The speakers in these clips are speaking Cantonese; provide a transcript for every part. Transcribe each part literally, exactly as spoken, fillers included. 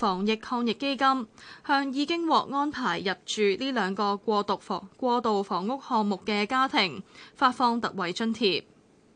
防疫抗疫基金，向已經獲安排入住呢兩個過渡房過渡房屋項目嘅家庭發放特惠津貼。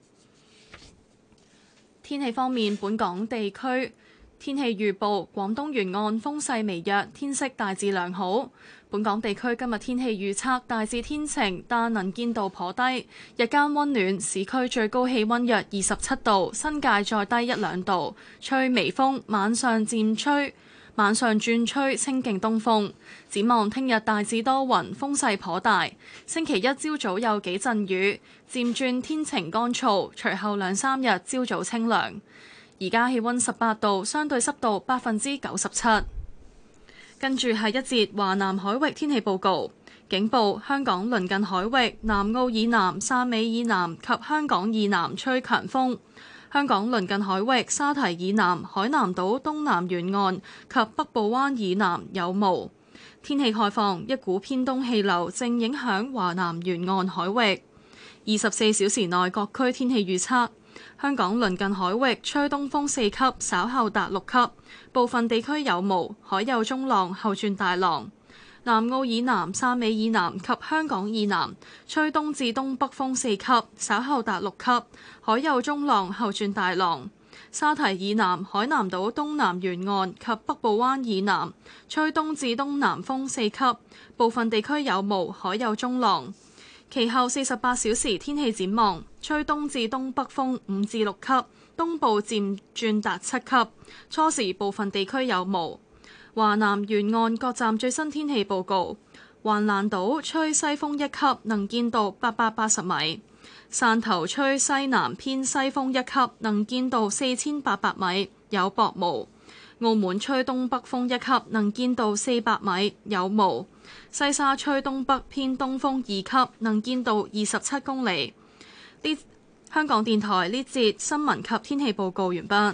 天氣方面，本港地區天氣預報：廣東沿岸風勢微弱，天色大致良好。本港地區今日天氣預測大致天晴，但能見度頗低。日間温暖，市區最高氣温約二十七度，新界再低一兩度。吹微風，晚上漸吹，晚上轉吹清勁東風。展望聽日大致多雲，風勢頗大。星期一朝早有幾陣雨，漸轉天晴乾燥，隨後兩三日朝早清涼。而家氣温十八度，相對濕度百分之九十七。跟住係一節華南海域天氣報告，警報：香港鄰近海域、南澳以南、汕尾以南及香港以南吹強風。香港鄰近海域、沙堤以南、海南島東南沿岸及北部灣以南有霧。天氣概況：一股偏東氣流正影響華南沿岸海域。二十四小時內各區天氣預測。香港鄰近海域吹東風四級，稍後達六級，部分地區有霧，海有中浪，後轉大浪。南澳以南、汕尾以南及香港以南吹東至東北風四級，稍後達六級，海有中浪，後轉大浪。沙堤以南、海南島東南沿岸及北部灣以南吹東至東南風四級，部分地區有霧，海有中浪。其後四十八小時天氣展望，吹東至東北風五至六級，東部漸轉達七級，初時部分地區有霧。華南沿岸各站最新天氣報告：橫瀾島吹西風一級，能見度八百八十米；汕頭吹西南偏西風一級，能見度四千八百米，有薄霧；澳門吹東北風一級，能見度四百米，有霧。西沙吹東北偏東風二級，能見度二十七公里。呢香港電台呢節新聞及天氣報告完畢。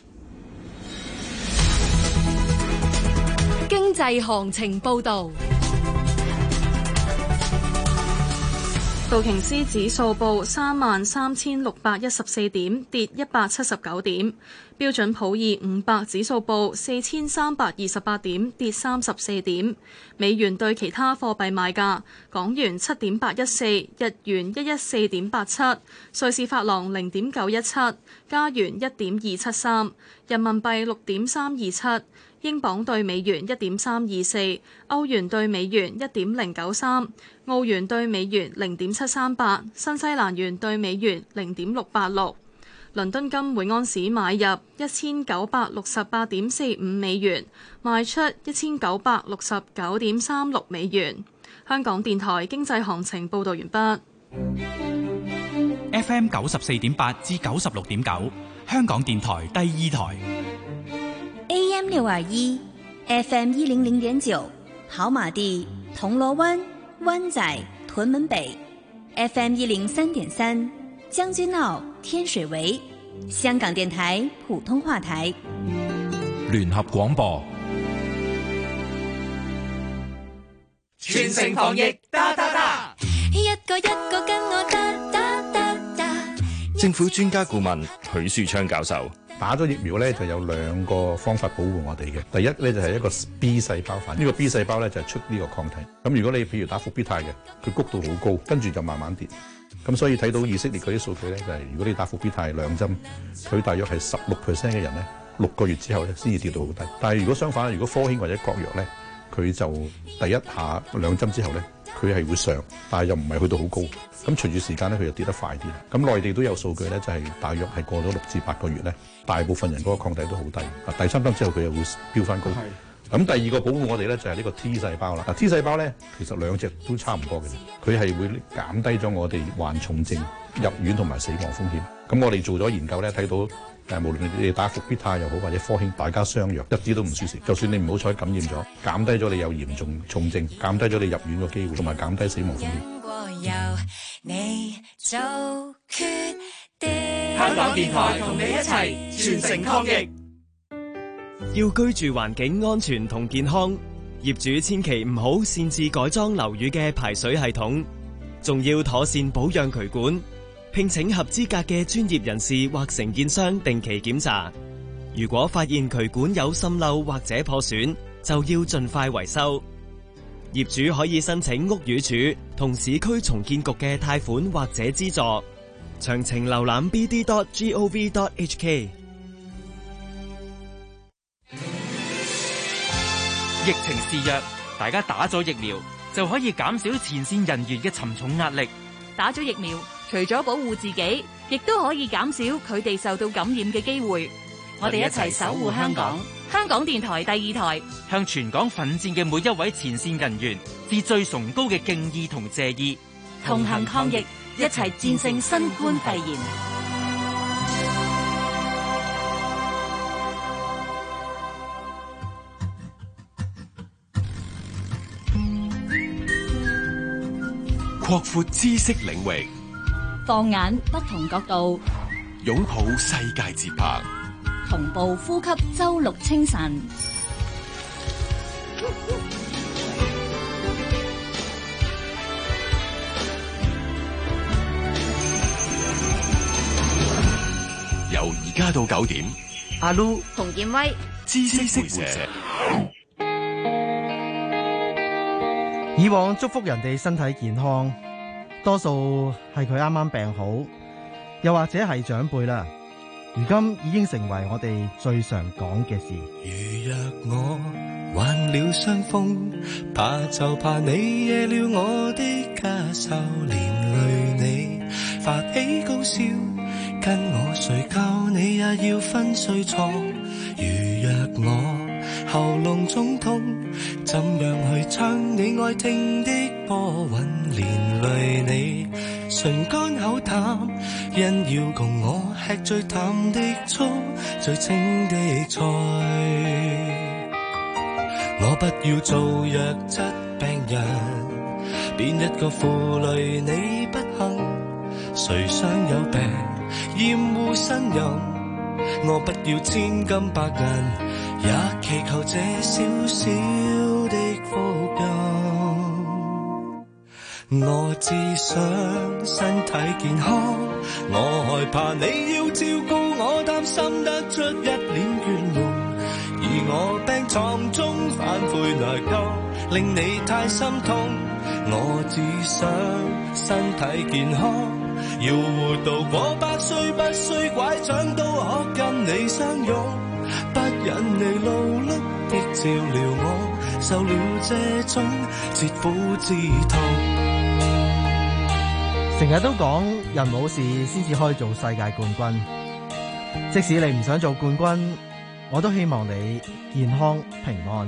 經濟行情報導。 道瓊斯指數報三萬三千六百一十四點，跌一百七十九點。標準普爾五百指數報四千三百二十八點，跌三十四點。美元對其他貨幣賣價：港元七點八一四，日元一一四點八七，瑞士法郎零點九一七，加元一點二七三，人民幣六點三二七。英鎊對美元一點三二四，歐元對美元一點零九三，澳元對美元零點七三八，新西蘭元對美元零點六八六。倫敦金每安士買入一千九百六十八點四五美元，賣出一千九百六十九點三六美元。香港電台經濟行情報導完畢。 F M 九十四點八至九十六點九，香港電台第二台。 A M 六二一 ，F M 一零零點九，跑馬地、銅鑼灣、灣仔、屯門北 ，F M 一零三點三，將軍澳、天水圍，香港電台普通話台。 聯合廣播， 全城防疫，噠噠噠， 一個一個跟我噠噠噠噠。 政府專家顧問許樹昌教授。 打咗疫苗咧，就有兩個方法保護我哋嘅。第一咧就係一個 B 細胞反應，呢個 B 細胞咧就係出呢個抗體。咁如果你譬如打復必泰嘅，佢谷度好高，跟住就慢慢跌。咁所以睇到以色列嗰啲數據咧，就係如果你打復必泰兩針，佢大約係十六 percent 嘅人咧，六個月之後咧先至跌到好低。但係如果相反，如果科興或者國藥咧，佢就第一下兩針之後咧，佢係會上，但係又唔係去到好高。咁隨住時間咧，佢就跌得快啲啦。咁內地都有數據咧，就係大約係過咗六至八個月咧，大部分人嗰個抗體都好低。啊，第三針之後佢又會飆翻高。咁第二個保護我哋咧就係呢個 T 細胞啦。嗱 T 細胞咧其實兩隻都差唔多嘅，佢係會減低咗我哋患重症、入院同埋死亡風險。咁我哋做咗研究咧，睇到誒無論你哋打復必泰又好或者科興，大家相若，一啲都唔輸蝕。就算你唔好彩感染咗，減低咗你有嚴重重症，減低咗你入院嘅機會，同埋減低死亡風險。 香港電台同你一齊全城抗疫。 要居住環境安全同健康，業主千祈唔好擅自改裝樓宇嘅排水系統，仲要妥善保養渠管，聘請合資格嘅專業人士或承建商定期檢查。 如果發現渠管有滲漏或者破損，就要盡快維修。業主可以申請屋宇署同市區重建局嘅貸款或者資助。詳情瀏覽 b d dot gov dot h k。 疫情肆虐，大家打咗疫苗就可以減少前線人員嘅沉重壓力。 打咗疫苗，除咗保護自己，亦都可以減少佢哋受到感染嘅機會。我哋一齊守護香港。香港電台第二台向全港奮戰嘅每一位前線人員致最崇高嘅敬意同謝意。 同行抗疫，一齊戰勝新冠肺炎。 擴闊知識領域， 放眼不同角度， 擁抱世界節拍， 同步呼吸周六清晨。 由而家到九點， 阿 Lu、 洪建威， 知識會社。 以往祝福人哋身體健康，多數係佢啱啱病好，又或者係長輩啦。如今已經成為我哋最常講嘅事。 如若我患了傷風，怕就怕你惹了我的家愁，連累你發起高燒，跟我睡覺你也要分睡床。如若我喉嚨腫痛，怎樣去唱你愛聽的波韻，連累你唇乾口淡，因要共我吃最淡的醋，最清的菜。我不要做弱質病人，邊一個負累你不幸，誰想有病厭惡呻吟，我不要千金百銀，也祈求這小小的福音。我只想身體健康，我害怕你要照顧我，擔心得出一臉倦容，而我病床中反悔內疚，令你太心痛。我只想身體健康，要活到過百歲，不需拐杖都可跟你相擁，不忍你勞碌的照料我，受了這種切膚之痛。 成日都講人冇事先至可以做世界冠軍，即使你唔想做冠軍，我都希望你健康平安。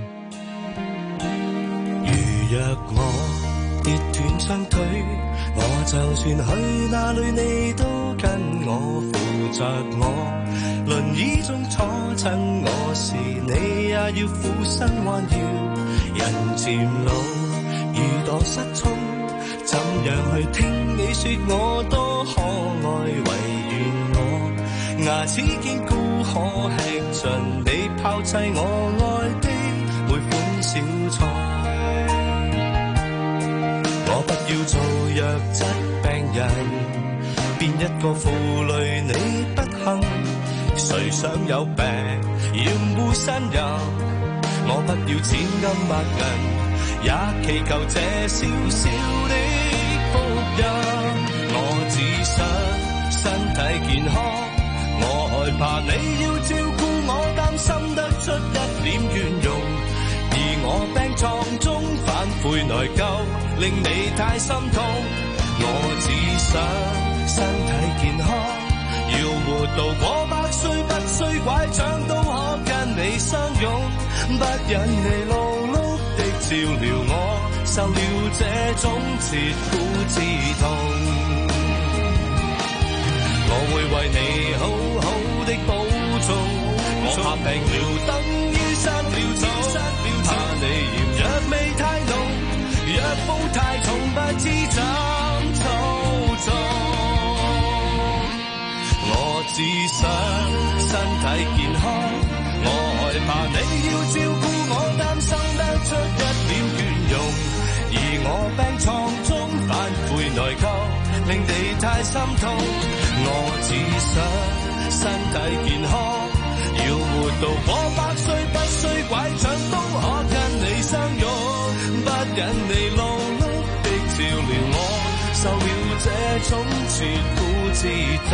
如若我跌斷雙腿，我就算去哪裏你都跟我扶着我，輪椅中坐親我時你也要俯身彎腰。人漸老如墮失聰，怎樣去聽你說我多可愛，唯願我牙齒堅固可吃盡你拋棄我愛的每款小菜。我不要做弱質病人，邊一個負累你不幸，誰想有病厭惡呻吟，我不要千金百銀，也祈求這小小的福音。我只想身體健康，我害怕你要照顧我，擔心得出一臉怨容，而我病床中反悔內疚，令你太心痛。我只想身體健康，要活到過百歲，不需拐杖都可跟你相擁，不忍你勞碌的照料我，受了這種切膚之痛。我會為你好好的保重，我怕病了等於失了蹤，怕你嫌藥味太濃，藥鋪太重不知怎操縱。我只想身體健康，我害怕你要照顧我，擔心得出一臉倦容，而我病床中反悔內疚，令你太心痛。我只想身體健康，要活到我百歲不需拐杖都可跟你相擁，不忍你勞碌的照料我，受了這種切膚之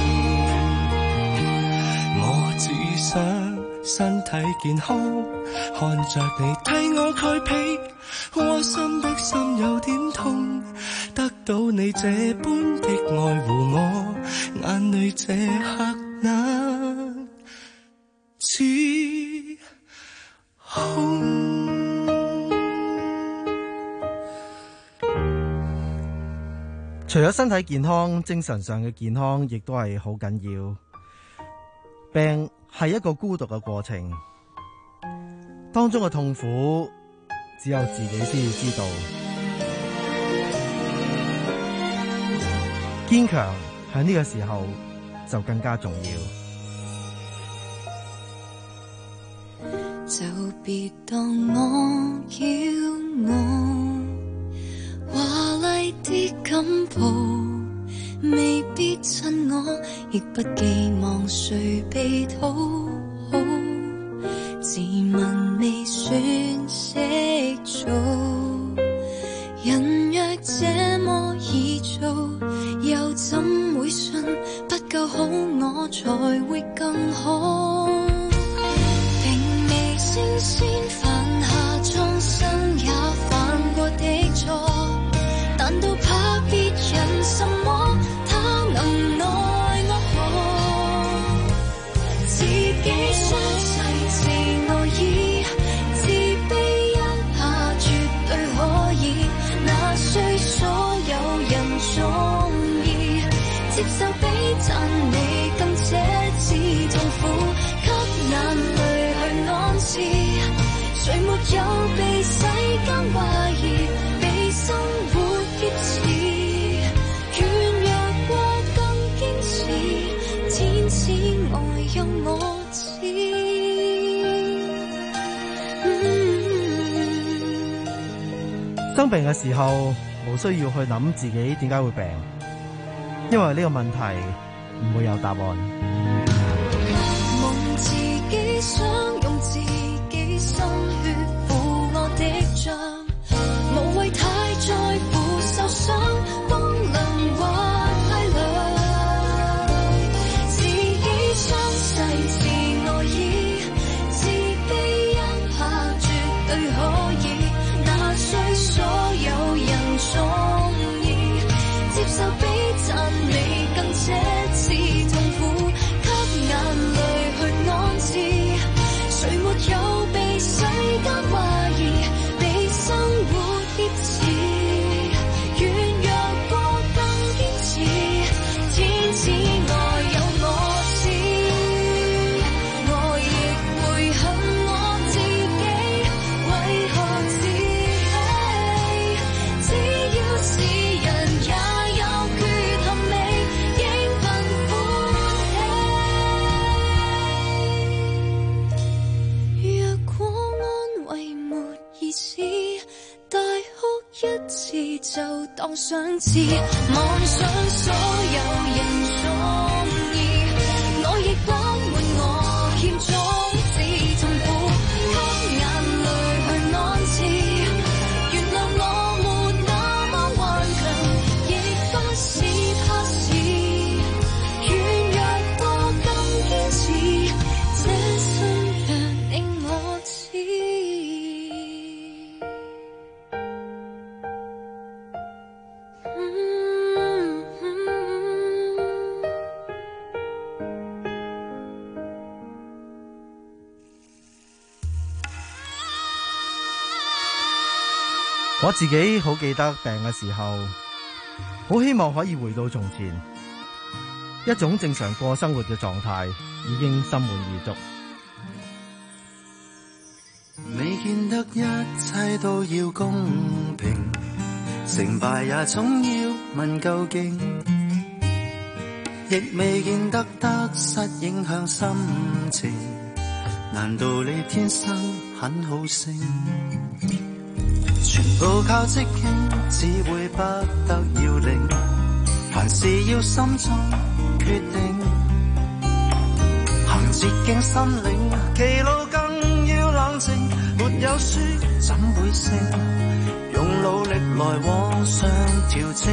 痛。我只想身體健康，看着你替我蓋被，窩心的心有點痛，得到你這般的愛護我，眼淚這刻難自控。 除咗身體健康，精神上嘅健康亦都係好緊要。病係一個孤獨嘅過程，當中嘅痛苦只有自己先至知道。堅強喺呢個時候就更加重要。 就別當我驕傲，華麗的錦袍未必襯我，亦不寄望誰被討好。自問未算識做，人若這麼易做，又怎會信不夠好我才會更好？並未先先犯下終身也犯過的錯，難道怕別人什麼他能愛我何？自己傷勢自我醫，自卑一下絕對可以，那需所有人中意，接受比讚你更奢侈痛苦，給眼淚去安置，誰沒有被世間懷疑，被生活劫持，軟弱過更堅持，天使愛有我知。 嗯、生病嘅時候，冇需要去諗自己點解會病，因為呢個問題唔會有答案。 夢自己想用自己心血負我的賬，無謂太在乎受傷，荒涼或快樂。自己傷勢自我醫，自卑一下絕對可以，那需所有人中意，接受比讚你更奢侈痛苦，給眼淚去安置，誰沒有被世間懷疑，被生活劫持，軟弱過更堅持，天使愛有我知，我亦會恨我自己，為何自欺？只要是人也有缺陷美，應憑歡喜。若果安慰沒意思，大哭一次就當想知，妄想所有人中意，我亦飽滿我欠種子痛苦，給眼淚去安置，原諒我沒那麼頑強，亦不是怕事，軟弱過更堅持，這心若令我知。 我自己好記得病嘅時候，好希望可以回到從前，一種正常過生活嘅狀態，已經心滿意足。 未見得一切都要公平，成敗也總要問究竟，亦未見得得失影響心情，難道你天生很好勝？全部靠即興，只會不得要領，凡事要心中決定，行捷徑心領，其沒有輸怎會勝？用努力來往上調整，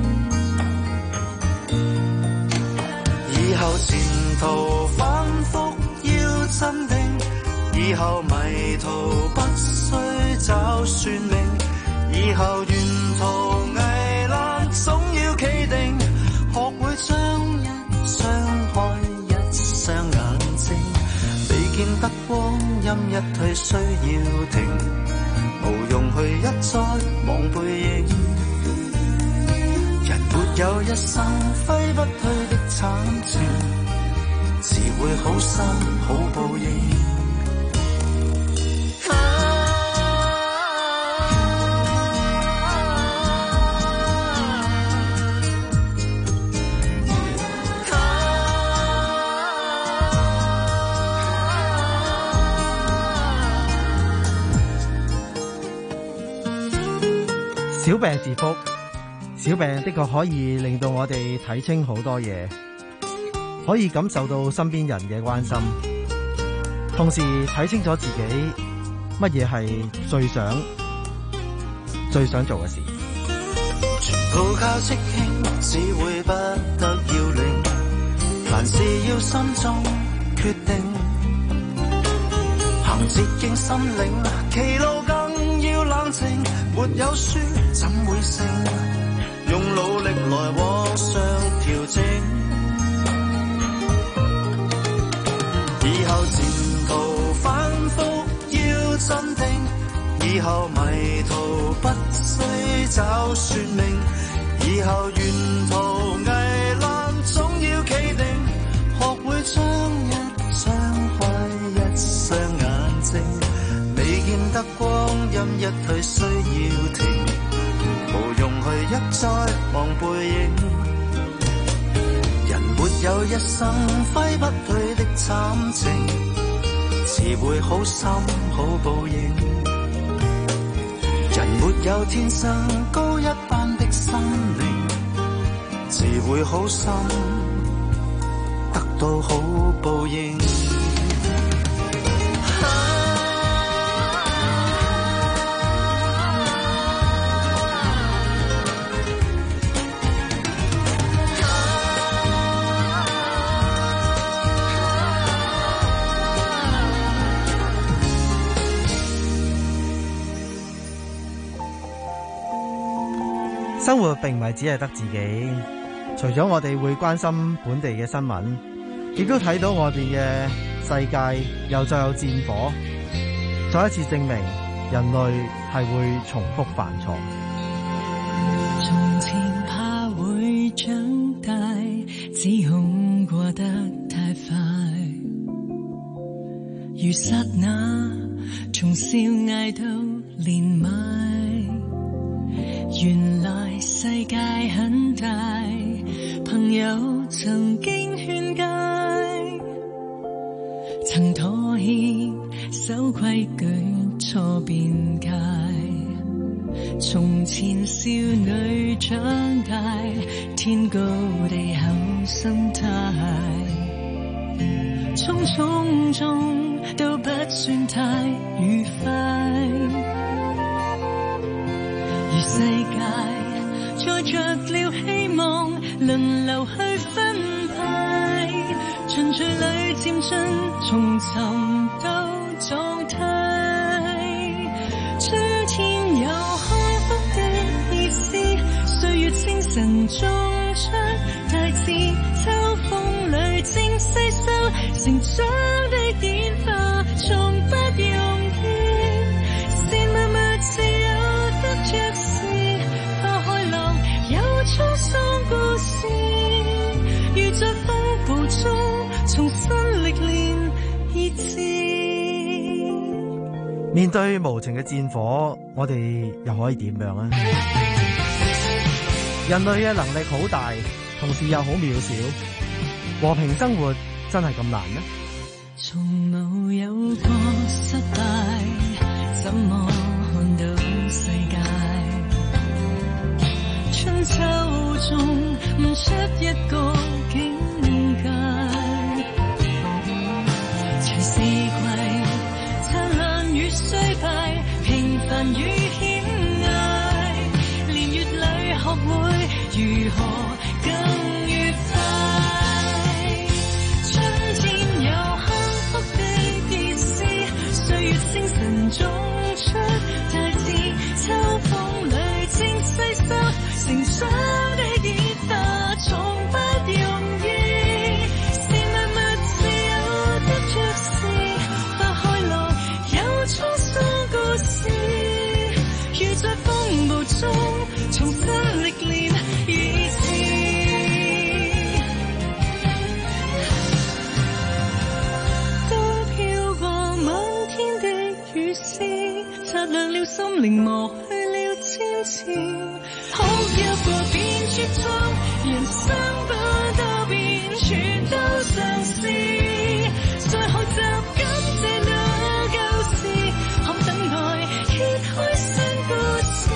以後前途反覆要鎮定，以後迷途不需找算命，以後沿途危難總要企定，學會將一雙開一雙眼睛，未見得光陰一退需要停，無用去一再望背影，人沒有一生揮不去的慘情，自會好心好報應。 小病是福，小病的確可以令到我哋睇清好多嘢，可以感受到身邊人嘅關心，同時睇清楚自己乜嘢係最想最想做嘅事。 全部靠即興，只會不得要領，凡事要心中決定，行捷徑心領，歧路更要冷靜，沒有輸怎會勝？用努力來往上調整，以後前途反覆要鎮定，以後迷途不需找說明，以後沿途危難總要企定，學會將一張開一雙眼睛，未見得光陰一退需要停，無用去一再望背影，人沒有一生揮不去的慘情，自會好心好報應，人沒有天生高一般的心靈，自會好心得到好報應。 生活並唔係只係得自己，除咗我哋會關心本地嘅新聞，亦都睇到我哋嘅世界又再有戰火，再一次證明人類係會重複犯錯。 從前怕會長大，指控過得太快，如剎那從少嗌到年邁，原來世界很大，朋友曾經勸誡，曾妥協守規矩錯辯解，從前少女長大，天高地厚心態，匆匆中都不算太愉快，世界載着了希望，輪流去分派，循序裏漸進，重尋到狀態。春天有幸福的意思，歲月清晨種出大志，秋風裏正細收成長的演化，從不容易，是默默自有得着。滄桑故事，如在風暴中重新歷練意志。 面對無情嘅戰火，我哋又可以點樣啊？人類嘅能力好大，同時又好渺小，和平生活真係咁難咩？ 從無有過失敗，怎麼看到世界？春秋中悟出一個境界，隨四季燦爛與衰敗。 何更愉快？春天有幸福的意思，歲月星辰種出大志，秋風裏清細收成長的吉他，從不容易。是萬物自有的爵士，花開落有滄桑故事，如在風暴中重新歷練意志。當飄過滿天的雨絲，擦亮了心靈，磨去了千次，哭泣過便絕望，人生不多變，全都嘗試，再學習感謝那舊事，看等待揭開新故事。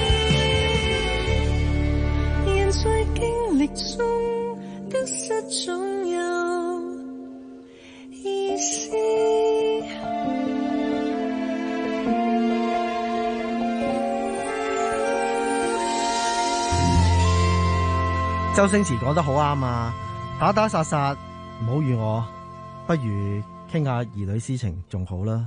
人在經歷中得失總有意思。 周星馳講得好啱啊！打打殺殺唔好預我，不如傾下兒女私情仲好啦。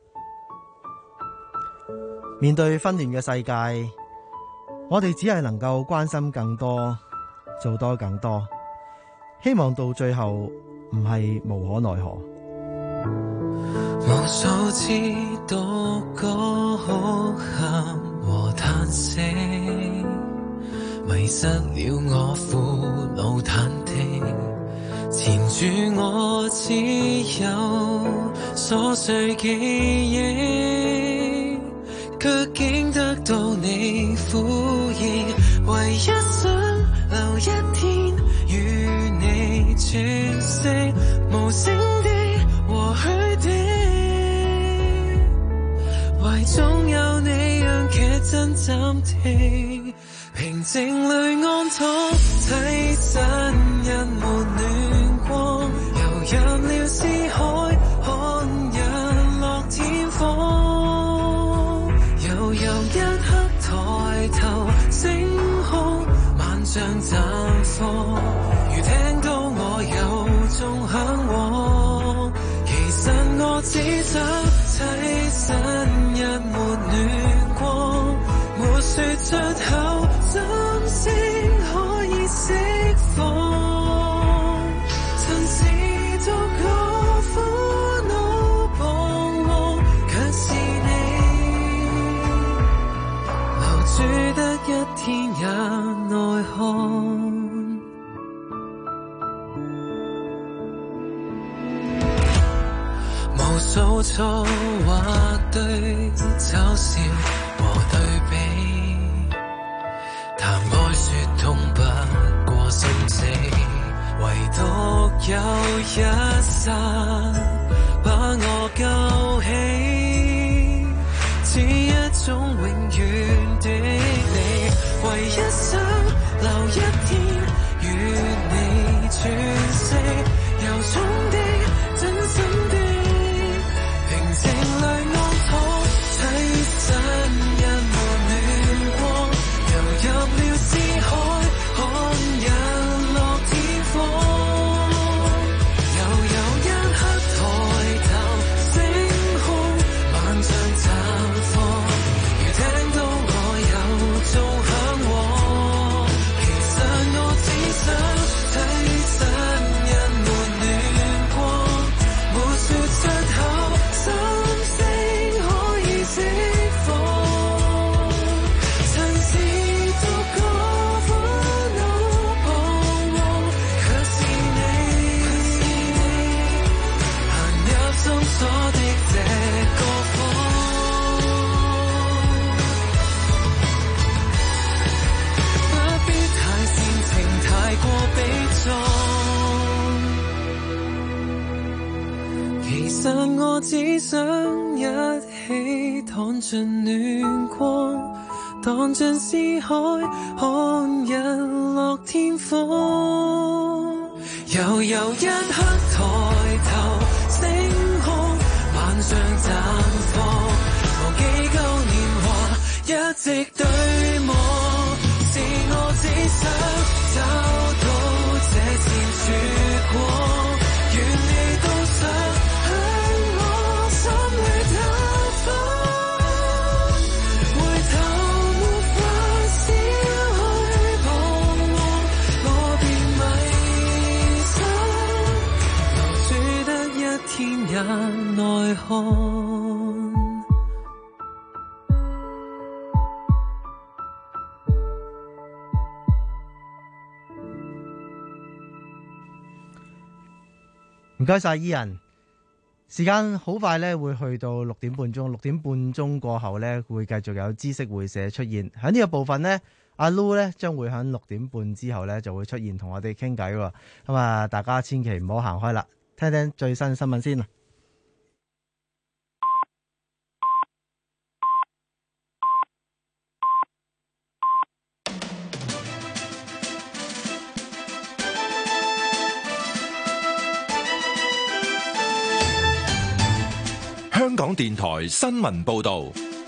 面對紛亂嘅世界，我哋只係能夠關心更多，做多更多，希望到最後唔係無可奈何。 無數次獨個哭喊和嘆息，迷失了我父老忐忑，纏住我只有瑣碎記憶，卻竟得到你呼應，唯一想留一天與你喘息，無聲的和虛的，懷中有你讓劇真暫停，平靜裏安躺，棲身一抹暖光，游入了思海，看日落天荒。悠悠一刻抬頭，星空萬丈綻放，如聽到我有種向往。其實我只想棲身一抹暖光，沒說出口，心聲可以釋放，曾是獨個苦惱彷徨，卻是你留住得一天也奈何。無數錯或對，嘲笑和對比，談愛說痛不過心死，唯獨有一剎把我救起，似一種永遠的你，唯一想留一天與你喘息，由衷的真心的，平靜裏安躺，棲身一抹暖光，游入了思海，看日落天荒。悠悠一刻抬頭，星空萬丈綻放，如聽到我有種向往。其實我只想棲身一抹暖光，沒說出口，心聲可以釋放。曾是獨個苦惱彷徨，卻是你行入心鎖的這個房，不必太煽情，太過悲壯。其實我只想一起躺進暖光，蕩進思海，看日落天荒。悠悠一刻抬頭，星空萬丈綻放，忘記舊年華，一直對望，是我只想找到這線曙光，願你都想向我心裏打翻，回頭沒法消去彷徨，我便迷失，留住得一天也奈何。 唔該晒伊人，時間好快咧，會去到六點半鐘。六點半鐘過後咧，會繼續有知識會社出現。喺呢個部分呢，阿 Lu 咧將會喺六點半之後咧就會出現同我哋傾偈喎。咁啊，大家千祈唔好行開啦，聽聽最新新聞先。 香港電台新聞報道。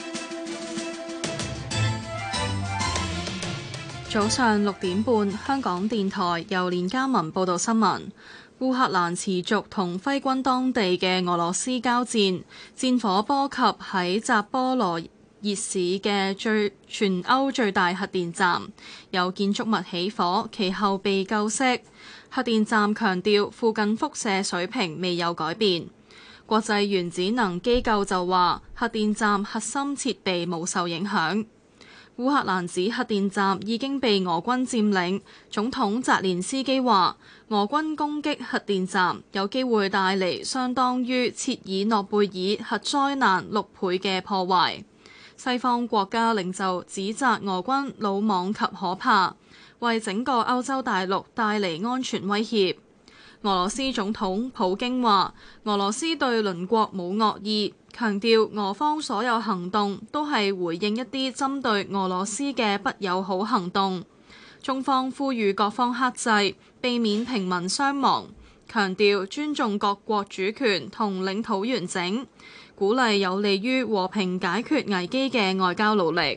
早上六點半，香港電台由連家文報道新聞。烏克蘭持續同揮軍當地嘅俄羅斯交戰，戰火波及喺扎波羅熱市嘅最全歐最大核電站，有建築物起火，其後被救熄。核電站強調附近輻射水平未有改變。國際原子能機構就話，核電站核心設備冇受影響。烏克蘭指核電站已經被俄軍佔領。總統澤連斯基話，俄軍攻擊核電站有機會帶嚟相當於切爾諾貝爾核災難六倍嘅破壞。西方國家領袖指責俄軍魯莽及可怕，為整個歐洲大陸帶嚟安全威脅。俄羅斯總統普京話，俄羅斯對鄰國冇惡意，強調俄方所有行動都係回應一啲針對俄羅斯嘅不友好行動。中方呼籲各方克制，避免平民傷亡，強調尊重各國主權同領土完整，鼓勵有利於和平解決危機嘅外交努力。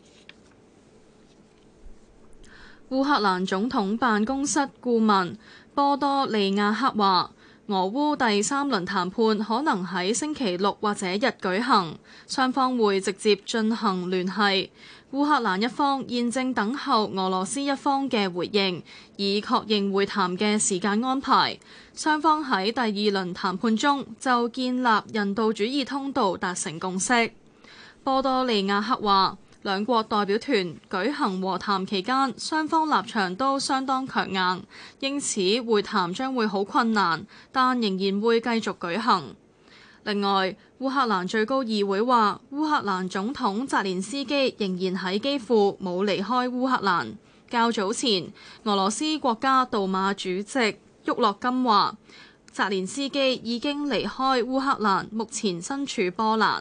烏克蘭總統辦公室顧問波多利亞克話，俄烏第三輪談判可能喺星期六或者日舉行，雙方會直接進行聯繫。烏克蘭一方現正等候俄羅斯一方嘅回應，以確認會談嘅時間安排。雙方喺第二輪談判中就建立人道主義通道達成共識。波多利亞克話，兩國代表團舉行和談期間，雙方立場都相當強硬，因此會談將會好困難，但仍然會繼續舉行。另外，烏克蘭最高議會話，烏克蘭總統澤連斯基仍然喺基輔，冇離開烏克蘭。較早前，俄羅斯國家杜馬主席沃洛金話，澤連斯基已經離開烏克蘭，目前身處波蘭。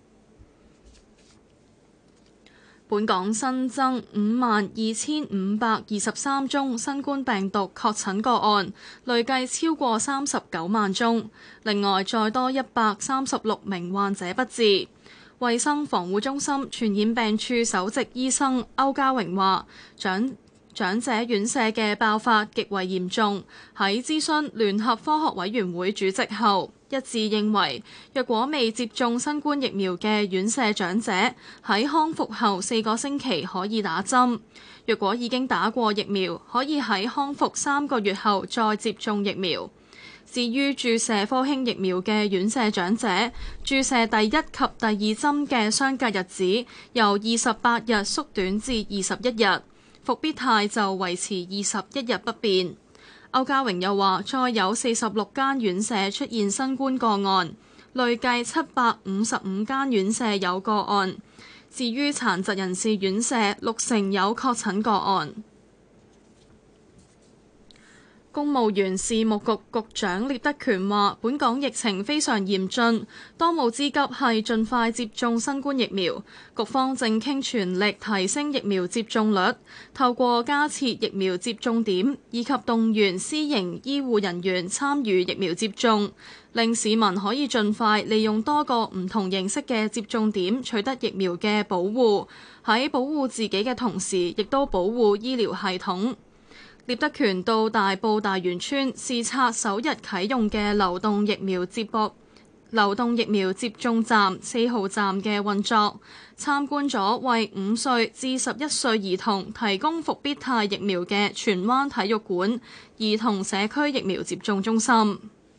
本港新增五萬二千五百二十三宗新冠病毒確診個案，累計超過三十九萬宗。另外，再多一百三十六名患者不治。衛生防護中心傳染病處首席醫生歐家榮話，長長者院舍嘅爆發極為嚴重，喺諮詢聯合科學委員會主席後，一致認為，若果未接種新冠疫苗嘅院舍長者喺康復後四個星期可以打針；若果已經打過疫苗，可以喺康復三個月後再接種疫苗。至於注射科興疫苗嘅院舍長者，注射第一及第二針嘅相隔日子由二十八日縮短至二十一日，復必泰就維持二十一日不變。歐家榮又話，再有四十六間院舍出現新冠個案，累計七百五十五間院舍有個案。至於殘疾人士院舍，六成有確診個案。 公務員事務局局長聶德權話：本港疫情非常嚴峻，當務之急係盡快接種新冠疫苗。局方正傾全力提升疫苗接種率，透過加設疫苗接種點以及動員私營醫護人員參與疫苗接種，令市民可以盡快利用多個唔同形式嘅接種點取得疫苗嘅保護，喺保護自己嘅同時，亦都保護醫療系統。聶德權到大埔大元村視察首日啟用嘅流動疫苗接駁流動疫苗接種站四號站嘅運作，參觀咗為五歲至十一歲兒童提供復必泰疫苗嘅荃灣體育館兒童社區疫苗接種中心。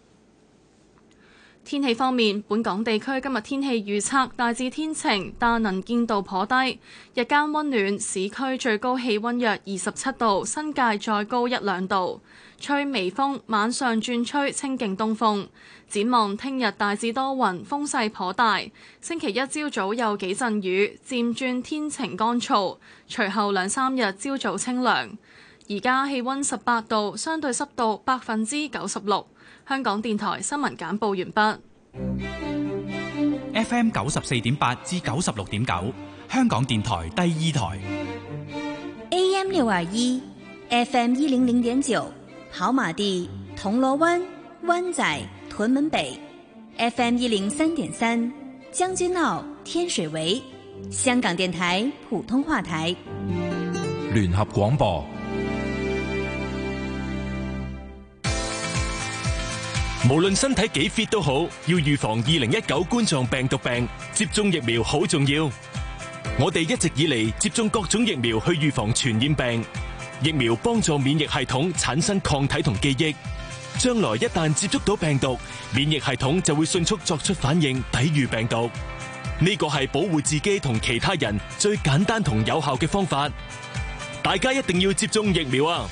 天氣方面，本港地區今日天氣預測大致天晴，但能見度頗低。日間溫暖，市區最高氣溫約二十七度，新界再高一兩度。吹微風，晚上轉吹清勁東風。展望聽日大致多雲，風勢頗大。星期一朝早有幾陣雨，漸轉天晴乾燥。隨後兩三日朝早清涼。而家氣溫十八度，相對濕度百分之九十六。香港電台新聞簡報完畢。 F M 九十四點八至九十六點九，香港電台第二台。 A M 六二一，F M 一零零點九，跑馬地、銅鑼灣、灣仔、屯門北 ，F M 一零三點三，將軍澳、天水圍，香港電台普通話台。 聯合廣播。 無論身體幾 fit 都好，要預防二零一九冠狀病毒病，接種疫苗好重要。我哋一直以嚟接種各種疫苗去預防傳染病，疫苗幫助免疫系統產生抗體同記憶，將來一旦接觸到病毒，免疫系統就會迅速作出反應，抵禦病毒。呢個係保護自己同其他人最簡單同有效嘅方法。大家一定要接種疫苗啊！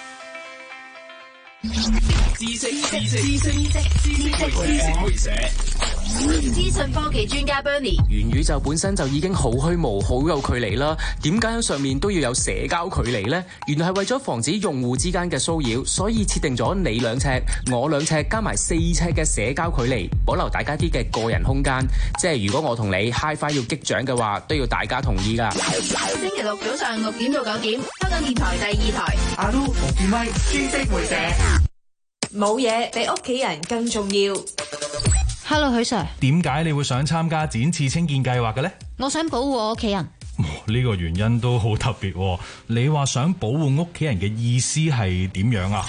知識知識知識知識會社， 資訊科技專家 Bernie， 元宇宙本身就已經好虛無好有距離啦，點解喺上面都要有社交距離呢？原來係為咗防止用戶之間嘅騷擾，所以設定咗你兩尺我兩尺加埋四尺嘅社交距離，保留大家啲嘅個人空間。即係如果我同你 Hi-Fi 要擊掌嘅話，都要大家同意噶。 星期六早上六點到九點，香港電台第二台。 阿 Lu 同建威知識會社。 冇嘢比屋企人更重要。 Hello， 許 Sir。 點解你會想參加展翅青見計劃嘅呢？ 我想保護我屋企人。 呢、哦呢個原因都好特別喎。你話想保護屋企人嘅意思係點樣啊？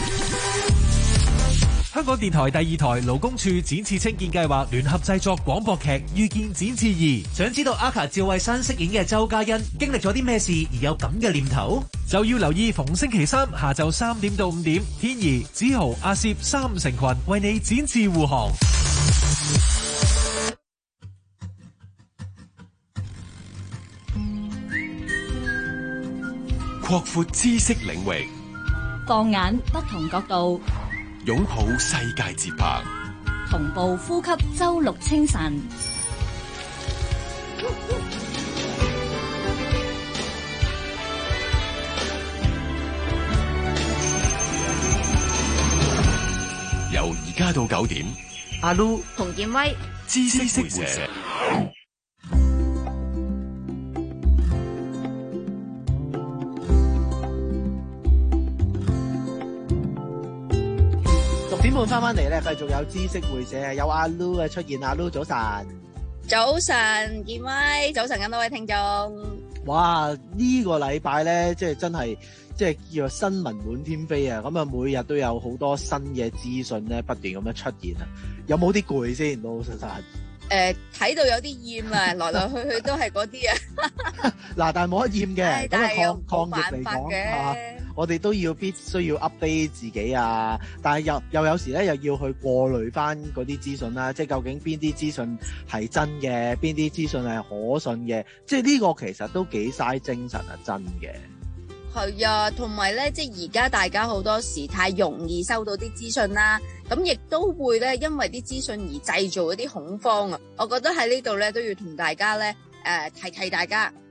香港電台第二台勞工處展翅青見計劃聯合製作廣播劇《遇見展翅二》，想知道阿卡趙慧珊飾演嘅周嘉欣經歷咗啲咩事而有咁嘅念頭，就要留意逢星期三下晝三點到五點，天怡、子豪、阿攝三五成群為你展翅護航。 擴闊知識領域， 放眼不同角度， 擁抱世界節拍， 同步呼吸周六清晨。 由而家到九點， 阿 Lu 同建威知識會社。 點半翻翻嚟咧，繼續有知識會社，有阿 Lu 嘅出現。阿 Lu 早晨， 早晨，建威，早晨咁多位聽眾。 哇！呢個禮拜咧，即係真係，即係叫做新聞滿天飛啊！咁啊，每日都有好多新嘅資訊咧，不斷咁樣出現啊！有冇啲攰先？老老實實。 誒，睇到有啲厭啊，來來去去都係嗰啲啊。 嗱，但係冇得厭嘅，咁啊抗抗疫嚟講啊，我哋都要必須要 update 自己啊。但係又又有時咧，又要去過濾翻嗰啲資訊啦，即係究竟邊啲資訊係真嘅，邊啲資訊係可信嘅，即係呢個其實都幾嘥精神啊，真嘅。 係啊，同埋咧，即係而家大家好多時太容易收到啲資訊啦，咁亦都會咧，因為啲資訊而製造一啲恐慌啊。我覺得喺呢度咧都要同大家咧，誒、呃、提提大家，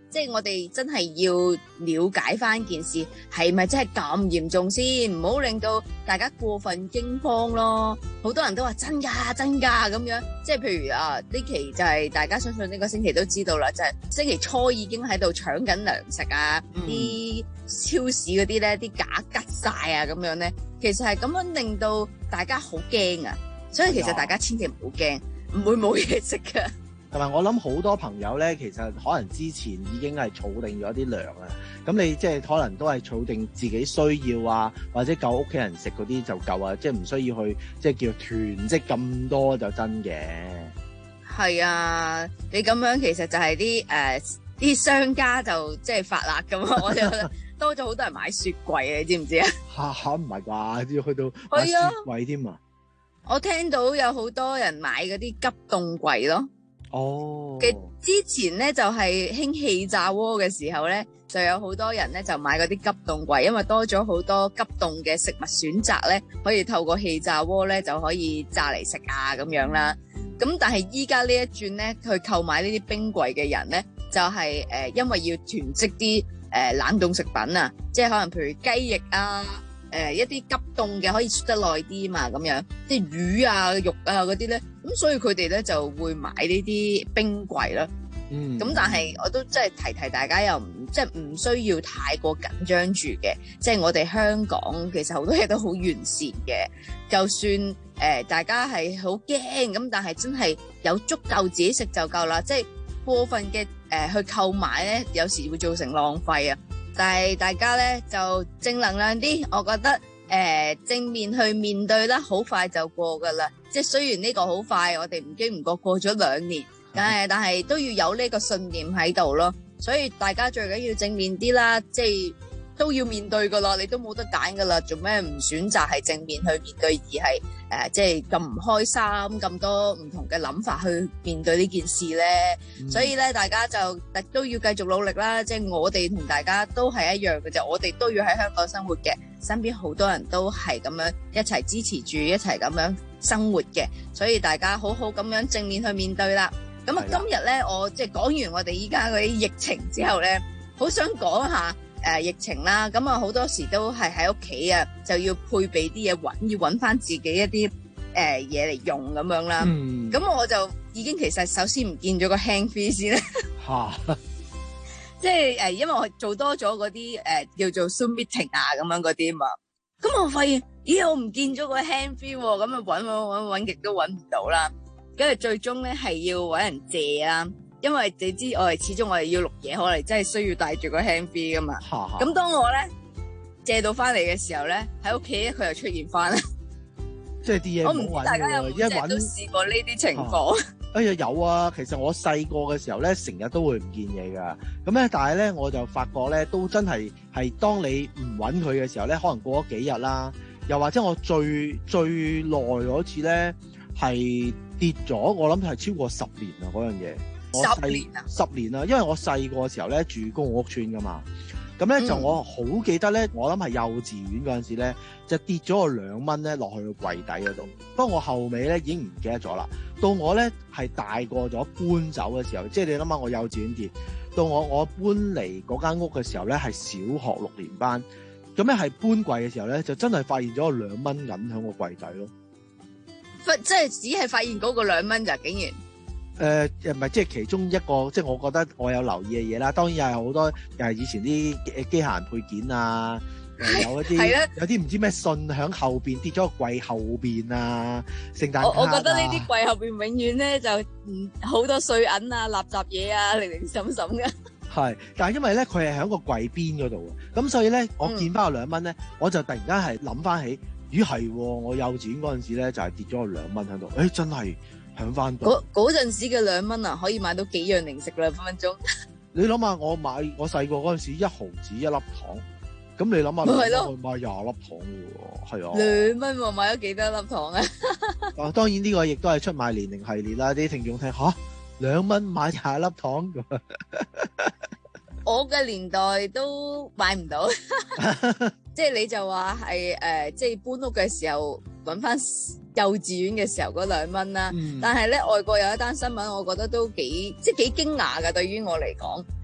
即係我哋真係要了解翻件事係咪真係咁嚴重先，唔好令到大家過分驚慌咯。好多人都話真㗎真㗎咁樣，即係譬如啊呢期就係、是、大家相信呢個星期都知道啦，就係、是、星期初已經喺度搶緊糧食啊，啲、嗯、超市嗰啲咧啲架吉晒啊咁樣咧，其實係咁樣令到大家好驚啊，所以其實大家千祈唔好驚，唔會冇嘢食㗎。 同埋我諗好多朋友咧，其實可能之前已經係儲定咗啲糧啊。咁你即係可能都係儲定自己需要啊，或者夠屋企人食嗰啲就夠啊，即係唔需要去即係叫囤積咁多就真嘅。係啊，你咁樣其實就係啲誒啲商家就即係發達咁啊！我就覺得多咗好多人買雪櫃啊，你知唔知啊？嚇嚇唔係啩？要去到買雪櫃添啊！我聽到有好多人買嗰啲急凍櫃咯。哦，嘅之前咧就係興氣炸鍋嘅時候咧，就有好多人咧就買嗰啲急凍櫃，因為多咗好多急凍嘅食物選擇咧，可以透過氣炸鍋咧就可以炸嚟食啊咁樣啦。咁但係依家呢一轉咧，去購買呢啲冰櫃嘅人咧，就係、是、誒、呃、因為要囤積啲誒冷凍食品啊，即係可能譬如雞翼啊。誒、呃、一啲急凍嘅可以出得耐啲嘛，咁樣即係魚啊、肉啊嗰啲咧，咁所以佢哋咧就會買呢啲冰櫃啦。嗯，咁但係我都即係提提大家，又唔即係唔需要太過緊張住嘅。即係我哋香港其實好多嘢都好完善嘅，就算誒、呃、大家係好驚咁，但係真係有足夠自己食就夠啦。即係過分嘅誒、呃、去購買咧，有時會造成浪費啊。但係大家咧就正能量啲，我覺得誒、呃、正面去面對啦，好快就過噶啦。即係雖然呢個好快，我哋唔經唔覺過咗兩年，但係但係都要有呢個信念喺度咯。所以大家最緊要正面啲啦，即係都要面對噶啦，你都冇得揀噶啦。做咩唔選擇係正面去面對，而係誒、呃、即係咁唔開心，咁多唔同嘅諗法去面對呢件事咧？嗯、所以咧，大家就都要繼續努力啦。即係我哋同大家都係一樣嘅啫，我哋都要喺香港生活嘅，身邊好多人都係咁樣一齊支持住，一齊咁樣生活嘅。所以大家好好咁樣正面去面對啦。咁啊，今日咧，我即係講完我哋依家嗰啲疫情之後咧，好想講下。誒、呃、疫情啦，咁啊好多時都係喺屋企啊，就要配備啲嘢揾，要揾翻自己一啲誒嘢嚟用咁樣啦。咁、嗯、我就已經其實首先唔見咗個 hand free 先啦。嚇！即係誒，因為我做多咗嗰啲誒叫做 Zoom meeting 啊咁樣嗰啲嘛。咁我發現，咦我唔見咗個 hand free 喎，咁啊揾揾揾揾極都揾唔到啦。跟住最終咧係要揾人借啦。因為你知我哋始終我哋要錄嘢，可能真係需要帶住個 hand free 噶嘛。咁當我咧借到翻嚟嘅時候咧，喺屋企咧佢又出現翻啦。即係啲嘢我唔知大家有冇即係都試過呢啲情況。哎呀有啊，其實我細個嘅時候咧，成日都會唔見嘢噶。咁咧，但係咧我就發覺咧，都真係係當你唔搵佢嘅時候咧，可能過咗幾日啦，又或者我最最耐嗰次咧係跌咗，我諗係超過十年啦嗰樣嘢。十年啊！十年啦，因為我細個嘅時候咧住公共屋邨噶嘛，咁咧、嗯、就我好記得咧，我諗係幼稚園嗰陣時咧，就跌咗個兩蚊咧落去個櫃底嗰度。不過我後尾咧已經唔記得咗啦。到我咧係大個咗搬走嘅時候，即係你諗下我幼稚園跌，到我我搬嚟嗰間屋嘅時候咧係小學六年班，咁咧係搬櫃嘅時候咧就真係發現咗個兩蚊銀喺個櫃底咯。即係只係發現嗰個兩蚊咋，竟然？誒、呃，唔係即係其中一個，即係我覺得我有留意嘅嘢啦。當然又係好多，又係以前啲機械人配件啊，有一啲有啲唔知咩信響後邊跌咗個櫃後邊啊，聖誕卡啊。我我覺得呢啲櫃後邊永遠咧就嗯好多碎銀啊、垃圾嘢啊、零零散散嘅。係，但係因為咧佢係喺個櫃邊嗰度，咁所以咧我見翻個兩蚊咧，我就突然間係諗翻起，咦係，我幼稚園嗰陣時咧就係跌咗個兩蚊喺度，誒真係。響翻到嗰嗰陣時嘅兩蚊啊，可以買到幾樣零食啦，分分鐘。你諗下，我買我細個嗰陣時一毫子一粒糖，咁你諗下，我買廿粒糖嘅喎，係啊。兩蚊喎，買咗幾多粒糖啊？啊，當然呢個亦都係出賣年齡系列啦，啲聽眾聽吓，兩蚊買廿粒糖咁。我嘅年代都買唔到，即係你就話係誒，即係搬屋嘅時候揾翻。幼稚園嘅時候嗰兩蚊啦，嗯、但係咧外國有一單新聞，我覺得都幾即係幾驚訝㗎。對於我嚟講，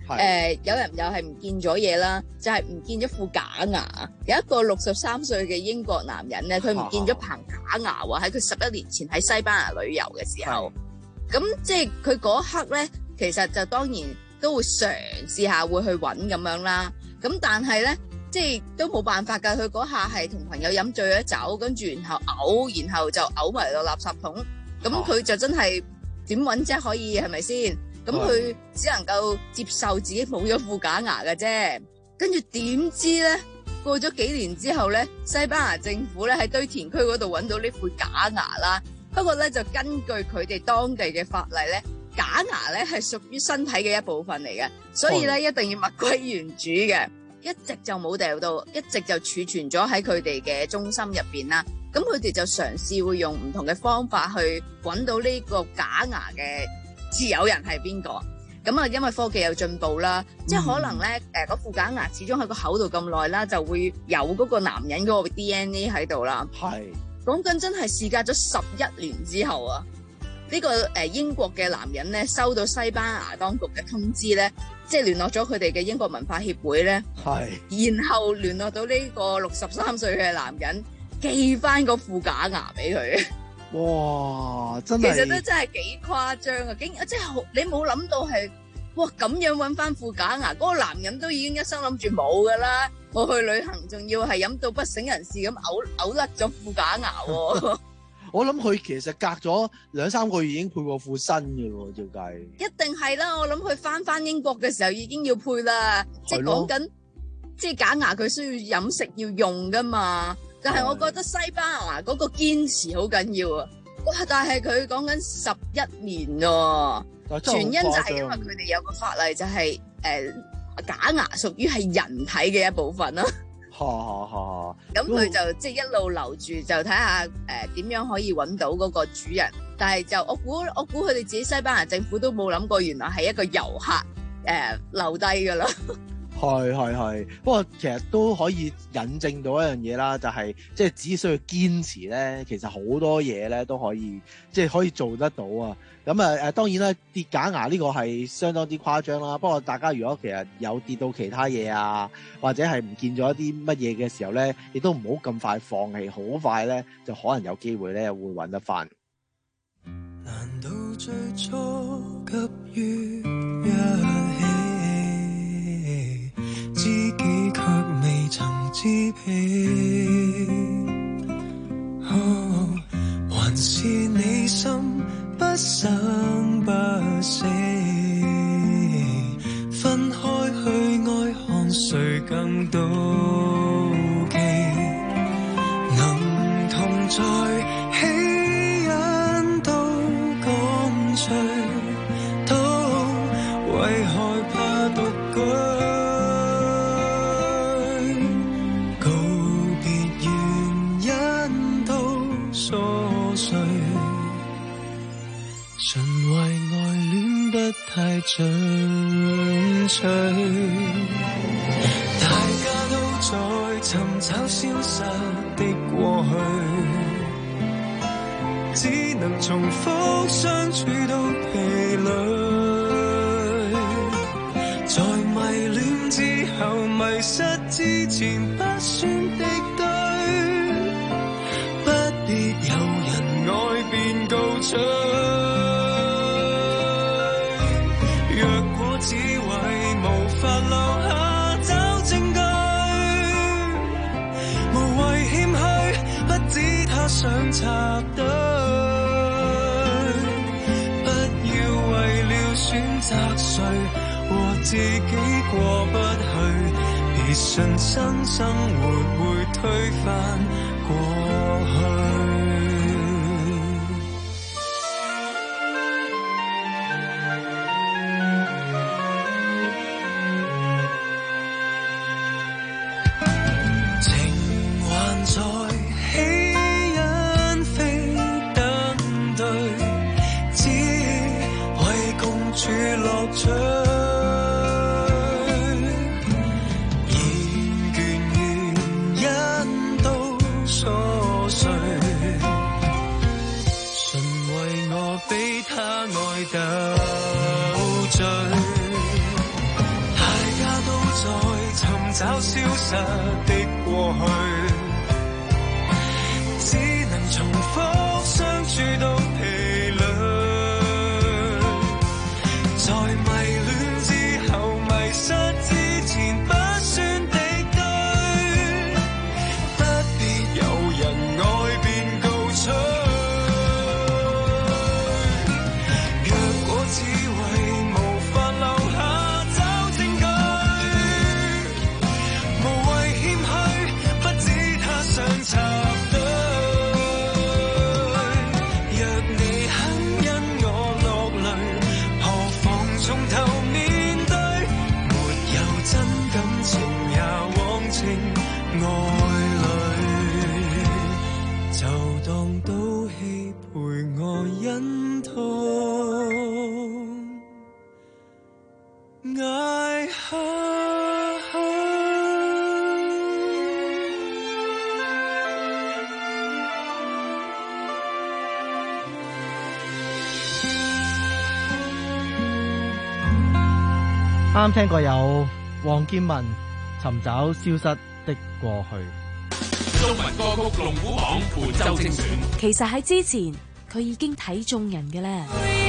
誒、呃、有人又係唔見咗嘢啦，就係、是、唔見咗副假牙。有一個六十三歲嘅英國男人咧，佢唔見咗棚假牙喎，喺佢十一年前喺西班牙旅遊嘅時候。咁即係佢嗰刻咧，其實就當然都會嘗試下會去揾咁樣啦。咁但係咧，即係都冇辦法㗎。佢嗰下係同朋友飲醉咗酒，跟住然後嘔，然後就嘔埋落垃圾桶。咁佢就真係點揾啫？可以係咪先？咁佢只能夠接受自己冇咗副假牙嘅啫。跟住點知咧？過咗幾年之後咧，西班牙政府咧喺堆填區嗰度揾到呢副假牙啦。不過咧，就根據佢哋當地嘅法例咧，假牙咧係屬於身體嘅一部分嚟嘅，所以咧一定要物歸原主嘅。一直就冇掉到，一直就儲存咗喺佢哋嘅中心入邊啦。咁佢哋就嘗試會用唔同嘅方法去揾到呢個假牙嘅持有人係邊個。咁啊，因為科技有進步啦，嗯、即係可能咧誒嗰副假牙始終喺個口度咁耐啦，就會有嗰個男人嗰個 D N A 喺度啦。係講緊真係事隔咗十一年之後啊！呢、這個誒英國嘅男人咧收到西班牙當局嘅通知咧，即係聯絡咗佢哋嘅英國文化協會咧，係，然後聯絡到呢個六十三歲嘅男人寄翻個副假牙俾佢。哇！真係，其實都真係幾誇張啊！竟即係你冇諗到係，哇咁樣揾翻副假牙，嗰、那個男人都已經一生諗住冇噶啦。我去旅行仲要係飲到不省人事咁嘔嘔甩咗副假牙喎。 我諗佢其實隔咗兩三個月已經配過副新嘅喎，照計。一定係啦，我諗佢翻翻英國嘅時候已經要配啦，即係講緊，即係假牙佢需要飲食要用噶嘛。但係我覺得西班牙嗰個堅持好緊要啊！哇！但係佢講緊十一年喎，原因就係因為佢哋有個法例就係、是、誒、呃、假牙屬於係人體嘅一部分啦。嚇嚇嚇！咁佢就即係一路留住，就睇下誒點樣可以揾到嗰個主人。但係就我估我估佢哋自己西班牙政府都冇諗過，原來係一個遊客誒、呃、留低㗎啦。 係係係，不過其實都可以引證到一樣嘢啦，就係即係只需要堅持咧，其實好多嘢咧都可以即係、就是、可以做得到啊！咁啊誒，當然啦，跌假牙呢個係相當之誇張啦。不過大家如果其實有跌到其他嘢啊，或者係唔見咗一啲乜嘢嘅時候咧，亦都唔好咁快放棄，好快咧就可能有機會咧會揾得翻。難道最初急於一起，知己卻未曾知彼，哦，還是你心不生不死，分開去愛看誰更妒忌，能同在起因都乾脆，都為害怕獨居。太進取，大家都在尋找消失的過去，只能重複相處到疲累，在迷戀之後迷失之前不算敵對，不必有人愛便告吹。只為無法留下找證據，無謂謙虛，不止他想插隊，不要為了選擇誰和自己過不去，別信新生活會推翻過去。 找消失的過去，只能重複相處到疲累，在迷戀之後迷失之前不算敵對，不必有人愛便告吹，若果只為無法留下找證據，無謂謙虛，不止他想插隊，若你肯因我落淚，何妨從頭面對，沒有真感情也枉情愛侶，就當賭氣陪我忍痛捱下去。 啱聽過有黃建文尋找消失的過去。 中文歌曲龍虎榜本周精選。 其實喺之前，佢已經睇中人嘅咧。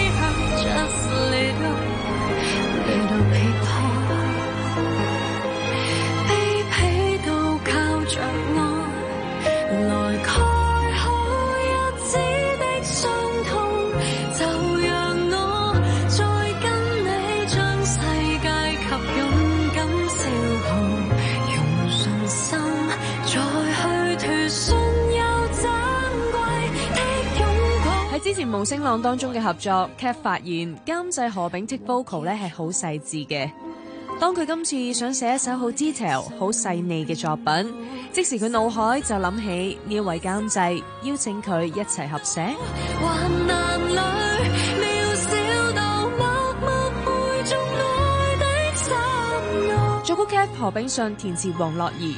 之前無聲浪當中嘅合作 ，Cat 發現監製何炳剔 vocal 咧係好細緻嘅。當佢今次想寫一首好 detail、好細膩嘅作品，即時佢腦海就諗起呢位監製，邀請佢一齊合寫。作曲 Cat 何炳信，填詞黃樂兒。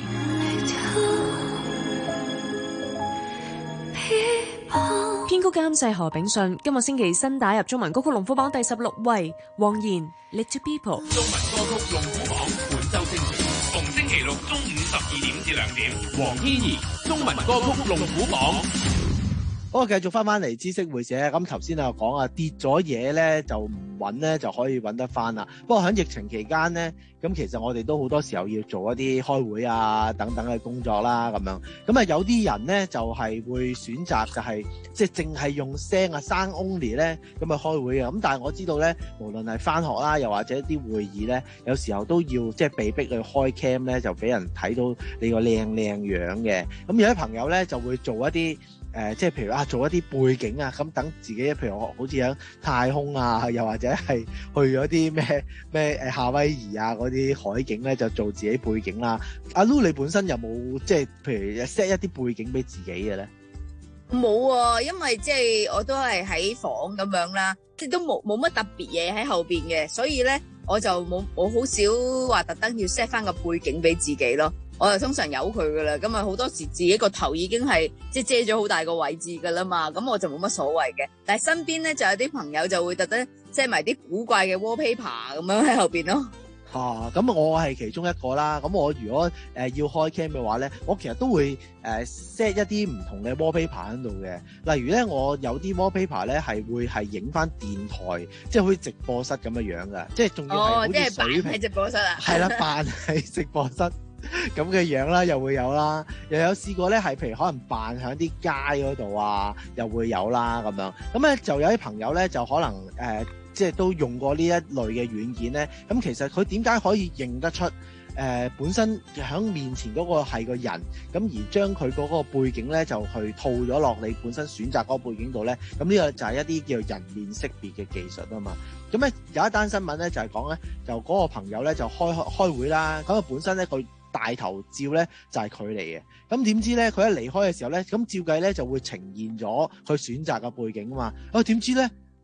編曲監製何炳信，今個星期新打入中文歌曲龍虎榜第十六位，黃妍 Little People。 中文歌曲龍虎榜本周精選，逢星期六中午十二點至兩點，黃天怡中文歌曲龍虎榜。 好，繼續翻翻嚟知識會社。咁頭先啊講啊跌咗嘢咧就唔揾咧就可以揾得翻啦。不過喺疫情期間咧，咁其實我哋都好多時候要做一啲開會啊等等嘅工作啦咁樣。咁啊有啲人咧就係、是、會選擇就係即係淨係用聲啊聲 only 咧咁啊開會啊。咁但係我知道咧，無論係翻學啦，又或者啲會議咧，有時候都要即係被逼去開 cam 咧，就俾人睇到你個靚靚樣嘅。咁有啲朋友咧就會做一啲。誒、呃，即係譬如啊，做一啲背景啊，咁等自己，譬如好似喺太空啊，又或者係去咗啲咩咩誒夏威夷啊嗰啲海景咧，就做自己背景啦。阿 Lu 你本身有冇即係譬如 set 一啲背景俾自己嘅咧？ 冇啊，因為即係我都係喺房咁樣啦，即係都冇冇乜特別嘢喺後邊嘅，所以咧我就冇我好少話特登要 set 翻個背景俾自己咯。我就通常由佢噶啦，咁啊好多時自己個頭已經係即係遮咗好大個位置噶啦嘛，咁我就冇乜所謂嘅。但係身邊咧就有啲朋友就會特登 set 埋啲古怪嘅 wallpaper 咁樣喺後邊咯。 啊，咁我係其中一個啦。咁我如果誒、呃、要開 cam 嘅話咧，我其實都會誒 set 一啲唔同嘅 wallpaper 喺度嘅。例如咧，我有啲 wallpaper 咧係會係影翻電台，即係好似直播室咁嘅樣噶，即係仲要係好似水平。哦，即係扮喺直播室啊？係啦，扮喺直播室。咁嘅樣啦，又會有啦，又有試過咧，係譬如可能扮喺啲街嗰度啊，又會有啦咁樣。咁咧就有啲朋友咧，就可能誒、呃，即係都用過呢一類嘅軟件咧。咁其實佢點解可以認得出誒、呃、本身喺面前嗰個係個人，咁而將佢嗰個背景咧就去套咗落你本身選擇嗰個背景度咧？咁呢個就係一啲叫人面識別嘅技術啊嘛。咁咧有一單新聞咧就係講咧，就嗰個朋友咧就開開會啦，咁啊本身咧佢。大頭照咧就係佢嚟嘅，咁點知咧佢一離開嘅時候咧，咁照計咧就會呈現咗佢選擇嘅背景啊嘛，啊點知咧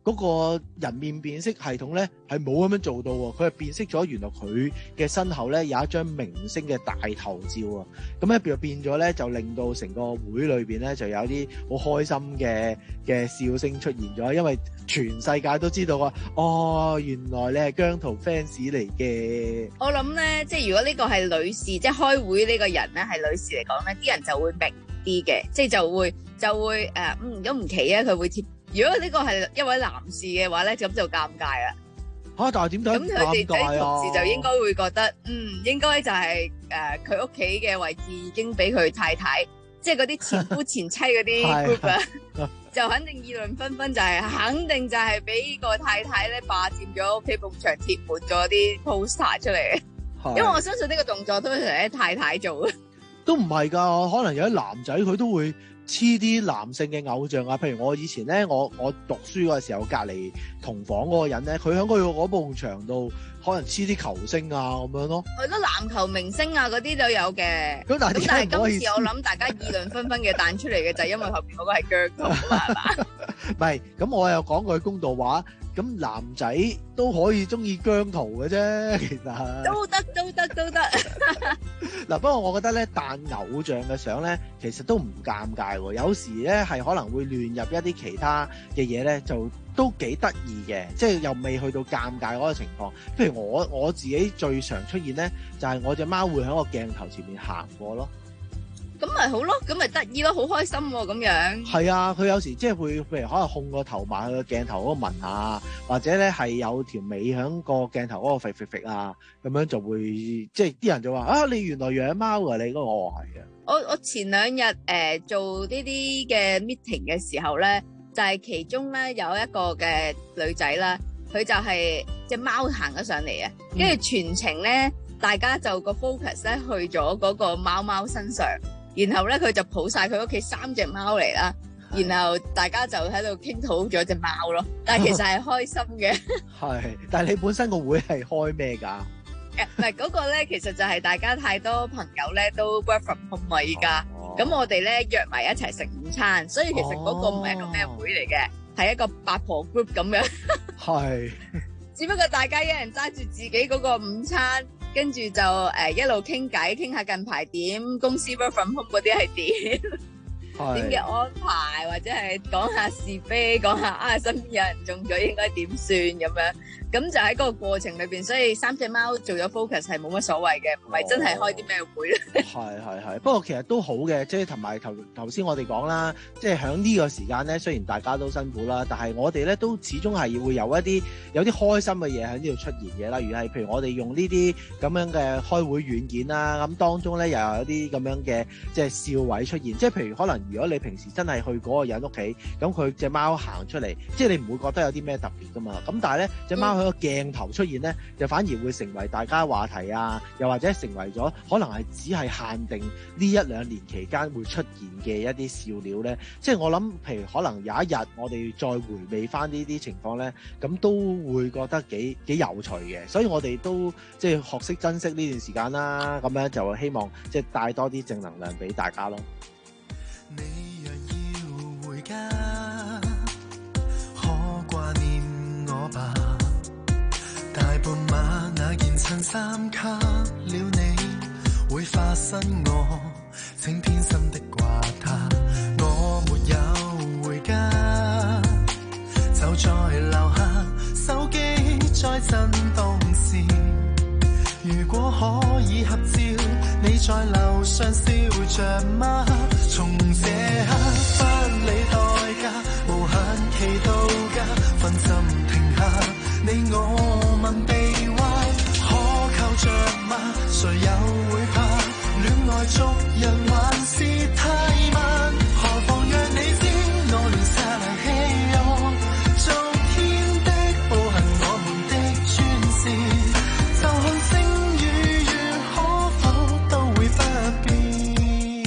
嗰個人面辨識系統咧係冇咁樣做到喎，佢係辨識咗原來佢嘅身後咧有一張明星嘅大頭照啊，咁咧變變咗咧就令到成個會裏邊咧就有啲好開心嘅嘅笑聲出現咗，因為全世界都知道啊，哦，原來你係姜濤 fans 嚟嘅。 我諗咧，即係如果呢個係女士，即係開會呢個人咧係女士嚟講咧，啲人就會明啲嘅，即係就會就會誒、呃，嗯，咁唔奇啊，佢會貼。如果呢個係一位男士嘅話咧，咁就尷尬啦。 嚇、啊！但係點解咁佢哋啲同事就應該會覺得， 啊、 嗯，應該就係誒佢屋企嘅位置已經俾佢太太，即係嗰啲前夫前妻嗰啲 group 啊，就肯定議論紛紛，就係、是、肯定就係俾個太太咧霸佔咗屋企埲牆，貼滿咗啲 poster 出嚟。因為我相信呢個動作都係喺太太做嘅。 都唔係㗎，可能有啲男仔佢都會黐啲男性嘅偶像啊。譬如我以前咧，我我讀書嗰時候，隔離同房嗰個人咧，佢喺佢嗰埲牆度可能黐啲球星啊咁樣咯。係咯，籃球明星啊嗰啲都有嘅。咁但係但係今次我諗大家議論紛紛嘅彈出嚟嘅就係因為後邊嗰個係姜濤啦，係嘛？唔係，咁我又講句公道話。咁男仔都可以中意姜濤嘅啫，其實都得都得都得。 嗱，不過我覺得咧，彈偶像嘅相咧，其實都唔尷尬喎。有時咧係可能會亂入一啲其他嘅嘢咧，就都幾得意嘅，即係又未去到尷尬嗰個情況。譬如我我自己最常出現咧，就係、是、我隻貓會喺個鏡頭前面行過咯。 咁咪好咯，咁咪得意咯，好開心喎、啊、咁樣。係啊，佢有時即係會，譬如可能控個頭埋去個鏡頭嗰度聞下，或者咧係有條尾喺個鏡頭嗰度揈揈揈啊，咁樣就會即係啲人就話啊，你原來養貓㗎你嗰個，我話係啊。我我前兩日誒、呃、做呢啲嘅 meeting 嘅時候咧，就係、是、其中咧有一個嘅女仔啦，佢就係隻貓行咗上嚟啊，跟住全程咧大家就個 focus 咧去咗嗰個貓貓身上。然後咧，佢就抱晒佢屋企三隻貓嚟啦，然後大家就喺度傾討咗隻貓咯。但係其實係開心嘅。係， 但係你本身個會係開咩㗎？ 誒，唔係嗰個咧，其實就係大家太多朋友咧都 work from home 啊，依家。咁我哋咧約埋一齊食午餐，所以其實嗰個唔係一個咩會嚟嘅，係一個八婆 group 咁樣。係。只不過大家一人揸住自己嗰個午餐。跟住就誒、呃、一路傾偈，傾下近排點，公司 work from home 嗰啲係點，點嘅安排，或者係講下是非，講下啊身邊有人中咗應該點算咁樣，咁就喺嗰個過程裏邊，所以三隻貓做咗 focus 係冇乜所謂嘅，唔係真係開啲咩會咧。係係係，不過其實都好嘅，即係同埋頭頭先我哋講啦，即係喺呢個時間咧，雖然大家都辛苦啦，但係我哋咧都始終係會有一啲有啲開心嘅嘢喺呢度出現嘅，例如係譬如我哋用呢啲咁樣嘅開會軟件啦，咁當中咧又有啲咁樣嘅即係笑位出現，即係譬如可能如果你平時真係去嗰個人屋企，咁佢隻貓行出嚟，即係你唔會覺得有啲咩特別噶嘛，咁但係咧隻貓喺個鏡頭出現咧，就反而會成為大家話題啊，又或者成為咗可能係只係限定呢一兩年期間會出現嘅一啲笑料咧。即係我諗，譬如可能有一日我哋再回味翻呢啲情況咧，咁都會覺得幾幾有趣嘅。所以我哋都即係學識珍惜呢段時間啦。咁樣就希望即係帶多啲正能量俾大家咯。 你若要回家，可掛念我吧。大半晚那件襯衫給了你，會發生我請偏心的掛他。我沒有回家，就在樓下，手機在震動時，如果可以合照，你在樓上笑着嗎？從這刻不理代價，無限期到家，分針停下，你我問臂彎，可靠着嗎？誰又會怕戀愛捉人還是太慢？何妨讓你知我亂撒冷氣用昨天的步行，我們的專事就看星與月可否都會不變。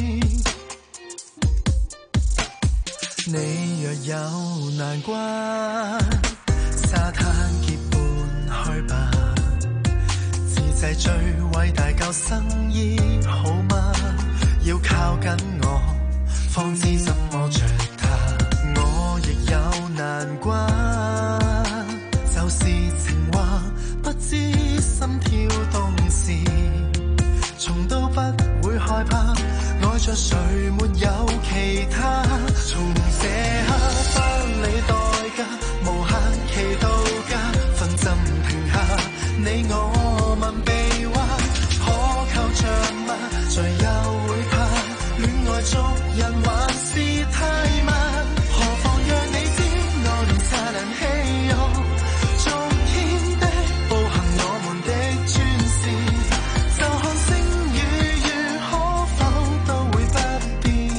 你若有難關，沙灘結伴去吧，自製最偉大救生衣好嗎？要靠緊我，方知怎麼着它。我亦有難關， 心跳動時，從都不會害怕，愛着誰沒有其他。從這刻不理代價，無限期到家，分針停下，你我問臂彎，可靠着嗎？誰又會怕？戀愛捉人還是太慢，何妨讓你知我連剎能稀有，昨天的步行我們的專事，就看星與月可否都會不變。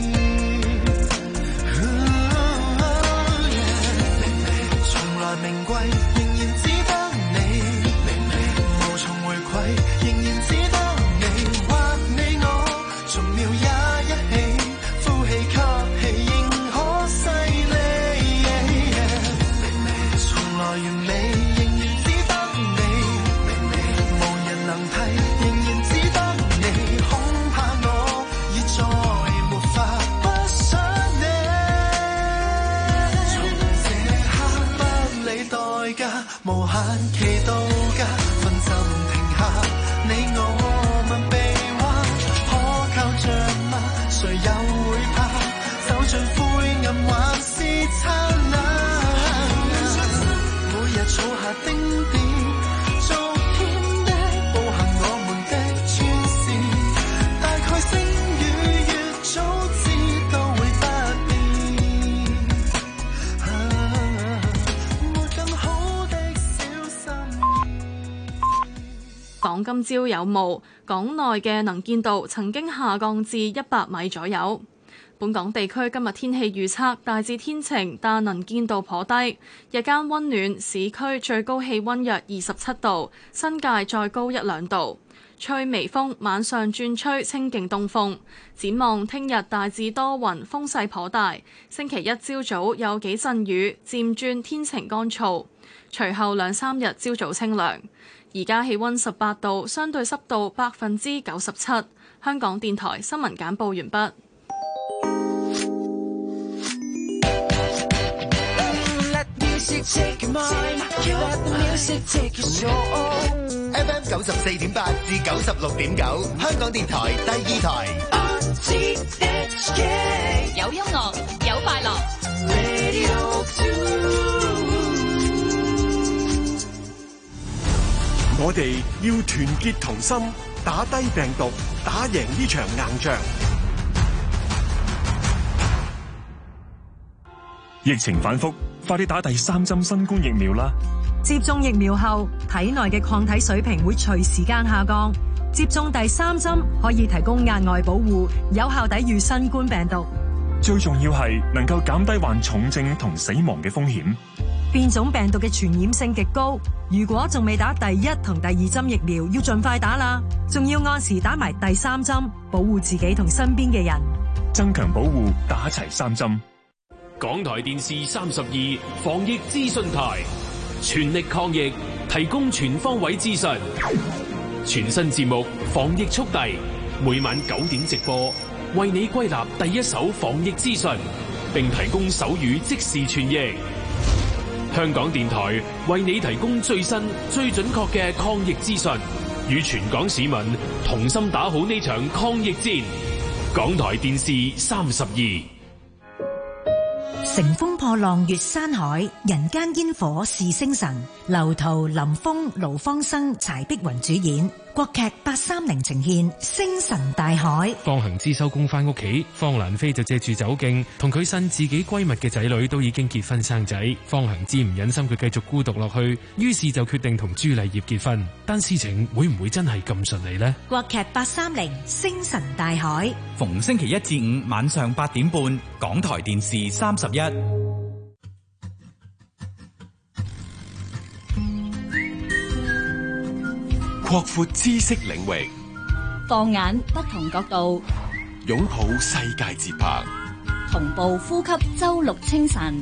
從來名貴仍然只得你，無從回饋仍然只得你，或你我從妙也一起，呼氣吸氣仍可犀利。從來完美仍然只得你，無人能替仍然只得你，恐怕我已再沒法不想你。從這刻不理代價，無限期到家，分針停下，你我問臂彎，可靠着嗎？誰又會怕？走進灰暗還是燦爛，每日儲下丁點，昨天的步行我們的專事，大概星與月早知都會不變，啊，沒更好的小心。 港今朝有霧，港內嘅能見度曾經下降至一百米左右。本港地區今日天氣預測大致天晴，但能見度頗低。日間溫暖，市區最高氣溫約二十七度，新界再高一兩度。吹微風，晚上轉吹清勁東風。展望聽日大致多雲，風勢頗大。星期一朝早有幾陣雨，漸轉天晴乾燥。隨後兩三日朝早清涼。而家氣溫十八度，相對濕度百分之九十七。香港電台新聞簡報完畢。 F M 九十四點八至九十六點九，香港電台第二台。 有音樂，有快樂。 我哋要團結同心，打低病毒，打贏呢場硬仗。 疫情反覆，快啲打第三針新冠疫苗啦！ 接種疫苗後，體內嘅抗體水平會隨時間下降。接種第三針可以提供額外保護，有效抵禦新冠病毒。 最重要係能夠減低患重症同死亡嘅風險。 變種病毒嘅傳染性極高，如果仲未打第一同第二針疫苗，要盡快打啦。仲要按時打埋第三針，保護自己同身邊嘅人。 增強保護，打齊三針。 港台電視三十二防疫資訊台，全力抗疫，提供全方位資訊。全新節目防疫速遞，每晚九點直播，為你歸納第一手防疫資訊，並提供手語即時傳譯。香港電台為你提供最新、最準確嘅抗疫資訊，與全港市民同心打好呢場抗疫戰。港台電視三十二。 乘風破浪越山海，人間煙火是星辰。劉濤、林峰、盧芳生、柴碧雲主演國劇八三零呈現星辰大海。 方行之收工翻屋企，方蘭妃就借住走徑同佢呻自己閨蜜嘅仔女都已經結婚生仔。方行之唔忍心佢繼續孤獨落去，於是就決定同朱麗葉結婚。但事情會唔會真係咁順利呢？ 國劇八三零星辰大海， 逢星期一至五晚上八點半，港台電視三十一。 擴闊知識領域， 放眼不同角度， 擁抱世界節拍， 同步呼吸周六清晨。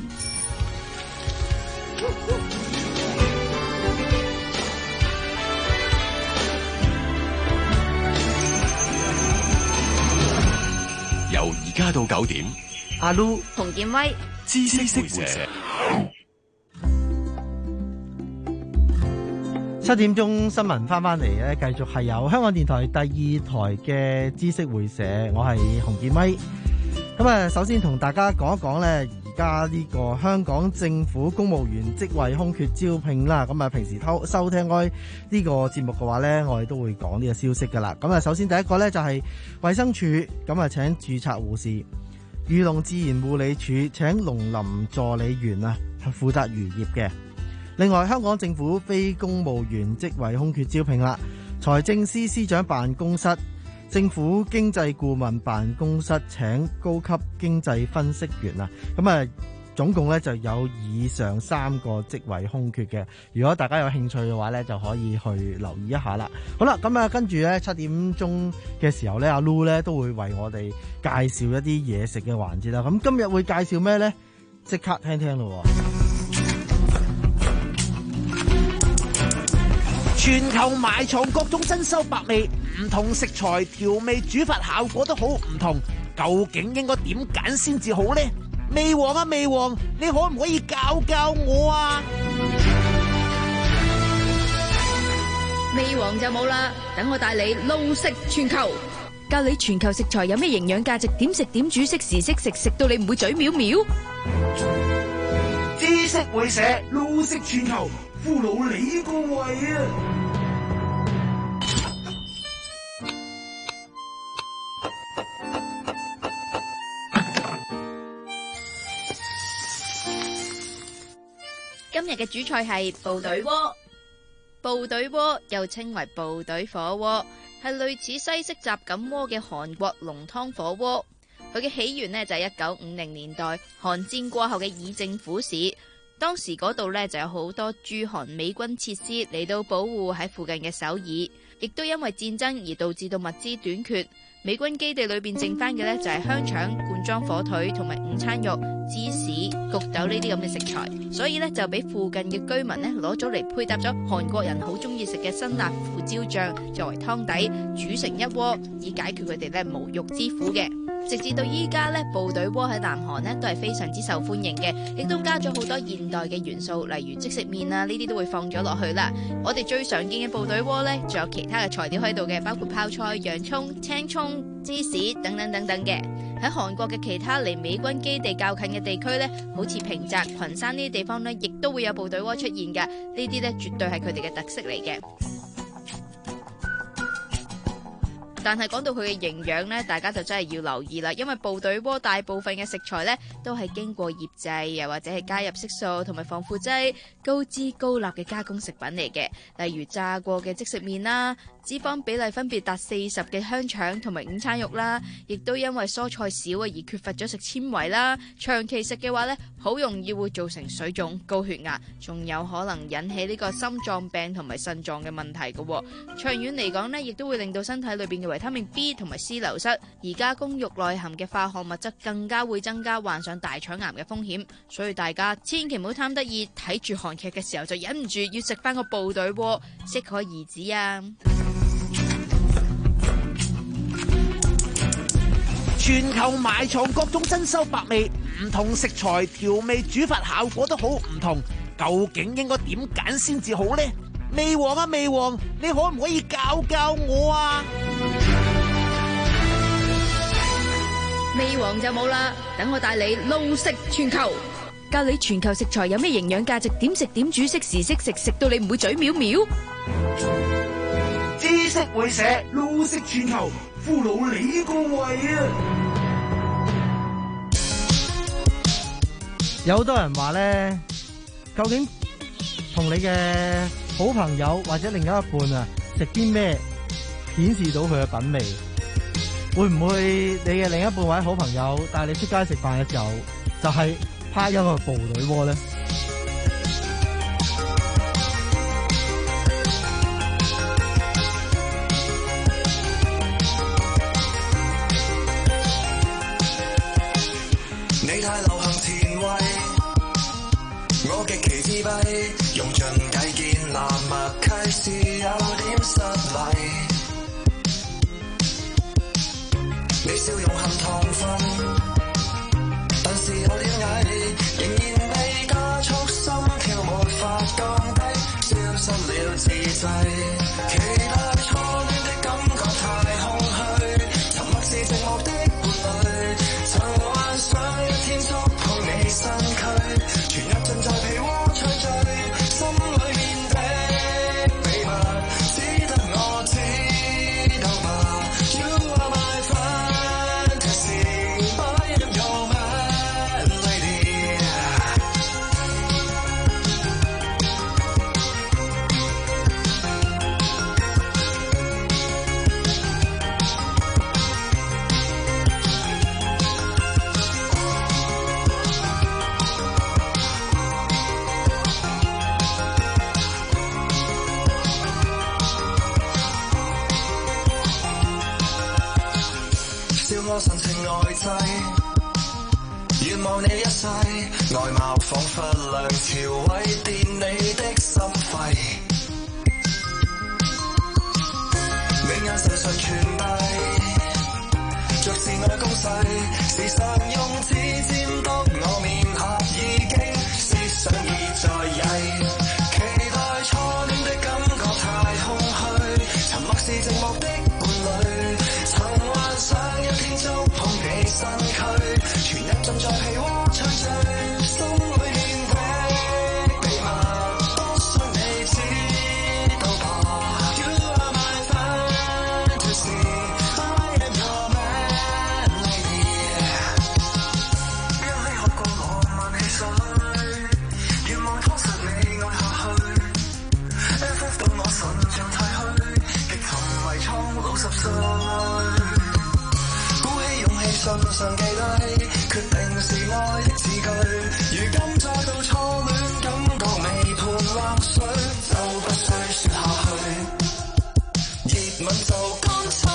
由而家到九點， 阿 Lu 洪建威， 知識會社。 七點鐘新聞翻翻嚟咧，繼續係有香港電台第二台嘅知識會社，我係洪建威。咁啊，首先同大家講一講咧，而家呢個香港政府公務員職位空缺招聘啦。咁啊，平時偷收聽開呢個節目嘅話咧，我哋都會講呢個消息噶啦。咁啊，首先第一個咧就係衛生署咁啊，請註冊護士；漁農自然護理署請農林助理員啊，係負責漁業嘅。另外，香港政府非公務員職位空缺招聘啦，財政司司長辦公室、政府經濟顧問辦公室請高級經濟分析員啊，咁啊，總共咧就有以上三個職位空缺嘅。如果大家有興趣嘅話咧，就可以去留意一下啦。好啦，咁啊，跟住咧七點鐘嘅時候咧，阿 Lu 咧都會為我哋介紹一啲嘢食嘅環節啦。咁今日會介紹咩咧？即刻聽聽咯。 全球埋藏各種珍饈百味，唔同食材調味煮法效果都好唔同，究竟應該點揀先至好呢？味王啊味王，你可唔可以教教我啊？ 味王就冇啦，等我帶你撈食全球，教你全球食材有咩營養價值，點食點煮，識時識食，食到你唔會嘴藐藐。 知識會社撈食全球，俘虜你個胃啊！ 今日嘅主菜係部隊鍋。部隊鍋又稱為部隊火鍋，係類似西式什錦鍋嘅韓國濃湯火鍋。佢嘅起源呢，就係一九五零年代韓戰過後嘅議政府市，當時嗰度呢，就有好多駐韓美軍設施嚟到保護喺附近嘅首爾，亦都因為戰爭而導致到物資短缺。美軍基地裏邊剩翻嘅呢，就係香腸、罐裝火腿同埋午餐肉、芝士、焗豆呢啲咁嘅食材，所以呢，就俾附近嘅居民呢攞咗嚟配搭咗韓國人好中意食嘅辛辣胡椒醬作為湯底，煮成一鍋，以解決佢哋呢無肉之苦嘅。直至到依家呢，部隊鍋喺南韓呢都係非常之受歡迎嘅，亦都加咗好多現代嘅元素，例如即食麵啊，呢啲都會放咗落去啦。我哋最常見嘅部隊鍋呢，仲有其他嘅材料喺度嘅，包括泡菜、洋葱、青葱、芝士等等等等嘅。喺韓國嘅其他離美軍基地較近嘅地區呢，好似平澤、群山呢啲地方呢，亦都會有部隊鍋出現㗎。呢啲呢，絕對係佢哋嘅特色嚟嘅。但係講到佢嘅營養呢，大家就真係要留意啦，因為部隊鍋大部分嘅食材呢，都係經過醃製，又或者係加入色素同埋防腐劑、高脂高鈉嘅加工食品嚟嘅，例如炸過嘅即食麵啦，脂肪比例分別達四十嘅香腸同埋午餐肉啦，亦都因為蔬菜少啊而缺乏咗食纖維啦，長期食嘅話呢，好容易會造成水腫、高血壓，仲有可能引起呢個心臟病同埋腎臟嘅問題嘅。長遠嚟講呢，亦都會令到身體裏邊嘅維他命 B 同埋 C 流失，而加工肉內含嘅化學物質更加會增加患上大腸癌嘅風險，所以大家千祈唔好貪得意，睇住韓劇嘅時候就忍唔住要食翻個部隊鍋，適可而止啊！ 全球埋藏各種珍饈百味，唔同食材調味煮法效果都好唔同，究竟應該點揀先至好呢？味王啊味王，你可唔可以教教我啊？ 味王就冇啦，等我帶你撈食全球，教你全球食材有咩營養價值，點食點煮，識時識食，食到你唔會嘴藐藐。 知識會社撈食全球，俘虜你個胃啊！ 有好多人話咧，究竟同你嘅好朋友或者另一半啊食啲咩顯示到佢嘅品味？會唔會你嘅另一半或者好朋友帶你出街食飯嘅時候，就係拍一個部隊鍋咧？ 你太流行前衛，我極其自閉，用盡計建立默契是有點失禮。你笑容很亢奮，但是有點矮，仍然被教個神情外祭，願望你一世，外貌彷彿梁朝偉，電你的心肺，你眼神上傳遞，着自愛攻勢，時常用指尖篤我面頰，已經思想已在曳，期待初戀的感覺太空虛，沉默是寂寞的伴侶，曾幻想一天觸碰你身軀，全日盡在被窩吹醉，心裏面的秘密，不需你知道吧。You are my fantasy, I am your man lady。一起喝過浪漫汽水，願望拖實你愛下去。F F 到我神像太虛，極沉迷蒼老十歲。鼓起勇氣，信上記低，決定是愛的字句。如今再度初戀，感覺未判落水，就不需說下去，熱吻就乾脆。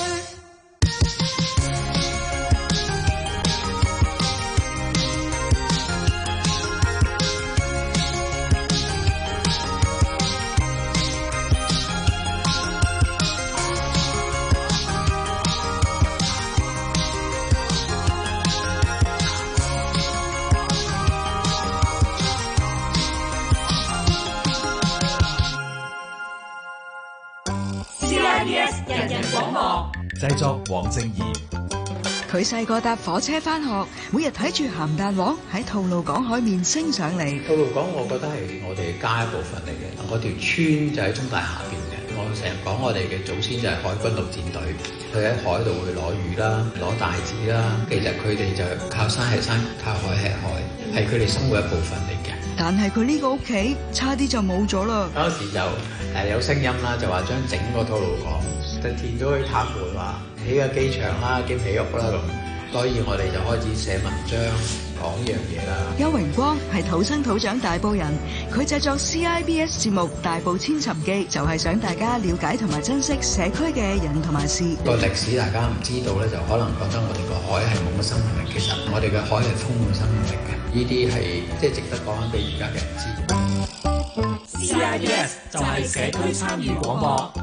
C I B S 人人廣播， 製作黃正義。 佢細個搭火車返學，每日睇住鹹蛋黃喺吐露港海面升上嚟。 吐露港我覺得係我哋家一部分嚟嘅，我條村就喺中大下邊嘅。我成日講我哋嘅祖先就係海軍陸戰隊，佢喺海度會攞魚啦，攞帶子啦。其實佢哋就靠山吃山，靠海吃海，係佢哋生活一部分嚟嘅。 但係佢呢個屋企差啲就冇咗啦。 當時就誒有聲音啦，就話將整個吐露港填到去塔門，話起個機場啦，兼起屋啦咁。所以我哋就開始寫文章講呢樣嘢啦。 邱榮光係土生土長大埔人，佢製作 C I B S 節目《大埔千尋記》，就係想大家了解同埋珍惜社區嘅人同埋事。 個歷史大家唔知道咧，就可能覺得我哋個海係冇乜生命力，其實我哋嘅海係充滿生命力嘅。呢啲係即係值得講緊俾而家嘅人知。 C I B S 就係社區參與廣播。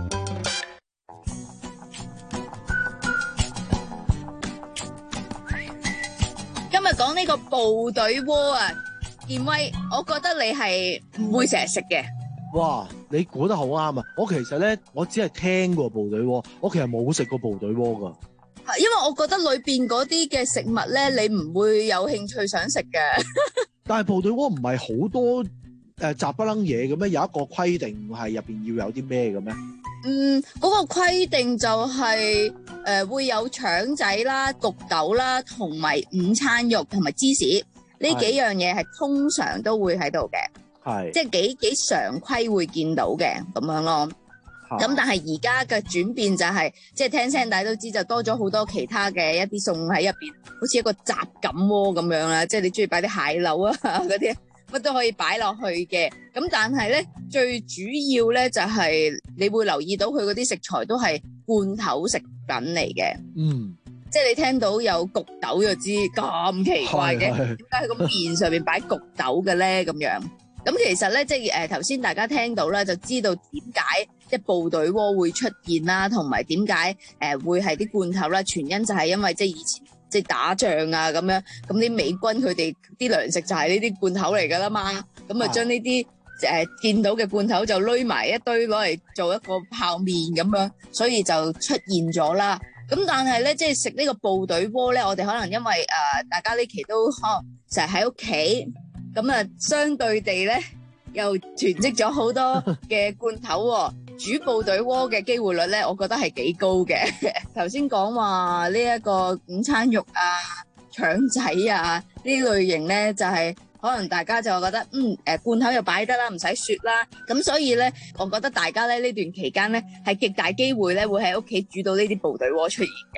今日講呢個部隊鍋啊，健威，我覺得你係唔會成日食嘅。 哇，你估得好啱啊！我其實咧，我只係聽過部隊鍋，我其實冇食過部隊鍋噶。 因為我覺得裏邊嗰啲嘅食物咧，你唔會有興趣想食嘅。 但係部隊鍋唔係好多誒雜不楞嘢嘅咩？有一個規定係入邊要有啲咩嘅咩？ 嗯，嗰、那個規定就係、是、誒、呃、會有腸仔啦、焗豆啦，同埋午餐肉同埋芝士呢幾樣嘢係通常都會喺度嘅，係即係幾幾常規會見到嘅咁樣咯。咁但係而家嘅轉變就係、是，即係聽聲大家都知，就多咗好多其他嘅一啲餸喺入邊，好似一個雜錦鍋咁樣啦，即係你中意擺啲蟹柳啊嗰啲。乜都可以擺落去嘅，咁但係咧最主要咧就係、是、你會留意到佢嗰啲食材都係罐頭食品嚟嘅，嗯，即係你聽到有焗豆就知咁奇怪嘅，點解喺個麵上面擺焗豆嘅咧咁樣？咁其實咧即係誒頭先大家聽到啦，就知道點解即係部隊鍋會出現啦，同埋點解誒會係啲罐頭啦？全因就係因為即係以前。即係打仗啊咁樣，咁啲美軍佢哋啲糧食就係呢啲罐頭嚟㗎啦嘛，咁啊將呢啲誒見到嘅罐頭就攏埋一堆攞嚟做一個泡麵咁樣，所以就出現咗啦。咁但係咧，即係食呢個部隊鍋咧，我哋可能因為誒、呃、大家呢期都可能成日喺屋企，咁啊相對地咧又囤積咗好多嘅罐頭喎、哦。煮部隊鍋嘅機會率咧，我覺得係幾高嘅。頭先講話呢一個午餐肉啊、腸仔啊呢類型咧，就係、是、可能大家就覺得嗯誒罐頭又擺得啦，唔使雪啦。咁所以咧，我覺得大家咧呢段期間咧係極大機會咧會喺屋企煮到呢啲部隊鍋出現嘅。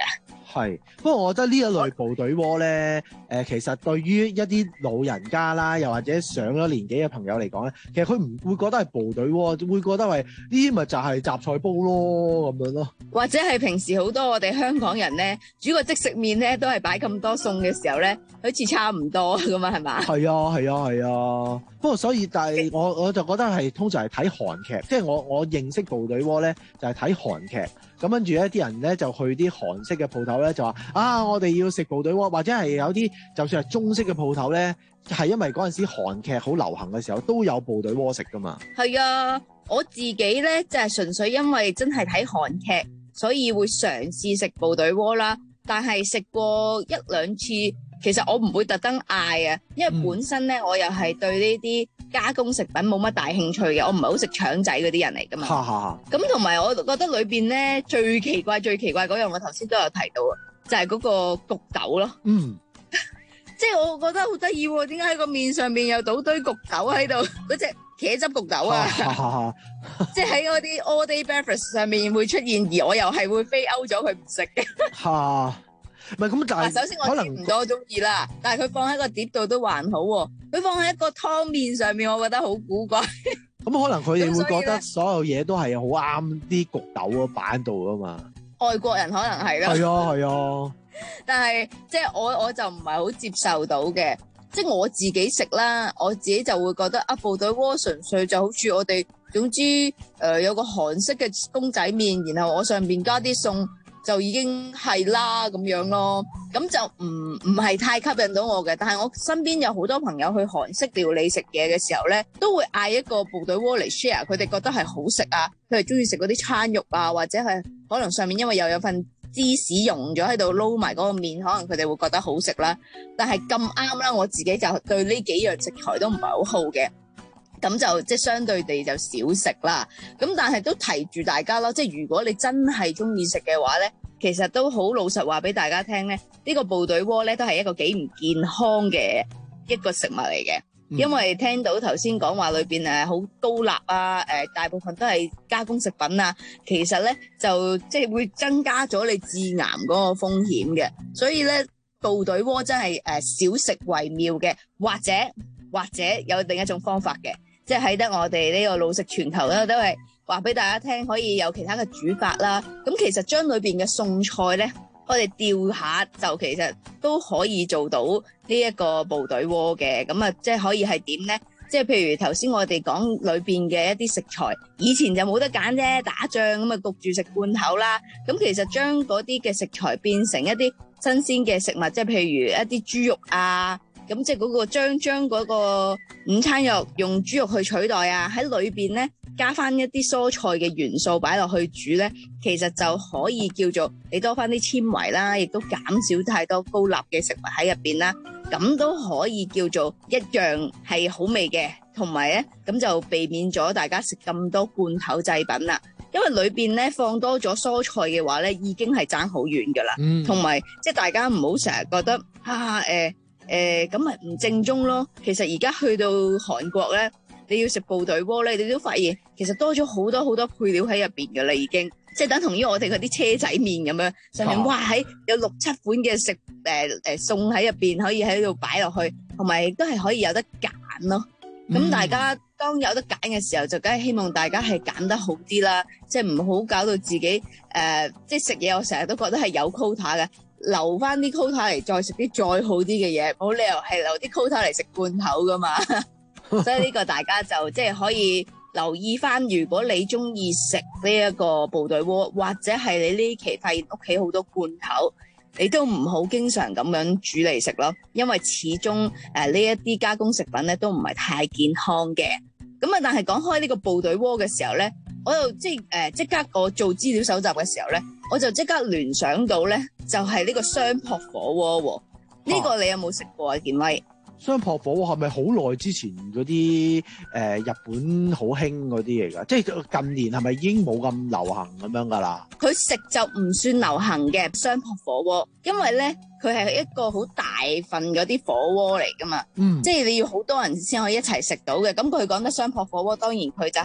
係，不過我覺得呢一類部隊鍋咧，誒、呃，其實對於一啲老人家啦，又或者上咗年紀嘅朋友嚟講咧，其實佢唔會覺得係部隊鍋，會覺得係呢啲咪就係雜菜煲咯咁樣咯。 或者係平時好多我哋香港人咧煮個即食麵咧，都係擺咁多餸嘅時候咧，好似差唔多咁啊，係嘛？係啊，係啊，係啊。不過所以，但係我我就覺得係通常係睇韓劇，即係我我認識部隊鍋咧，就係睇韓劇。咁跟住咧，啲人咧就去啲韓式嘅鋪頭咧，就話啊，我哋要食部隊鍋，或者係有啲就算係中式嘅鋪頭咧，係因為嗰陣時韓劇好流行嘅時候，都有部隊鍋食噶嘛。係啊，我自己咧就係純粹因為真係睇韓劇，所以會嘗試食部隊鍋啦。但係食過一兩次，其實我唔會特登嗌啊，因為本身咧我又係對呢啲加工食品冇乜大興趣嘅，我唔係好食腸仔嗰啲人嚟噶嘛。咁同埋我覺得裏邊咧最奇怪、最奇怪嗰樣，我頭先都有提到啊，就係、是、嗰個焗豆咯。嗯，即係我覺得好得意喎，點解喺個面上面又倒堆焗豆喺度？嗰隻茄汁焗豆啊，即係喺嗰啲 all day breakfast 上面會出現，而我又係會飛歐咗佢唔食嘅。嚇！唔係咁，但係首先我唔多中意啦，但係佢放喺個碟度都還好喎。佢放喺一個湯麵上面，我覺得好古怪。咁可能佢哋會覺得所有嘢都係好啱啲焗豆個板度啊嘛。外國人可能係啦。係啊，係啊。但係即係我我就唔係好接受到嘅，即係我自己食啦，我自己就會覺得啊，部隊鍋純粹就好似我哋總之誒、呃、有個韓式嘅公仔麵，然後我上邊加啲餸。就已經係啦咁樣咯，咁就唔唔係太吸引到我嘅。但係我身邊有好多朋友去韓式料理食嘢嘅時候咧，都會嗌一個部隊鍋嚟 share，佢哋覺得係好食啊，佢哋中意食嗰啲餐肉啊，或者係可能上面因為又有份芝士溶咗喺度撈埋嗰個麵，可能佢哋會覺得好食啦。但係咁啱啦，我自己就對呢幾樣食材都唔係好好嘅。咁就即係相對地就少食啦。咁但係都提住大家咯，即係如果你真係中意食嘅話咧，其實都好老實話俾大家聽咧，呢個部隊鍋咧都係一個幾唔健康嘅一個食物嚟嘅。嗯、因為聽到頭先講話裏邊誒好高鈉啊，誒大部分都係加工食品啊，其實咧就即係會增加咗你致癌嗰個風險嘅。所以咧部隊鍋真係誒少食為妙嘅，或者或者有另一種方法嘅。即係喺得我哋呢個老食全球咧，都係話俾大家聽，可以有其他嘅煮法啦。咁其實將裏邊嘅餸菜咧，我哋調下就其實都可以做到呢一個部隊鍋嘅。咁啊，即係可以係點咧？即係譬如頭先我哋講裏邊嘅一啲食材，以前就冇得揀啫，打仗咁啊焗住食罐頭啦。咁其實將嗰啲嘅食材變成一啲新鮮嘅食物，即係譬如一啲豬肉啊。咁即係嗰個將將嗰個午餐肉用豬肉去取代啊，喺裏邊咧加翻一啲蔬菜嘅元素擺落去煮咧，其實就可以叫做你多翻啲纖維啦，亦都減少太多高鈉嘅食物喺入邊啦，咁都可以叫做一樣係好味嘅，同埋咧咁就避免咗大家食咁多罐頭製品啦。因為裏邊咧放多咗蔬菜嘅話咧，已經係爭好遠噶啦，同埋即係大家唔好成日覺得啊誒。呃誒咁咪唔正宗咯。其實而家去到韓國咧，你要食部隊鍋咧，你都發現其實多咗好多好多配料喺入邊㗎啦，已經即係等同於我哋嗰啲車仔麵咁樣，上面哇喺有六七款嘅食誒誒餸喺入邊，可以喺度擺落去，同埋亦都係可以有得揀咯。咁、嗯、大家當有得揀嘅時候，就梗係希望大家係揀得好啲啦，即係唔好搞到自己誒、呃，即係食嘢我成日都覺得係有 quota 嘅。留翻啲 quota 嚟再食啲再好啲嘅嘢，冇理由係留啲 quota 嚟食罐頭噶嘛。所以呢個大家就即係可以留意翻，如果你中意食呢一個部隊鍋，或者係你呢期發現屋企好多罐頭，你都唔好經常咁樣煮嚟食咯，因為始終誒呢一啲加工食品咧都唔係太健康嘅。咁啊，但係講開呢個部隊鍋嘅時候咧，我又即係誒即刻我做資料搜集嘅時候咧，我就即刻聯想到咧，就係、是、呢個雙撲火鍋喎。呢、這個你有冇食過啊？健威？ 雙撲火鍋係咪好耐之前嗰啲誒日本好興嗰啲嚟㗎？即係近年係咪已經冇咁流行咁樣㗎啦？ 佢食就唔算流行嘅雙撲火鍋，因為咧佢係一個好大份嗰啲火鍋嚟㗎嘛。嗯，即係你要好多人先可以一齊食到嘅。咁佢講得雙撲火鍋，當然佢就係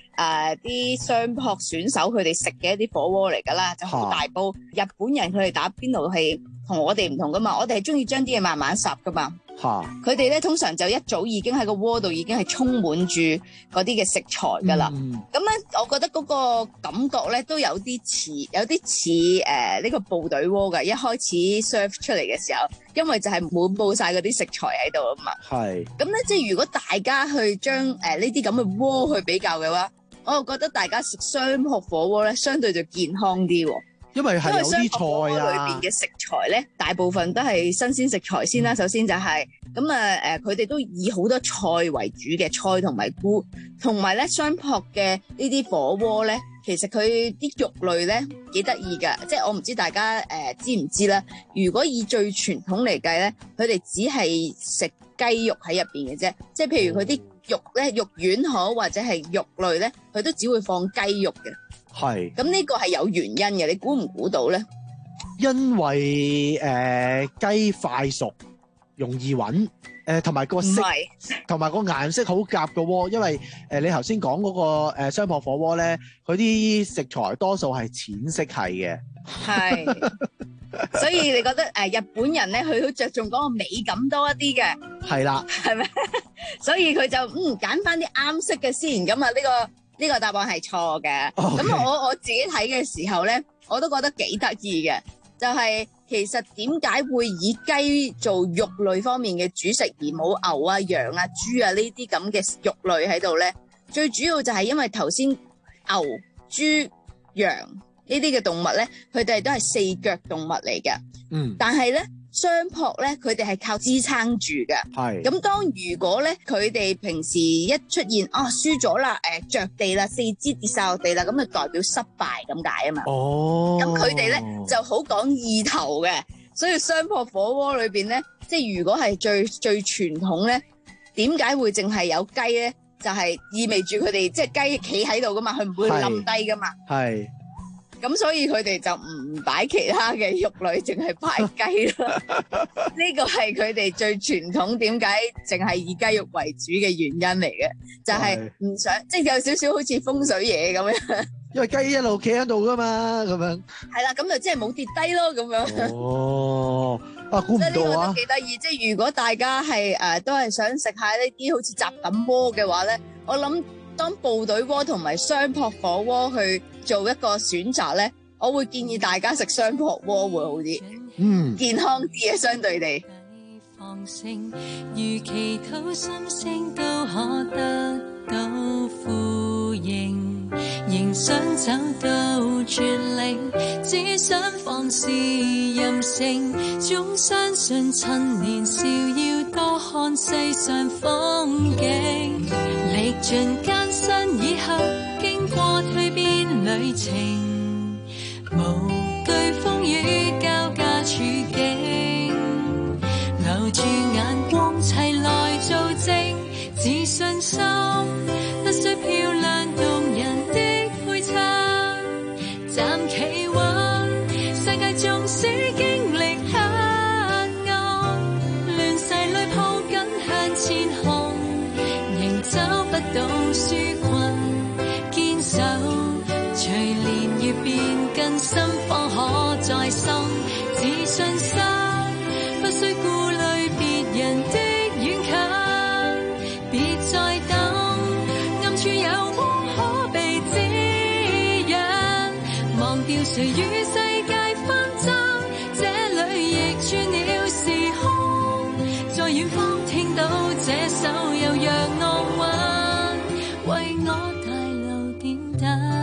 誒啲相撲選手佢哋食嘅一啲火鍋嚟㗎啦，就好大煲。日本人佢哋打邊爐係同我哋唔同㗎嘛，我哋係中意將啲嘢慢慢烚㗎嘛。佢哋咧通常就一早已經喺個鍋度已經係充滿住嗰啲嘅食材㗎啦。咁、嗯、咧，我覺得嗰個感覺咧都有啲似，有啲似誒呢個部隊鍋㗎。一開始 serve 出嚟嘅時候，因為就係滿佈晒嗰啲食材喺度啊嘛。係。咁咧，即係如果大家去將誒呢啲咁嘅鍋去比較嘅話，我又覺得大家食雙撲火鍋咧，相對就健康啲喎。因為係有啲菜啊，裏邊嘅食材咧，大部分都係新鮮食材先啦。嗯、首先就係咁啊，誒，佢哋都以好多菜為主嘅菜同埋菇，同埋咧雙撲嘅呢啲火鍋咧，其實佢啲肉類咧幾得意噶。即係我唔知大家誒、呃、知唔知啦。如果以最傳統嚟計咧，佢哋只係食雞肉喺入邊嘅啫。即係譬如佢啲肉咧，肉丸好或者係肉類咧，佢都只會放雞肉嘅。係，咁呢個係有原因嘅，你估唔估到咧？因為誒雞、呃、快熟，容易搵，誒同埋個色，同埋個顏色好夾嘅喎。因為誒、呃、你頭先講嗰個誒雙撲火鍋咧，佢啲食材多數係淺色係嘅。係，所以你覺得誒、呃、日本人咧，佢好着重嗰個美感多一啲嘅。係啦，係咪？所以佢就嗯揀翻啲啱色嘅先，咁啊呢個。呢、這個答案係錯嘅，咁、okay. 我我自己睇嘅時候咧，我都覺得幾得意嘅，就係、是、其實點解會以雞做肉類方面嘅主食，而冇牛啊、羊啊、豬啊呢啲咁嘅肉類喺度咧？最主要就係因為頭先牛、豬、羊呢啲嘅動物咧，佢哋都係四腳動物嚟嘅，嗯，但係咧。雙撲咧，佢哋係靠支撐住嘅。係咁，當如果咧佢哋平時一出現啊輸咗啦，誒着地啦，四肢跌晒落地啦，咁就代表失敗咁解啊嘛。哦，咁佢哋咧就好講意頭嘅，所以雙撲火鍋裏邊咧，即係如果係最最傳統咧，點解會淨係有雞咧？就係、是、意味住佢哋即係雞企喺度噶嘛，佢唔會冧低噶嘛。係。咁所以佢哋就唔擺其他嘅肉類，淨係擺雞啦。呢個係佢哋最傳統點解淨係以雞肉為主嘅原因嚟嘅，就係、是、唔想即係有少少好似風水嘢咁樣。因為雞一路企喺度噶嘛，咁樣。係啦，咁就即係冇跌低咯，咁樣。哦，啊估唔到啊！所以呢個都幾得意，即係如果大家係誒、呃、都係想食下呢啲好似雜錦鍋嘅話咧，我諗。當部隊鍋同埋雙撲火鍋去做一個選擇咧，我會建議大家食雙撲鍋會好啲，嗯，健康啲嘅相對地。放聲如祈禱心聲都可得到呼應，仍想走到絕嶺，只想放肆任性，總相信趁年少要多看世上風景，歷盡艱辛以後經過蛻變旅程，無懼風雨交加處境，留住眼光齊來做證，自信心不需漂亮動人的配襯，站企穩，世界縱使經歷黑暗，亂世裏抱緊向前行，仍找不到紓困，堅守隨年月變更深，方可再生自信心，不需顧慮別人的遠近，別再等，暗處有光可被指引，忘掉誰與世界紛爭，這裏逆轉了時空，在遠方聽到這首悠揚樂韻，為我大路點燈。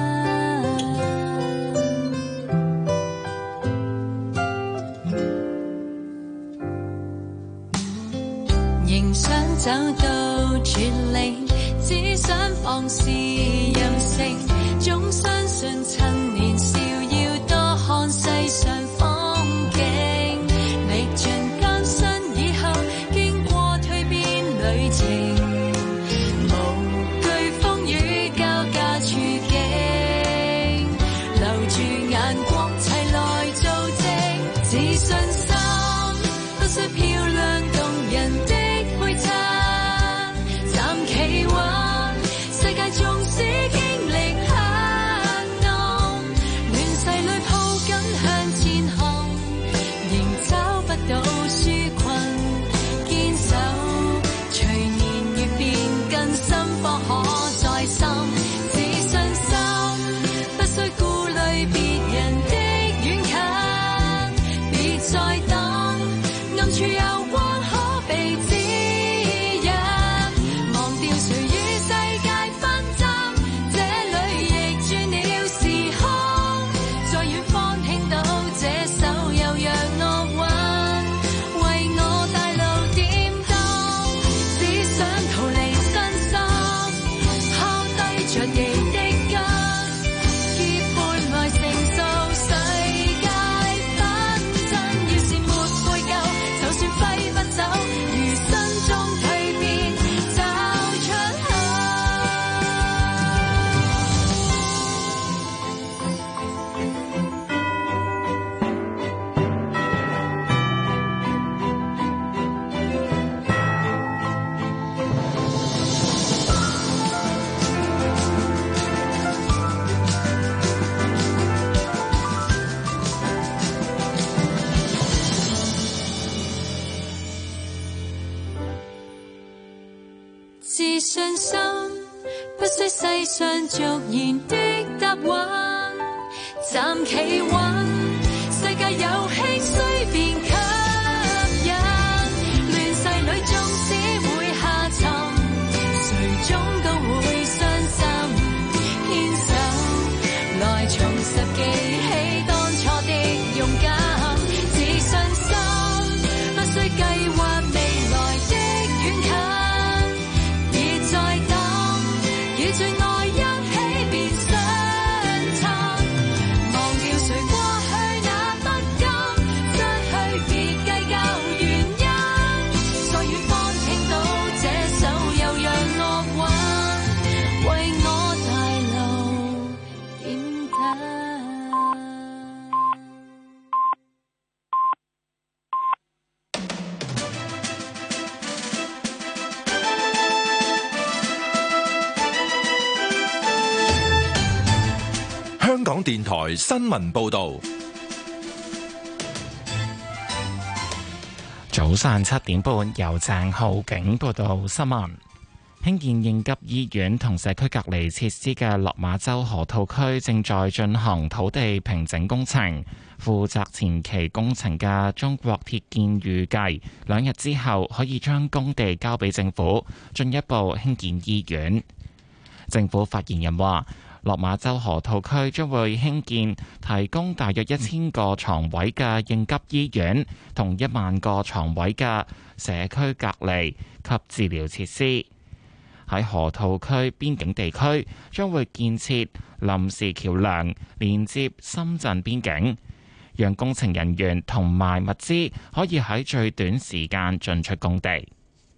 仍想走到絕嶺，只想放肆任性，總相信趁年少要多看世上風景，歷盡艱辛以後經過蛻變旅程，無懼風雨交加處境，留住眼光齊來做證，自信心不需漂亮動人的配襯，站企穩，世界縱使經上逐言的答案，站企穩，世界有興衰便吸引，亂世裏縱使會下沉，誰終都會傷心，牽手來重拾記起當初的勇敢，自信心不需計劃未來的遠近，別再等，與最愛一起變相襯，忘掉誰過去那不甘，失去別計較原因，在遠方聽到這首悠揚樂韻，為我大路點燈。 香港電台新聞報道。 早上七點半，由鄭浩景報道新聞。興建應急醫院同社區隔離設施嘅落馬洲河套區正在進行土地平整工程。負責前期工程嘅中國鐵建預計兩日之後可以將工地交俾政府，進一步興建醫院。政府發言人話，落馬洲河套區將會興建提供大約一千個床位嘅應急醫院，同一萬個床位嘅社區隔離及治療設施。喺河套區邊境地區將會建設臨時橋梁，連接深圳邊境，讓工程人員同埋物資可以喺最短時間進出工地。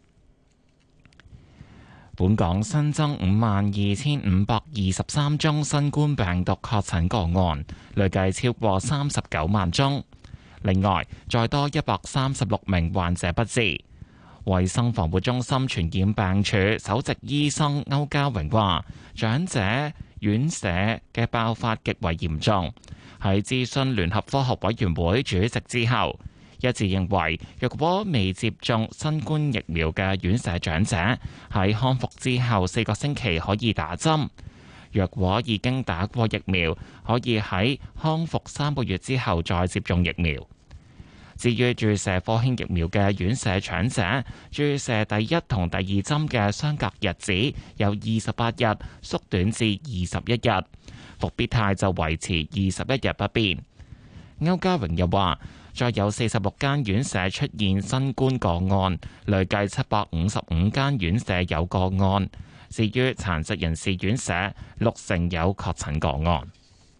本港新增五萬二千五百二十三宗新冠病毒確診個案，累計超過三十九萬宗。另外，再多一百三十六名患者不治。衛生防護中心傳染病處首席醫生歐家榮話，長者院舍嘅爆發極為嚴重。喺諮詢聯合科學委員會主席之後，一致認為，若果未接種新冠疫苗嘅院舍長者，喺康復之後四個星期可以打針；若果已經打過疫苗，可以喺康復三個月之後再接種疫苗。至於注射科興疫苗嘅院舍長者，注射第一同第二針嘅相隔日子由二十八日縮短至二十一日，復必泰就維持二十一日不變。歐家榮又話，再有四十六間院舍出現新冠個案，累計七百五十五間院舍有個案。至於殘疾人士院舍，六成有確診個案。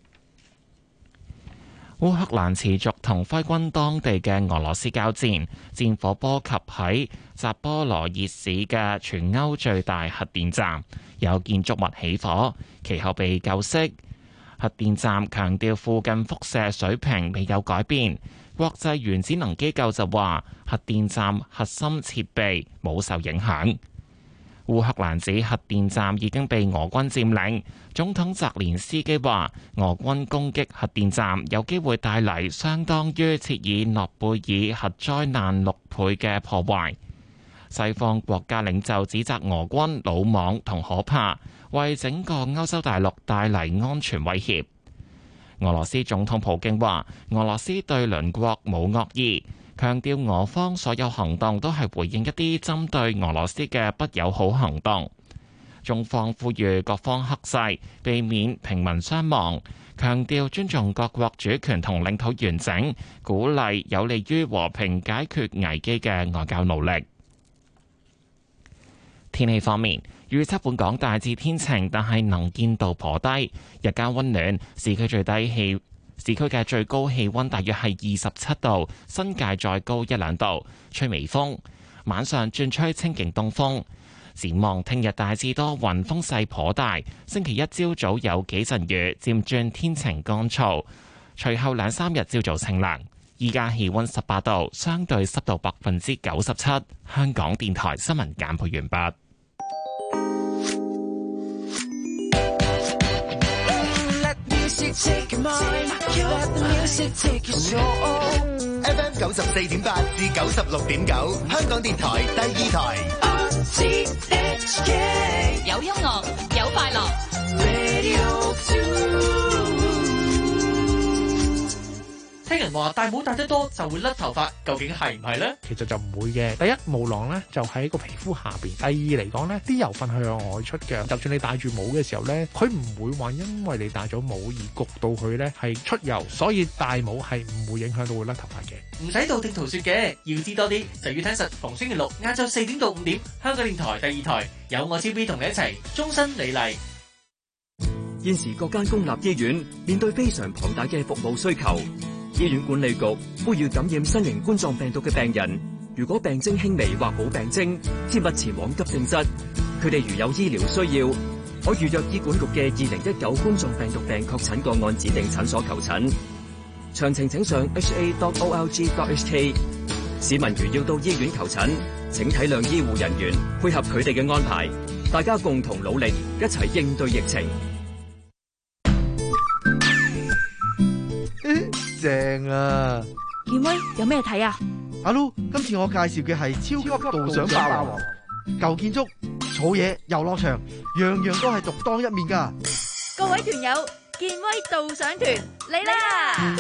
烏克蘭持續同揮軍當地嘅俄羅斯交戰，戰火波及喺扎波羅熱市嘅全歐最大核電站，有建築物起火，其後被救熄。核電站強調附近輻射水平未有改變。國際原子能機構就話，核電站核心設備冇受影響。烏克蘭指核電站已經被俄軍佔領。總統澤連斯基話，俄軍攻擊核電站有機會帶嚟相當於切爾諾貝爾核災難六倍嘅破壞。西方國家領袖指責俄軍魯莽同可怕，為整個歐洲大陸帶嚟安全威脅。俄羅斯總統普京話，俄羅斯對鄰國冇惡意，強調俄方所有行動都係回應一啲針對俄羅斯嘅不友好行動。中方呼籲各方克制，避免平民傷亡，強調尊重各國主權同領土完整，鼓勵有利於和平解決危機嘅外交努力。天氣方面，預測本港大致天晴，但係能見度頗低，日間溫暖，市區最低氣市區嘅最高氣溫大約係二十七度，新界再高一兩度，吹微風，晚上轉吹清勁東風。展望聽日大致多雲，風勢頗大，星期一朝早有幾陣雨，漸轉天晴乾燥，隨後兩三日朝早清涼。依家氣溫十八度，相對濕度百分之九十七。香港電台新聞簡報完畢。 F M 九十四點八至九十六點九，香港電台第二台。 有音樂，有快樂。 聽人話戴帽戴得多就會甩頭髮，究竟係唔係呢？ 其實就唔會嘅。第一，毛囊咧就喺個皮膚下邊；第二嚟講咧，啲油分係向外出嘅。就算你戴住帽嘅時候咧，佢唔會話因為你戴咗帽而焗到佢咧係出油，所以戴帽係唔會影響到會甩頭髮嘅。 唔使道聽途說嘅，要知多啲就要聽實。逢星期六晏晝四點到五點，香港電台第二台有我 T V 同你一齊終身美麗。 現時各間公立醫院面對非常龐大嘅服務需求。醫院管理局呼籲感染新型冠狀病毒嘅病人，如果病徵輕微或冇病徵，切勿前往急症室。佢哋如有醫療需要，可預約醫管局嘅二零一九冠狀病毒病確診個案指定診所求診。詳情請上 h a dot o r g dot h k。市民如要到醫院求診，請體諒醫護人員，配合佢哋嘅安排，大家共同努力，一齊應對疫情。 正啊！ 健威有咩睇啊？ 阿 Lu，今次我介紹嘅係超級導賞霸王，舊建築、草野、遊樂場，樣樣都係獨當一面噶。 各位團友，健威導賞團嚟啦！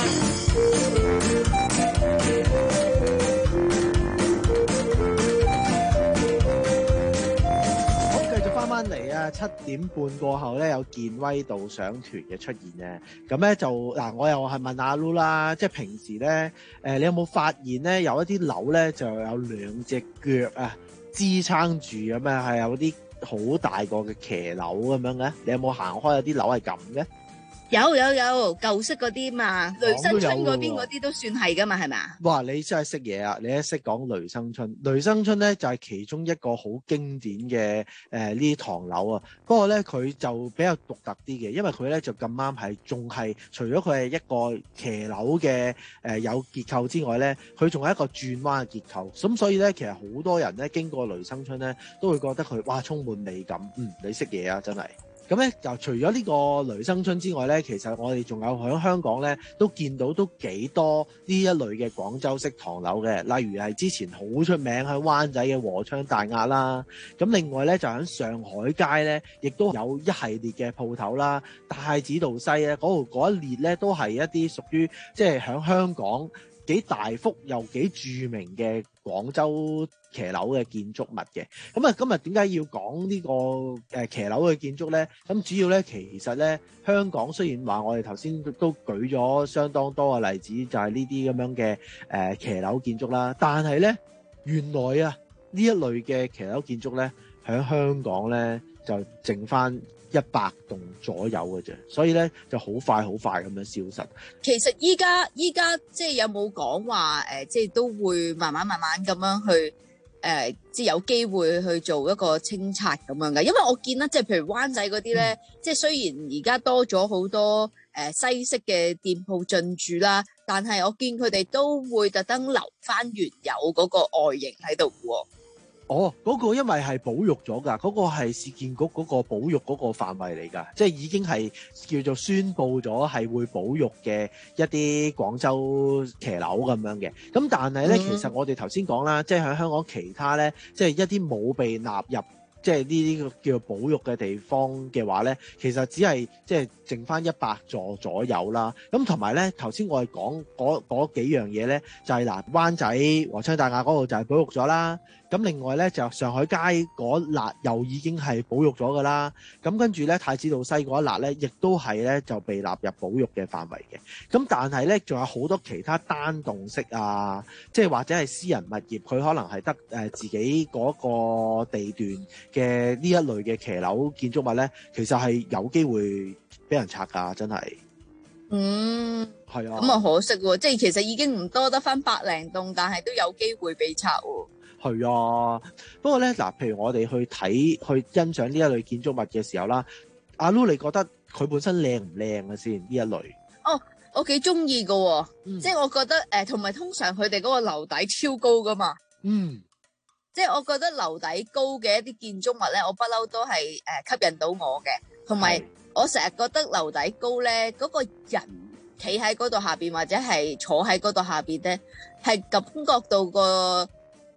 翻翻嚟啊！七點半過後咧，有健威導賞團嘅出現咧。咁咧就嗱，我又係問阿 Lu 啦，即係平時咧，誒、呃，你有冇發現咧，有一啲樓咧就有兩隻腳啊支撐住咁樣，係有啲好大個嘅騎樓咁樣嘅？你有冇行開有啲樓係咁嘅？ 有有有舊式嗰啲嘛，雷生春嗰邊嗰啲都算係噶嘛，係咪啊？ 哇！你真係識嘢啊！你一識講雷生春，雷生春咧就係、是、其中一個好經典嘅誒呢啲唐樓啊。不過咧佢就比較獨特啲嘅，因為佢咧就咁啱係仲係除咗佢係一個騎樓嘅誒、呃、有結構之外咧，佢仲係一個轉彎嘅結構。咁所以咧，其實好多人咧經過雷生春咧都會覺得佢哇充滿美感。嗯，你識嘢啊，真係。咁咧就除咗呢個雷生春之外咧，其實我哋仲有喺香港咧都見到都幾多呢一類嘅廣州式唐樓嘅，例如係之前好出名喺灣仔嘅和昌大押啦。咁另外咧就喺上海街咧，亦都有一系列嘅鋪頭啦。太子道西咧嗰度嗰一列咧都係一啲屬於即係喺香港幾大幅又幾著名嘅廣州騎樓嘅建築物嘅。咁啊，今日點解要講呢個誒騎樓嘅建築咧？咁主要咧，其實咧，香港雖然話我哋頭先都舉咗相當多嘅例子，就係呢啲咁樣嘅誒騎樓建築啦。但係咧，原來啊呢一類嘅騎樓建築咧，喺香港咧就剩翻一百棟左右嘅啫，所以咧就好快好快咁樣消失。 其實依家依家即係有冇講話誒，即係都會慢慢慢慢咁樣去誒、呃，即係有機會去做一個清拆咁樣嘅。因為我見啦，即係譬如灣仔嗰啲咧，嗯、即係雖然而家多咗好多誒、呃、西式嘅店鋪進駐啦，但係我見佢哋都會特登留翻原有嗰個外形喺度喎。 哦，嗰、那個因為係保育咗㗎，嗰、那個係市建局嗰個保育嗰個範圍嚟㗎，即係已經係叫做宣佈咗係會保育嘅一啲廣州騎樓咁樣嘅。咁但係咧，嗯、其實我哋頭先講啦，即係喺香港其他咧，即係一啲冇被納入即係呢啲叫做保育嘅地方嘅話咧，其實只係即係剩翻一百座左右啦。咁同埋咧，頭先我哋講嗰嗰幾樣嘢咧，就係、是、嗱灣仔和昌大押嗰度就係保育咗啦。咁另外咧就上海街嗰笪又已經係保育咗噶啦，咁跟住咧太子道西嗰一笪咧，亦都係咧就被納入保育嘅範圍嘅。咁但係咧仲有好多其他單棟式啊，即係或者係私人物業，佢可能係得誒自己嗰個地段嘅呢一類嘅騎樓建築物咧，其實係有機會俾人拆㗎，真係。 嗯， 係啊。 咁啊可惜喎，即係其實已經唔多得返百零棟，但係都有機會被拆喎。 係啊，不過咧嗱，譬如我哋去睇去欣賞呢一類建築物嘅時候啦，阿 Lu 你覺得佢本身靚唔靚啊先呢一類？ 哦，我幾中意㗎，嗯、即係我覺得誒，同、呃、埋通常佢哋嗰個樓底超高噶嘛，嗯，即係我覺得樓底高嘅一啲建築物咧，我不嬲都係誒吸引到我嘅，同埋我成日覺得樓底高咧，嗰、嗰個人企喺嗰度下邊或者係坐喺嗰度下邊咧，係感覺到個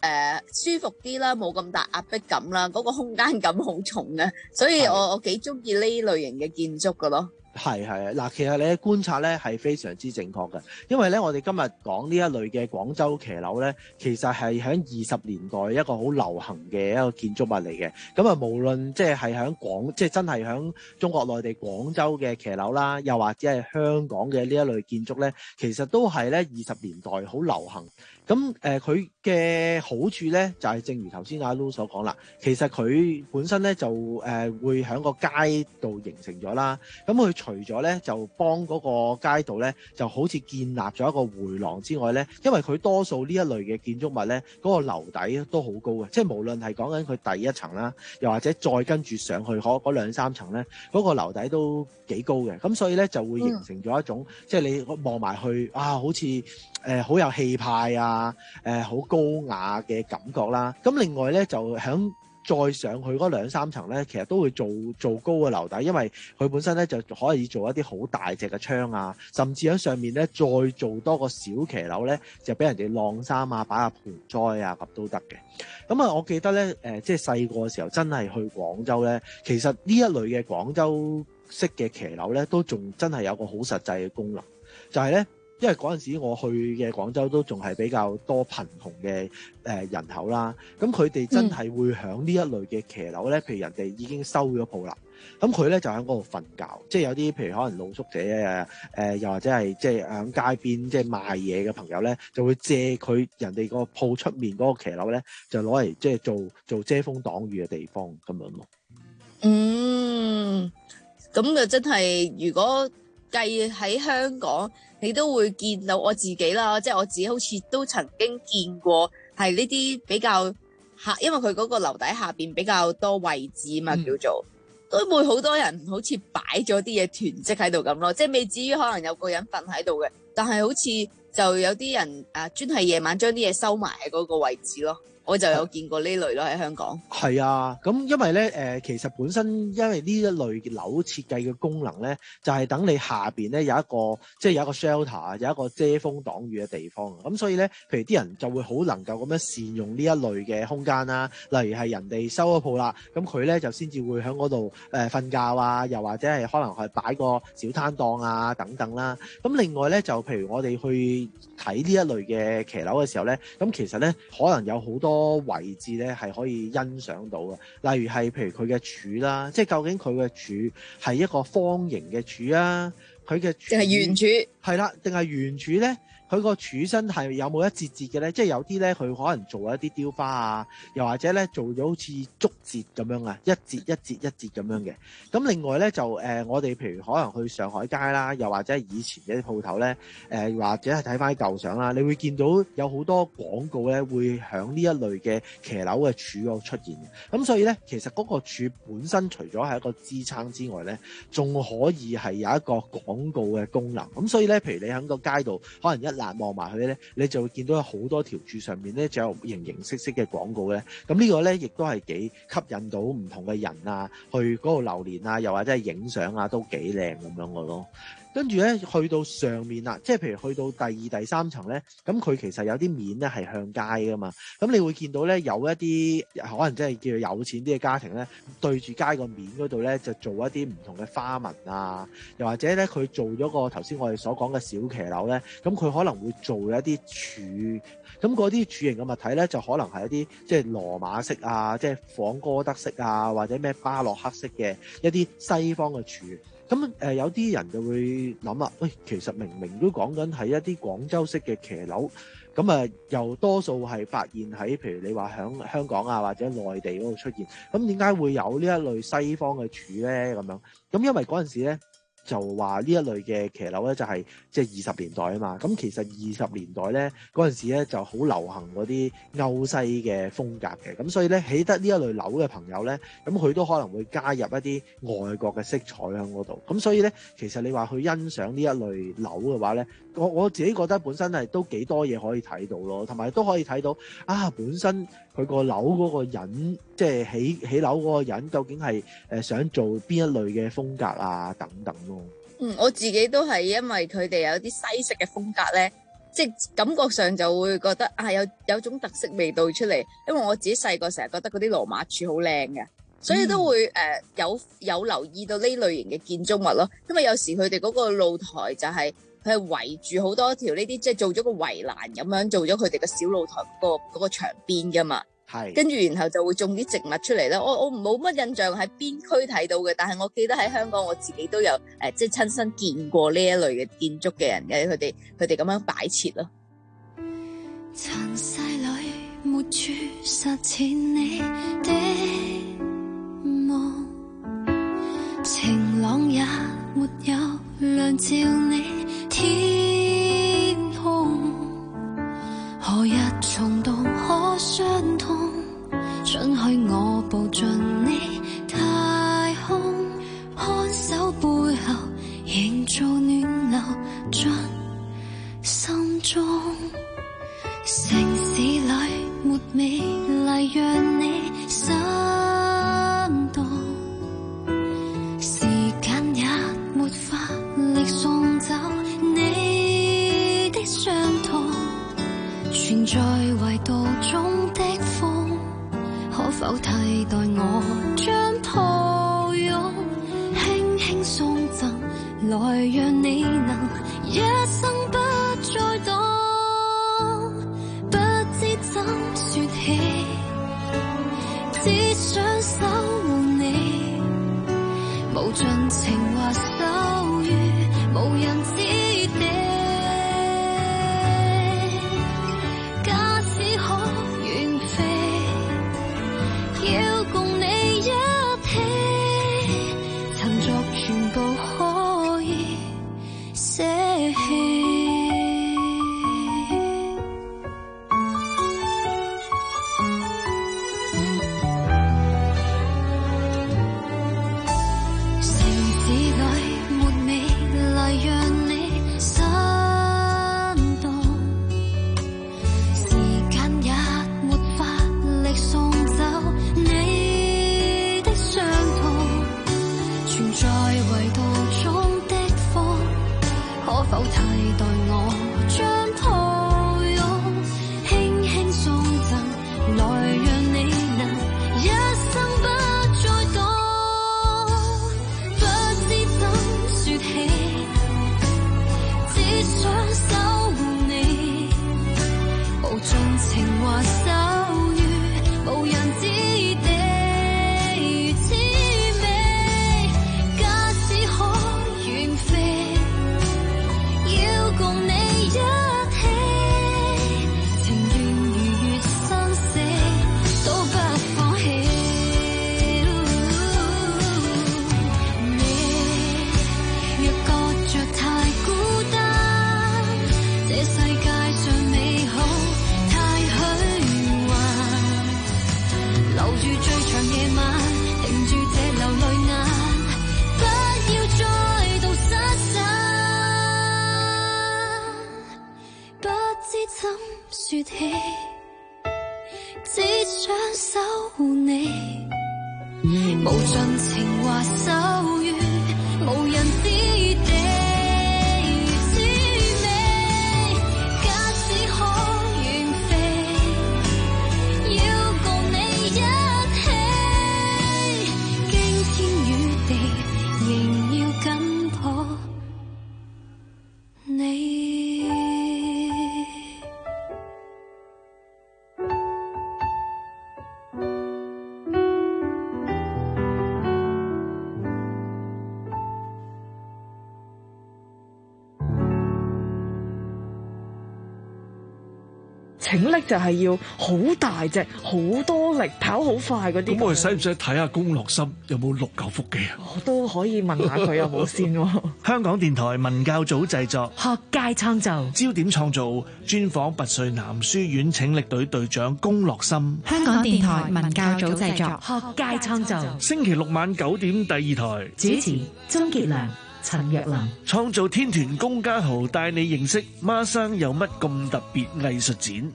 呃、舒服啲啦，冇咁大壓迫感啦，嗰、嗰個空間感好重嘅，所以我我幾中意呢類型嘅建築㗎咯。 係係啊，嗱，其實你嘅觀察咧係非常之正確嘅，因為咧我哋今日講呢一類嘅廣州騎樓咧，其實係喺二十年代一個好流行嘅一個建築物嚟嘅。咁啊，無論即係係喺廣，即係真係喺中國內地廣州嘅騎樓啦，又或者係香港嘅呢一類建築咧，其實都係咧二十年代好流行。咁誒佢嘅好處咧，就係、是、正如頭先阿 Lu 所講啦，其實佢本身咧就誒、呃、會喺個街度形成咗啦。咁佢除咗咧就幫嗰個街道咧就好似建立咗一個迴廊之外咧，因為佢多數呢一類嘅建築物咧嗰、那個樓底都好高嘅，即係無論係講緊佢第一層啦，又或者再跟住上去嗰嗰兩三層咧，嗰、那個樓底都幾高嘅。咁所以咧就會形成咗一種、嗯、即係你望埋去啊，好似誒好有氣派啊！啊，誒好高雅嘅感覺啦。咁另外咧，就響再上去嗰兩三層咧，其實都會做做高嘅樓底，因為佢本身咧就可以做一啲好大隻嘅窗啊，甚至喺上面咧再做多個小騎樓咧，就俾人哋晾衫啊、擺下盆栽啊咁都得嘅。咁啊，我記得咧，誒、呃、即係細個嘅時候真係去廣州咧，其實呢一類嘅廣州式嘅騎樓咧，都仲真係有個好實際嘅功能，就係咧。因為嗰陣時我去嘅廣州都仲係比較多貧窮嘅誒人口啦，咁佢哋真係會響呢一類嘅騎樓咧，譬如人哋已經收咗鋪啦，咁佢咧就喺嗰度瞓覺，即係有啲譬如可能露宿者誒誒，又或者係即係喺街邊即係賣嘢嘅朋友咧，就會借佢人哋個鋪出面嗰個騎樓咧，就攞嚟即係做做遮風擋雨嘅地方咁樣咯。 嗯，咁就真係如果計喺香港。你都會見到我自己啦，即係我自己好似都曾經見過係呢啲比較下，因為佢嗰個樓底下邊比較多位置嘛，叫做都會好多人好似擺咗啲嘢囤積喺度咁咯，即係未至於可能有個人瞓喺度嘅，但係好似就有啲人誒專係夜晚將啲嘢收埋喺嗰個位置咯。我就有見過呢類咯喺香港。 係啊，咁因為咧誒、呃，其實本身因為呢一類樓設計嘅功能咧，就係、是、等你下邊咧有一個即係有一個 shelter，有一個遮風擋雨嘅地方。咁所以咧，譬如啲人就會好能夠咁樣善用呢一類嘅空間啦。例如係人哋收咗鋪啦，咁佢咧就先至會喺嗰度誒瞓覺啊，又或者係可能係擺個小攤檔啊等等啦。咁另外咧就譬如我哋去睇呢一類嘅騎樓嘅時候咧，咁其實咧可能有好多多位置咧係可以欣賞到嘅，例如係譬如佢嘅柱啦，即係究竟佢嘅柱係一個方形嘅柱啊，佢嘅定係圓柱？ 係啦，定係圓柱咧？佢個柱身係有冇一節節嘅咧？即係有啲咧，佢可能做一啲雕花啊，又或者咧做咗好似竹節咁樣啊，一節一節一節咁樣嘅。咁另外咧就誒、呃，我哋譬如可能去上海街啦，又或者係以前嘅啲鋪頭咧，誒、呃、或者係睇翻啲舊相啦，你會見到有好多廣告咧會響呢一類嘅騎樓嘅柱嗰度出現嘅。咁所以咧，其實嗰個柱本身除咗係一個支撐之外咧，仲可以係有一個廣告嘅功能。咁所以咧，譬如你喺個街度可能一嗱望埋去咧，你就會見到有好多條柱上面咧，就有形形色色嘅廣告咧。咁呢個咧，亦都係幾吸引到唔同嘅人啊，去嗰度留念啊，又或者係影相啊，都幾靚咁樣嘅咯。跟住咧，去到上面啦，即係譬如去到第二、第三層咧，咁佢其實有啲面咧係向街噶嘛。咁你會見到咧，有一啲可能真係叫做有錢啲嘅家庭咧，對住街個面嗰度咧，就做一啲唔同嘅花紋啊，又或者咧佢做咗個頭先我哋所講嘅小騎樓咧，咁佢可能會做一啲柱，咁嗰啲柱形嘅物體咧，就可能係一啲即係羅馬式啊，即係仿哥德式啊，或者咩巴洛克式嘅一啲西方嘅柱。咁誒、呃、有啲人就會諗啦，喂、哎，其實明明都講緊係一啲廣州式嘅騎樓，咁啊又多數係發現喺譬如你話響香港啊或者內地嗰度出現，咁點解會有呢一類西方嘅柱咧？咁樣，咁因為嗰陣時咧。就話呢一類嘅騎樓咧，就係即係二十年代啊嘛。咁其實二十年代咧嗰陣時咧就好流行嗰啲歐西嘅風格嘅。咁所以咧起得呢一類樓嘅朋友咧，咁佢都可能會加入一啲外國嘅色彩喺嗰度。咁所以咧，其實你話去欣賞呢一類樓嘅話咧，我我自己覺得本身係都幾多嘢可以睇到咯，同埋都可以睇到啊本身佢個樓嗰個人，即係起起樓嗰個人究竟係誒想做邊一類嘅風格啊等等咯。 嗯，我自己都係因為佢哋有啲西式嘅風格咧， 即係感覺上就會覺得啊有有種特色味道出嚟。因為我自己細個成日覺得嗰啲羅馬柱好靚嘅，所以都會誒、呃、有有留意到呢類型嘅建築物咯。因為有時佢哋嗰個露台就係佢係圍住好多條呢啲，即係做咗個圍欄咁樣做咗佢哋嘅小露台嗰、嗰個嗰個牆邊噶嘛。係，跟住然後就會種啲植物出嚟啦。我我冇乜印象喺邊區睇到嘅，但係我記得喺香港我自己都有誒、呃，即係親身見過呢一類嘅建築嘅人嘅，佢哋佢哋咁樣擺設咯。 塵世裏沒處實踐你的夢，晴朗也沒有亮照你天空，何日重到可相通？准許我步進你太空，看守背後營造暖流進心中。城市裏沒美麗讓你心動，時間也沒法力送走你的傷痛，存在維度中的風，可否替代我將抱擁輕輕送贈，來讓你能一生不再躲，不知怎說起，只想守護你，無盡情話守於無人之地，假使可遠飛，要共你一起，曾作全部可以捨棄。 請力就係要好大隻、好多力、跑好快嗰啲。 咁我哋使唔使睇下龔樂心有冇六嚿腹肌啊？ 我都可以問下佢有冇先喎。 香港電台文教組製作， 學界創造， 焦點創造，專訪拔萃男書院請力隊隊長龔樂心。 香港電台文教組製作， 學界創造。 星期六晚九點第二台， 主持鍾傑良、陳若琳。 創造天團龔家豪帶你認識孖生有乜咁特別藝術展。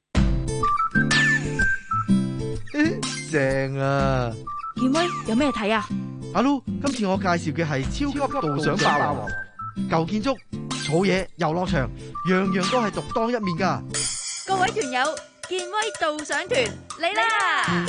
正啊！ 健威有咩睇啊？ 阿 Lu，今次我介紹嘅係超級導賞霸王，舊建築、 草野、遊樂場，樣樣都係獨當一面㗎。 各位團友，健威導賞團嚟啦！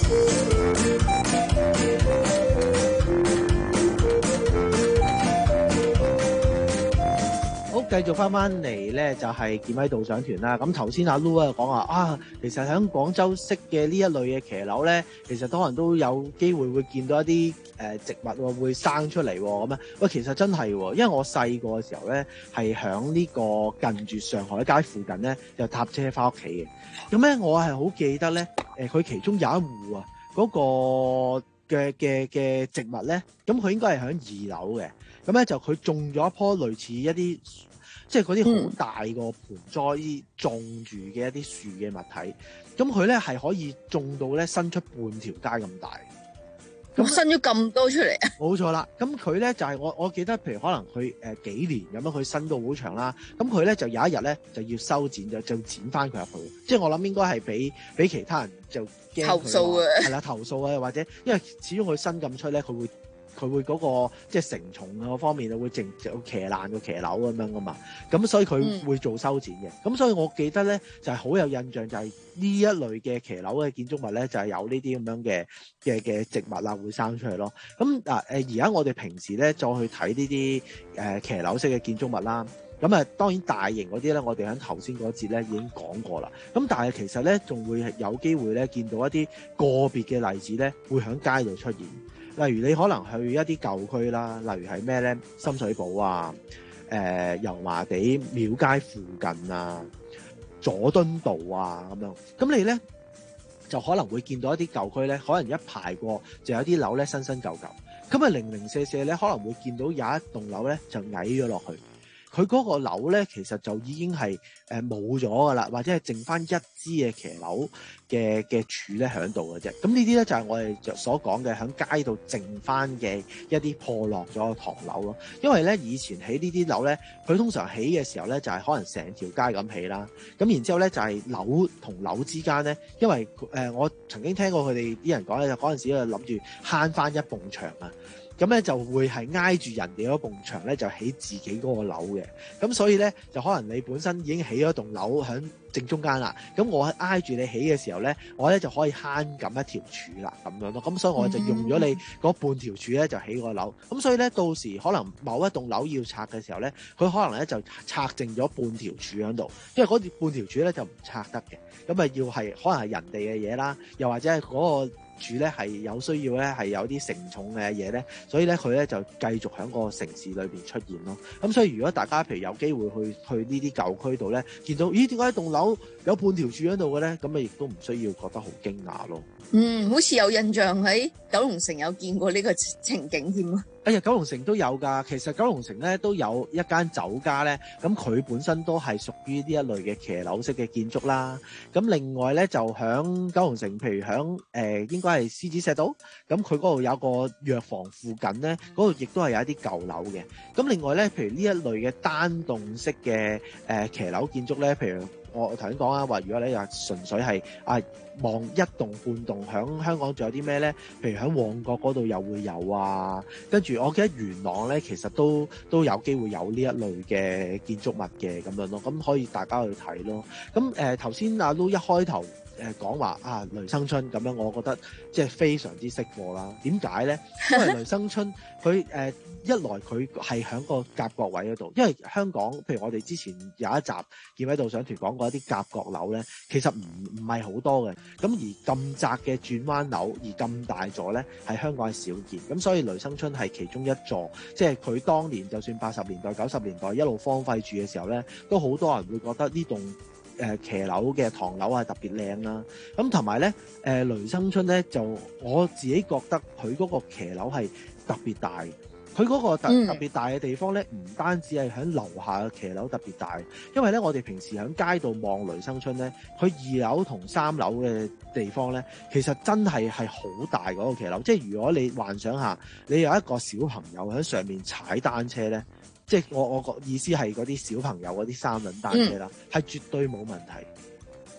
好，繼續翻翻嚟咧，就係健威導賞團啦。咁頭先阿 Lu 啊講話啊，其實喺廣州式嘅呢一類嘅騎樓咧，其實可能都有機會會見到一啲誒、呃、植物喎，會生出嚟喎咁啊。喂，其實真係喎，因為我細個嘅時候咧，係喺呢個近住上海街附近咧，就搭車翻屋企嘅。咁咧，我係好記得咧，誒、呃、佢其中有一戶啊，嗰、嗰個嘅嘅嘅植物咧，咁佢應該係喺二樓嘅。咁咧就佢種咗一棵類似一啲，即係嗰啲好大個盆栽種住嘅一啲樹嘅物體。咁佢咧係可以種到咧伸出半條街咁大。 咁伸咗咁多出嚟啊！ 冇錯啦。咁佢咧就係、是、我我記得，譬如可能佢誒、呃、幾年咁樣，佢伸到好長啦。咁佢咧就有一日咧就要修剪，就就剪翻佢入去。即係我諗應該係俾俾其他人就驚投訴啊， 係啦，投訴啊，或者因為始終佢伸咁出咧，佢會。佢會嗰、那個即係成蟲嗰方面啊，會淨有騎爛個騎樓咁樣噶嘛，咁所以佢會做修剪嘅。咁、嗯、所以我記得咧就係、是、好有印象，就係呢一類嘅騎樓嘅建築物咧，就係、是、有呢啲咁樣嘅嘅嘅植物啊會生出嚟咯。咁嗱誒，而家我哋平時咧再去睇呢啲誒騎樓式嘅建築物啦，咁啊當然大型嗰啲咧，我哋喺頭先嗰節咧已經講過啦。咁但係其實咧仲會係有機會咧見到一啲個別嘅例子咧，會喺街度出現。例如你可能去一啲舊區啦，例如係咩咧？深水埗啊，誒、呃、油麻地廟街附近啊，佐敦道啊咁樣。咁你咧就可能會見到一啲舊區咧，可能一排過就有啲樓咧新新舊舊。咁啊零零舍舍咧，可能會見到有一棟樓咧就矮咗落去。佢嗰個樓咧，其實就已經係誒冇咗噶啦，或者係剩翻一支嘅騎樓嘅嘅柱咧喺度嘅啫。咁呢啲咧就係我哋所講嘅喺街度剩翻嘅一啲破落咗嘅唐樓咯。因為咧以前起呢啲樓咧，佢通常起嘅時候咧就係可能成條街咁起啦。咁然之後咧就係樓同樓之間咧，因為誒、呃、我曾經聽過佢哋啲人講咧，就嗰陣時咧諗住慳翻一埲牆啊。咁咧就會係挨住人哋嗰埲牆咧，就起自己嗰個樓嘅。咁所以咧，就可能你本身已經起咗棟樓喺正中間啦。咁我挨住你起嘅時候咧，我咧就可以慳咁一條柱啦，咁樣咯。咁所以我就用咗你嗰半條柱咧，就起個樓。咁所以咧，到時可能某一棟樓要拆嘅時候咧，佢可能咧就拆剩咗半條柱喺度，因為嗰半條柱咧就唔拆得嘅。咁啊要係可能係人哋嘅嘢啦，又或者係嗰個柱咧係有需要咧，係有啲承重嘅嘢咧，所以咧佢咧就繼續喺個城市裏邊出現咯。咁所以如果大家譬如有機會去去呢啲舊區度咧，見到咦點解棟樓有半條柱喺度嘅咧？咁啊亦都唔需要覺得好驚訝咯。 嗯，好似有印象喺九龍城有見過呢個情景添啊！ 哎呀，九龍城都有㗎。其實九龍城咧都有一間酒家咧，咁佢本身都係屬於呢一類嘅騎樓式嘅建築啦。咁另外咧就響九龍城，譬如響誒、呃、應該係獅子石道，咁佢嗰度有個藥房附近咧，嗰度亦都係有一啲舊樓嘅。咁另外咧，譬如呢一類嘅單棟式嘅誒、呃、騎樓建築咧，譬如我頭先講啊，話如果你話純粹係啊望一棟半棟，響香港仲有啲咩咧？譬如喺旺角嗰度又會有啊，跟住我記得元朗咧，其實都都有機會有呢一類嘅建築物嘅咁樣咯，咁可以大家去睇咯。咁誒頭先阿 Lu 一開頭誒講話啊雷生春咁樣，我覺得即係非常之識貨啦。點解咧？因為雷生春佢誒、呃、一來佢係喺個夾角位嗰度，因為香港譬如我哋之前有一集健威導賞團講過一啲夾角樓咧，其實唔唔係好多嘅。咁而咁窄嘅轉彎樓而咁大座咧，喺香港係少見。咁所以雷生春係其中一座，即係佢當年就算八十年代、九十年代一路荒廢住嘅時候咧，都好多人會覺得呢棟誒騎樓嘅唐樓係特別靚啦。咁同埋咧誒雷生春咧，就我自己覺得佢嗰個騎樓係特別大。佢嗰個特特別大嘅地方咧，唔單止係喺樓下嘅騎樓特別大，因為咧我哋平時喺街度望雷生春咧，佢二樓同三樓嘅地方咧，其實真係係好大嗰個騎樓。即係如果你幻想下，你有一個小朋友喺上面踩單車咧，即係我我個意思係嗰啲小朋友嗰啲三輪單車啦，係、嗯、絕對冇問題。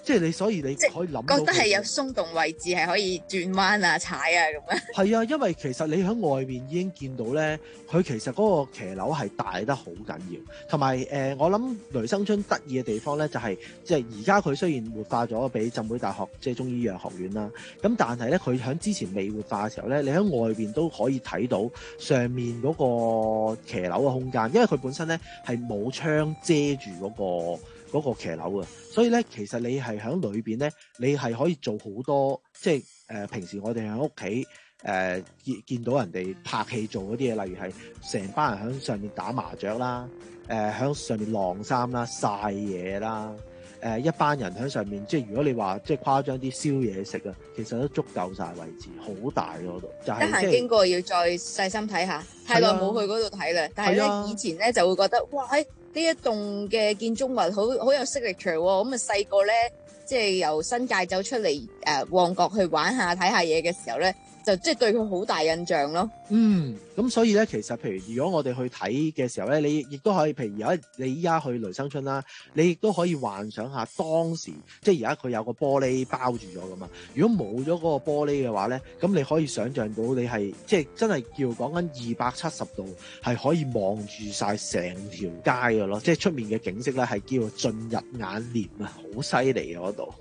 即係你所以你可以諗到覺得係有鬆動位置係可以轉彎啊、踩啊咁樣。 係啊，因為其實你喺外面已經見到咧，佢其實嗰個騎樓係大得好緊要，同埋誒我諗雷生春得意嘅地方咧就係即係而家佢雖然活化咗俾浸會大學即係中醫藥學院啦，咁但係咧佢喺之前未活化嘅時候咧，你喺外邊都可以睇到上面嗰個騎樓嘅空間，因為佢本身咧係冇窗遮住嗰個嗰個騎樓啊，所以咧其實你係喺裏邊咧，你係可以做好多即係誒、呃、平時我哋喺屋企誒見見到人哋拍戲做嗰啲嘢，例如係成班人喺上面打麻雀啦，誒、呃、喺上面晾衫啦、曬嘢啦，誒、呃、一班人喺上面，即係如果你話即係誇張啲燒嘢食啊，其實都足夠晒位置，好大嗰度。就係得閒經過要再細心睇下，太耐冇去嗰度睇啦。但係咧以前咧就會覺得哇喺〜呢一棟嘅建築物好好有 signature 喎，咁啊細個咧，即係由新界走出嚟誒、呃、旺角去玩下睇下嘢嘅時候咧，就即係對佢好大印象咯。 嗯，咁所以咧，其實譬如如果我哋去睇嘅時候咧，你亦都可以，譬如而家你依家去雷生春啦，你亦都可以幻想下當時，即係而家佢有個玻璃包住咗㗎嘛。如果冇咗嗰個玻璃嘅話咧，咁你可以想像到你係即係真係叫講緊二百七十度，係可以望住晒成條街㗎咯。即係出面嘅景色咧，係叫做盡入眼簾啊，好犀利啊嗰度。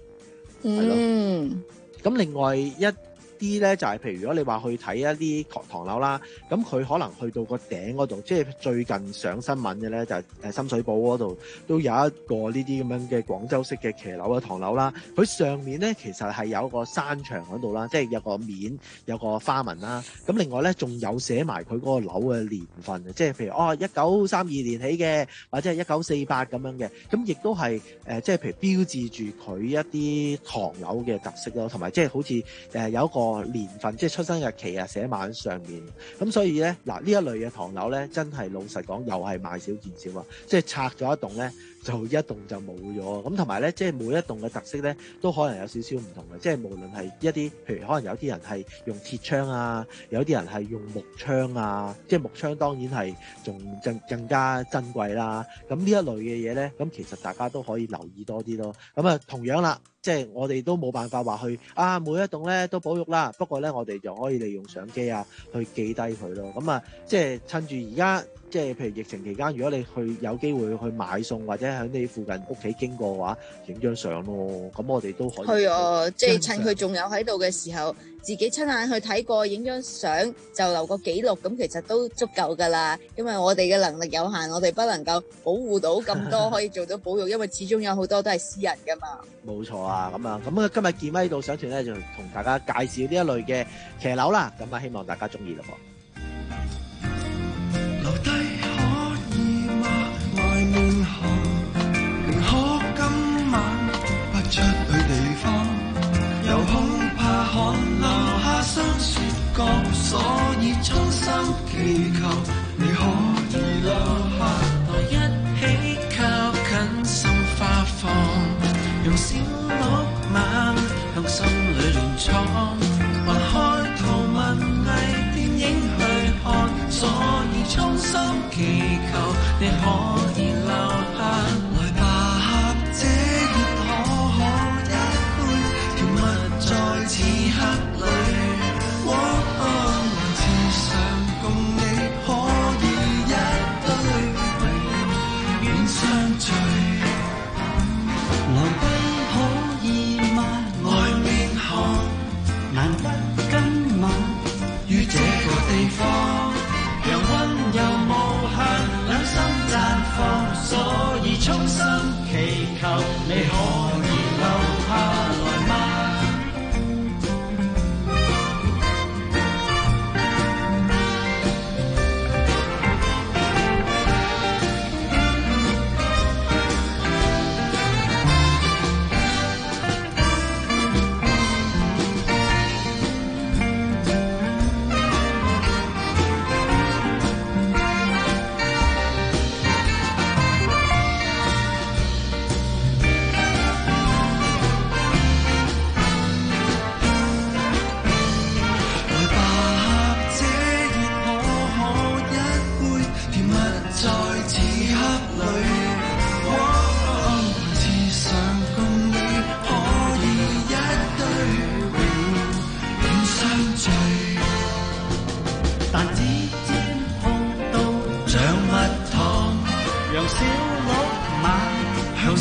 嗯， 咁另外一啲咧就係、是、譬如如果你話去睇一啲唐唐樓啦，咁佢可能去到個頂嗰度，即係最近上新聞嘅咧就係誒深水埗嗰度都有一個呢啲咁樣嘅廣州式嘅騎樓嘅唐樓啦。佢上面咧其實係有個山牆嗰度啦，即係有個面有個花紋啦。咁另外咧仲有寫埋佢嗰個樓嘅年份，即係譬如哦一九三二年起嘅，或者係一九四八咁樣嘅。咁亦都係誒、呃、即係譬如標誌住佢一啲唐樓嘅特色咯，同埋即係好似誒、呃、有一個年份即係出生日期啊寫埋喺上面，咁所以咧嗱呢一類嘅唐樓咧真係老實講又係買少見少啊，即係拆咗一棟咧就一棟就冇咗，咁同埋咧即係每一棟嘅特色咧都可能有少少唔同嘅，即係無論係一啲譬如可能有啲人係用鐵窗啊，有啲人係用木窗啊，即係木窗當然係仲更更加珍貴啦。咁呢一類嘅嘢咧，咁其實大家都可以留意多啲咯。咁啊同樣啦。即係我哋都冇辦法話去啊，每一棟咧都保育啦。不過咧，我哋就可以利用相機啊，去記低佢咯。咁啊，即係趁住而家，即係譬如疫情期間，如果你去有機會去買餸或者喺你附近屋企經過嘅話，影張相咯。咁我哋都可以。係啊，即係趁佢仲有喺度嘅時候，自己親眼去睇過，影張相就留個記錄，咁其實都足夠㗎啦。因為我哋嘅能力有限，我哋不能夠保護到咁多可以做到保育，因為始終有好多都係私人㗎嘛。 冇錯啊，咁啊，咁啊，今日見威到上團咧，就同大家介紹呢一類嘅騎樓啦。咁啊，希望大家中意咯。 留低可以嗎？外面寒，寧可今晚不出去地方，又恐怕寒留下霜雪角，所以衷心祈求你可以留下，來一起靠近心花放，用小木馬向心裏亂闖，還開套文藝電影去看，所以衷心祈求你可以留下，來吧，這熱可可一杯，甜蜜在此刻裏。我還自想共你可以一對，永遠相隨。來賓可以嗎？外面寒，難得今晚於這個地方，讓溫柔無限，兩心綻放，所以衷心祈求你可以留下來嗎？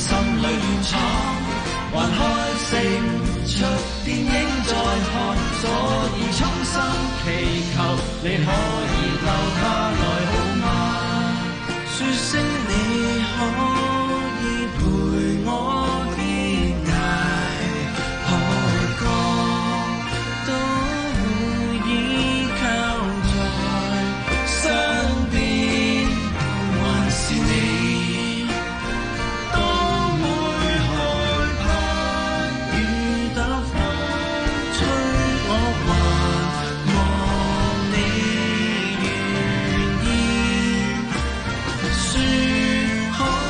心裏亂闖，還開成出電影再看，所以衷心祈求你可以留下來好嗎？說聲你可以陪我跌崖海角，都依靠在身邊，還是你都會害怕遇到風吹，我還望你願意說好。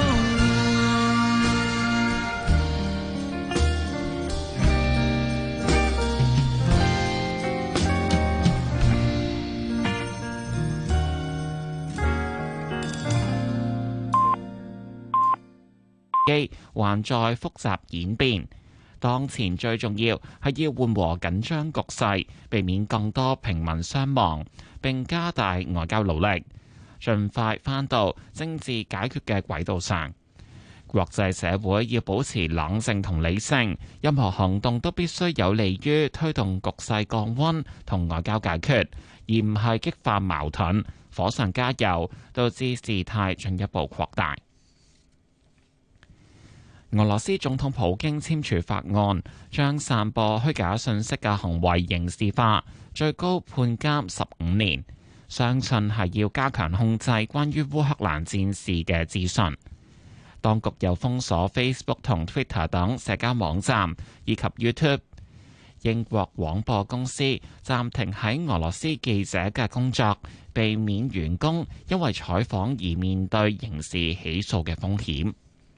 機還在複雜演變，當前最重要係要緩和緊張局勢，避免更多平民傷亡，並加大外交努力，盡快返到政治解決嘅軌道上。國際社會要保持冷靜同理性，任何行動都必須有利於推動局勢降溫同外交解決，而唔係激化矛盾，火上加油，導致事態進一步擴大。俄羅斯總統普京簽署法案，將散播虛假信息嘅行為刑事化，最高判監十五年。相信係要加強控制關於烏克蘭戰事嘅資訊。當局又封鎖 Facebook 同 Twitter 等社交網站，以及 YouTube。英國廣播公司暫停喺俄羅斯記者嘅工作，避免員工因為採訪而面對刑事起訴嘅風險。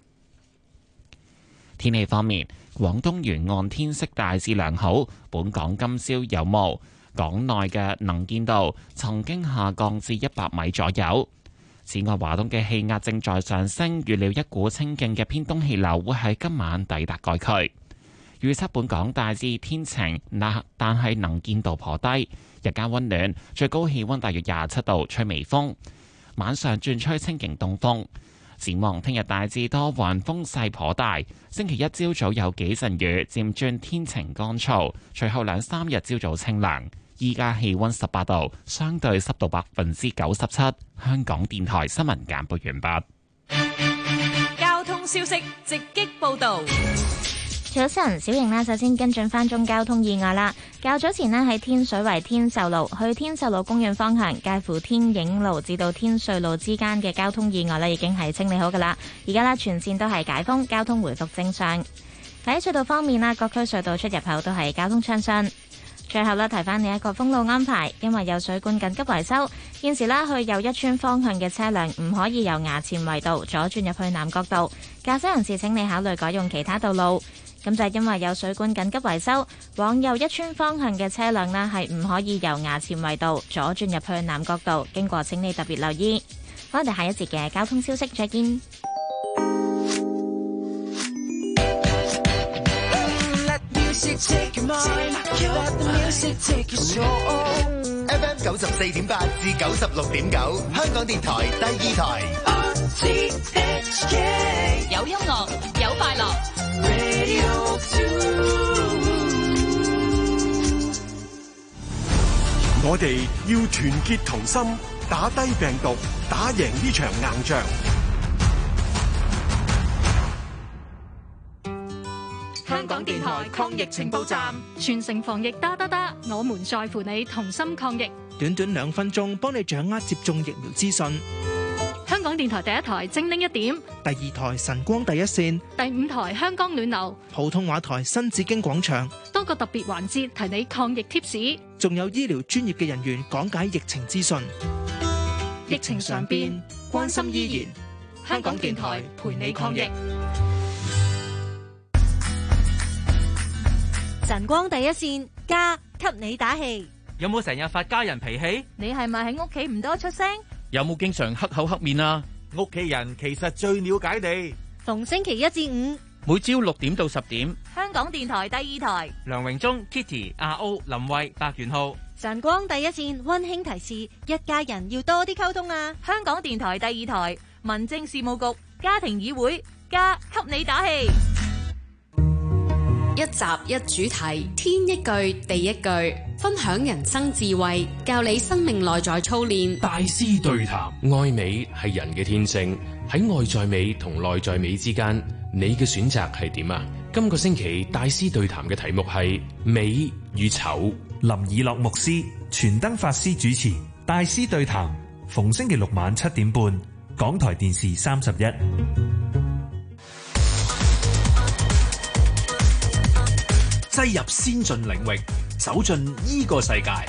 天氣方面，廣東沿岸天色大致良好，本港今朝有霧，港內嘅能見度曾經下降至一百米左右。此外，華東嘅氣壓正在上升，預料一股清勁嘅偏東氣流會喺今晚抵達該區。預測本港大致天晴，但係能見度頗低，日間溫暖，最高氣溫大約廿七度，吹微風，晚上轉吹清勁東風。展望聽日大致多雲，風勢頗大。星期一朝早有幾陣雨，漸轉天晴乾燥。隨後兩三日朝早清涼。依家氣溫十八度，相對濕度百分之九十七。香港電台新聞簡報完畢。 交通消息直擊報道。 早晨，小瑩呢，首先跟進翻宗交通意外啦。較早前呢，喺天水圍天秀路去天秀路公園方向，介乎天影路至到天瑞路之間嘅交通意外呢，已經係清理好噶啦。而家呢，全線都係解封，交通回復正常。喺隧道方面啦，各區隧道出入口都係交通暢順。最後呢，提翻你一個封路安排，因為有水管緊急維修，現時呢，去又一村方向嘅車輛唔可以由衙前圍道左轉入去南角道，駕駛人士請你考慮改用其他道路。咁就係因為有水管緊急維修，往又一村方向嘅車輛呢係唔可以由衙前圍道左轉入去南角道，經過請你特別留意。好，我哋下一節嘅交通消息再見。 F M 九十四點八至九十六點九，香港電台第二台。 有音樂，有快樂。 我哋要團結同心，打低病毒，打贏呢場硬仗。 香港電台抗疫情報站，全城防疫噠噠噠，我們在乎你，同心抗疫。 短短兩分鐘，幫你掌握接種疫苗資訊。 香港電台第一台精靈一點， 第二台晨光第一線， 第五台香港暖流， 普通話台新紫荊廣場， 多個特別環節提你抗疫貼士， 仲有醫療專業嘅人員講解疫情資訊。 疫情常變，關心依然。香港電台陪你抗疫。 晨光第一線，家給你打氣。 有冇成日發家人脾氣？ 你係咪喺屋企唔多出聲？ 有冇經常黑口黑面啊？ 屋企人其實最了解你。 逢星期一至五， 每朝六點到十點， 香港電台第二台， 梁榮忠、Kitty、阿 O、林慧、白元浩， 晨光第一線溫馨提示：一家人要多啲溝通啊！ 香港電台第二台，民政事務局家庭議會， 加給你打氣。 一集一主題，天一句地一句，分享人生智慧，教你生命內在操練。 大師對談，愛美係人嘅天性，喺外在美同內在美之間，你嘅選擇係點啊？今個星期大師對談嘅題目係美與醜。 林以樂牧師、傳燈法師主持大師對談，逢星期六晚七點半，港台電視三十一。 擠入先進領域，走進呢個世界。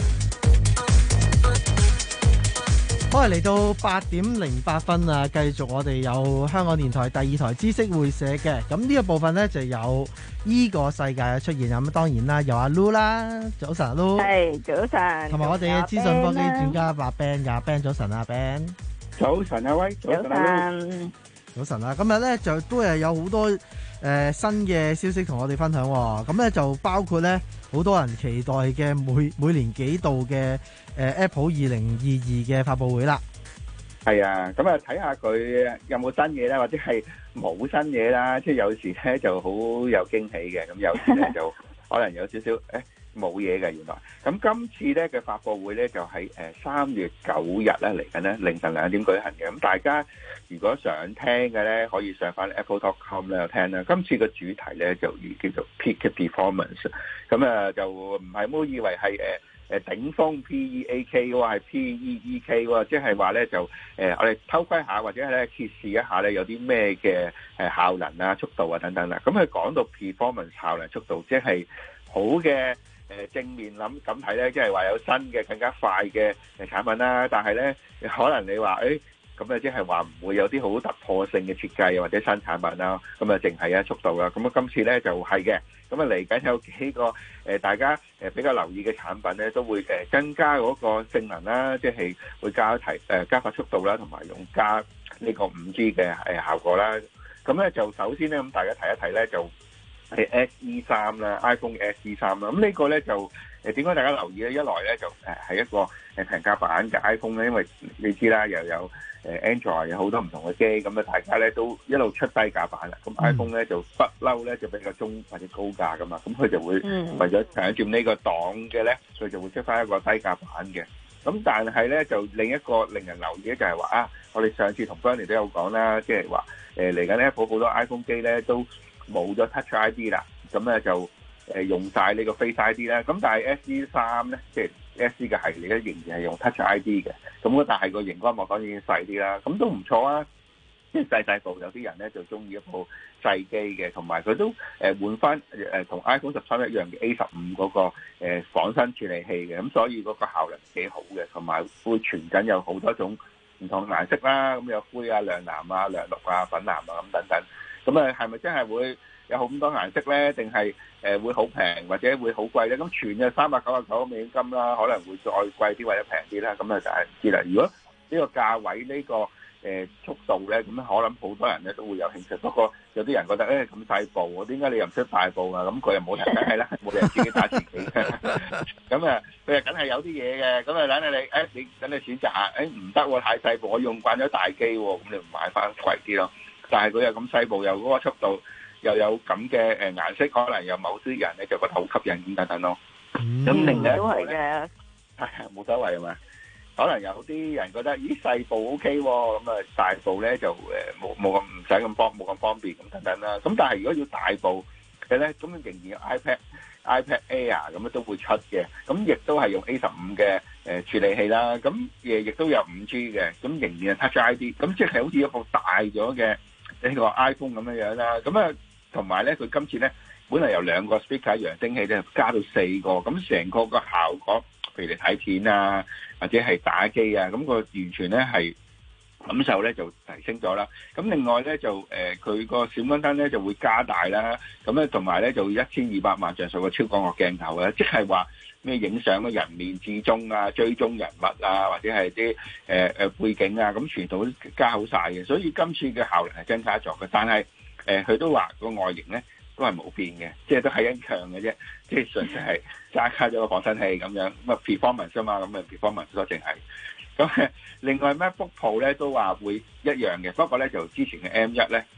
好，嚟到八點零八分啊！繼續我哋有香港電台第二台知識會社嘅，咁呢個部分呢，就有呢個世界嘅出現。咁當然啦，有阿 Lu 啦，早晨阿 Lu， 係早晨， 同埋我哋嘅資訊科技專家阿 Ben 噶 Ben， 早晨阿 Ben， 早晨阿威，早晨， 早晨啊！今日呢，就都係有好多。誒、呃、新嘅消息同我哋分享喎、哦，咁咧就包括咧好多人期待嘅每每年幾度嘅誒、呃、Apple 二零二二嘅發佈會啦。 係啊，咁啊睇下佢有冇新嘢啦，或者係冇新嘢啦，即係有時咧就好有驚喜嘅，咁有時咧就可能有少少誒冇嘢嘅原來。咁今次咧嘅發佈會咧就喺誒三月九日咧嚟緊咧凌晨兩點舉行嘅，咁大家如果想聽嘅咧，可以上翻 apple dot com 咧聽啦。今次個主題咧就叫做 Peak Performance， 咁啊就唔係冇以為係誒誒頂峰 P E A K 喎，係 P E E K 喎，即係話咧就誒、呃、我哋偷窺下或者係咧揭示一下咧有啲咩嘅誒效能啊、速度啊等等啦。咁佢講到 performance 效能、速度，即係好嘅誒正面諗咁睇咧，即係話有新嘅更加快嘅誒產品啦。但係咧可能你話誒。哎咁啊，即係話唔會有啲好突破性嘅設計或者新產品啦，咁啊，淨係一速度啦。咁啊，今次咧就係嘅。咁啊，嚟緊有幾個誒大家誒比較留意嘅產品咧，都會誒增加嗰個性能啦，即係會加提誒加快速度啦，同埋用加呢個五 G 嘅誒效果啦。咁咧就首先咧，咁大家睇一睇咧，就係 S E 三啦 ，iPhone S E 三啦。咁呢個咧就誒點解大家留意咧？一來咧就誒係一個誒平價版嘅 iPhone 咧，因為你知啦，又有誒 Android 有好多唔同嘅機，咁啊大家咧都一路出低價版啦。咁 iPhone 咧就不嬲咧就比較中或者高價噶嘛，咁佢就會為咗搶佔呢個檔嘅咧，佢就會出翻一個低價版嘅。咁但係咧就另一個令人留意嘅就係話啊，我哋上次同 Bernie 都有講啦，即係話誒嚟緊咧好好多 iPhone 機咧都冇咗 Touch I D 啦，咁咧就誒用晒呢個 Face I D 啦。咁但係 S E 三咧即係 S E 嘅系列咧仍然係用 Touch I D 嘅，咁但係個熒光幕當然細啲啦，咁都唔錯啊！即係細細部，有啲人咧就中意一部細機嘅，同埋佢都誒換翻誒同 iPhone 十三一樣嘅 A 十五嗰個誒仿生處理器嘅，咁所以嗰個效能幾好嘅，同埋會傳緊有好多種唔同顏色啦，咁有灰啊、亮藍啊、亮綠啊、粉藍啊咁等等，咁啊係咪真係會有好多顏色咧？定係誒會好平或者會好貴咧？咁全嘅三百九十九美金啦，可能會再貴啲或者平啲啦，咁啊就係唔知啦。如果呢個價位呢、呢個誒、呃、速度咧，咁我諗好多人咧都會有興趣。不過有啲人覺得誒咁細部，點解你又唔出大部啊？咁佢又冇人，梗係啦，冇人自己打自己嘅。咁啊，佢又梗係有啲嘢嘅。咁啊，等下你誒，你等你選擇下，誒唔得喎，太細部，我用慣咗大機喎，咁你唔買翻貴啲咯。但係佢又咁細部，又嗰個速度，又有咁嘅誒顏色，可能有某啲人咧就覺得好吸引咁等等咯。咁、嗯、另一個咧，係冇所謂啊嘛。可能有啲人覺得咦細部 O K 喎，咁啊大部咧就誒冇冇咁唔使咁方冇咁方便咁等等啦。咁但係如果要大部嘅咧，咁仍然有 iPad iPad Air 咁樣都會出嘅。咁亦都係用 A 十五嘅誒處理器啦。咁誒亦都有五 G 嘅。咁仍然係 Touch I D。咁即係好似一部大咗嘅呢個 iPhone 咁樣樣啦。咁啊同埋咧，佢今次咧本嚟由兩個 speaker 揚聲器咧加到四個，咁成個個效果，譬如你睇片啊，或者係打機啊，咁個完全咧係感受咧就提升咗啦。咁另外咧就誒佢個閃光燈咧就會加大啦，咁咧同埋咧就一千二百萬像素嘅超廣角鏡頭咧，即係話咩影相嘅人面至中啊、追蹤人物啊，或者係啲誒誒背景啊，咁全部都加好晒嘅。所以今次嘅效能係增加咗嘅，但係誒佢都話個外形咧都係冇變嘅，即係都係一樣嘅啫，即係純粹係加加咗個仿生器咁樣，咁啊 performance 啊嘛，咁啊 performance 都淨係咁。另外 MacBook Pro 咧都話會一樣嘅，不過咧就之前嘅 M 一咧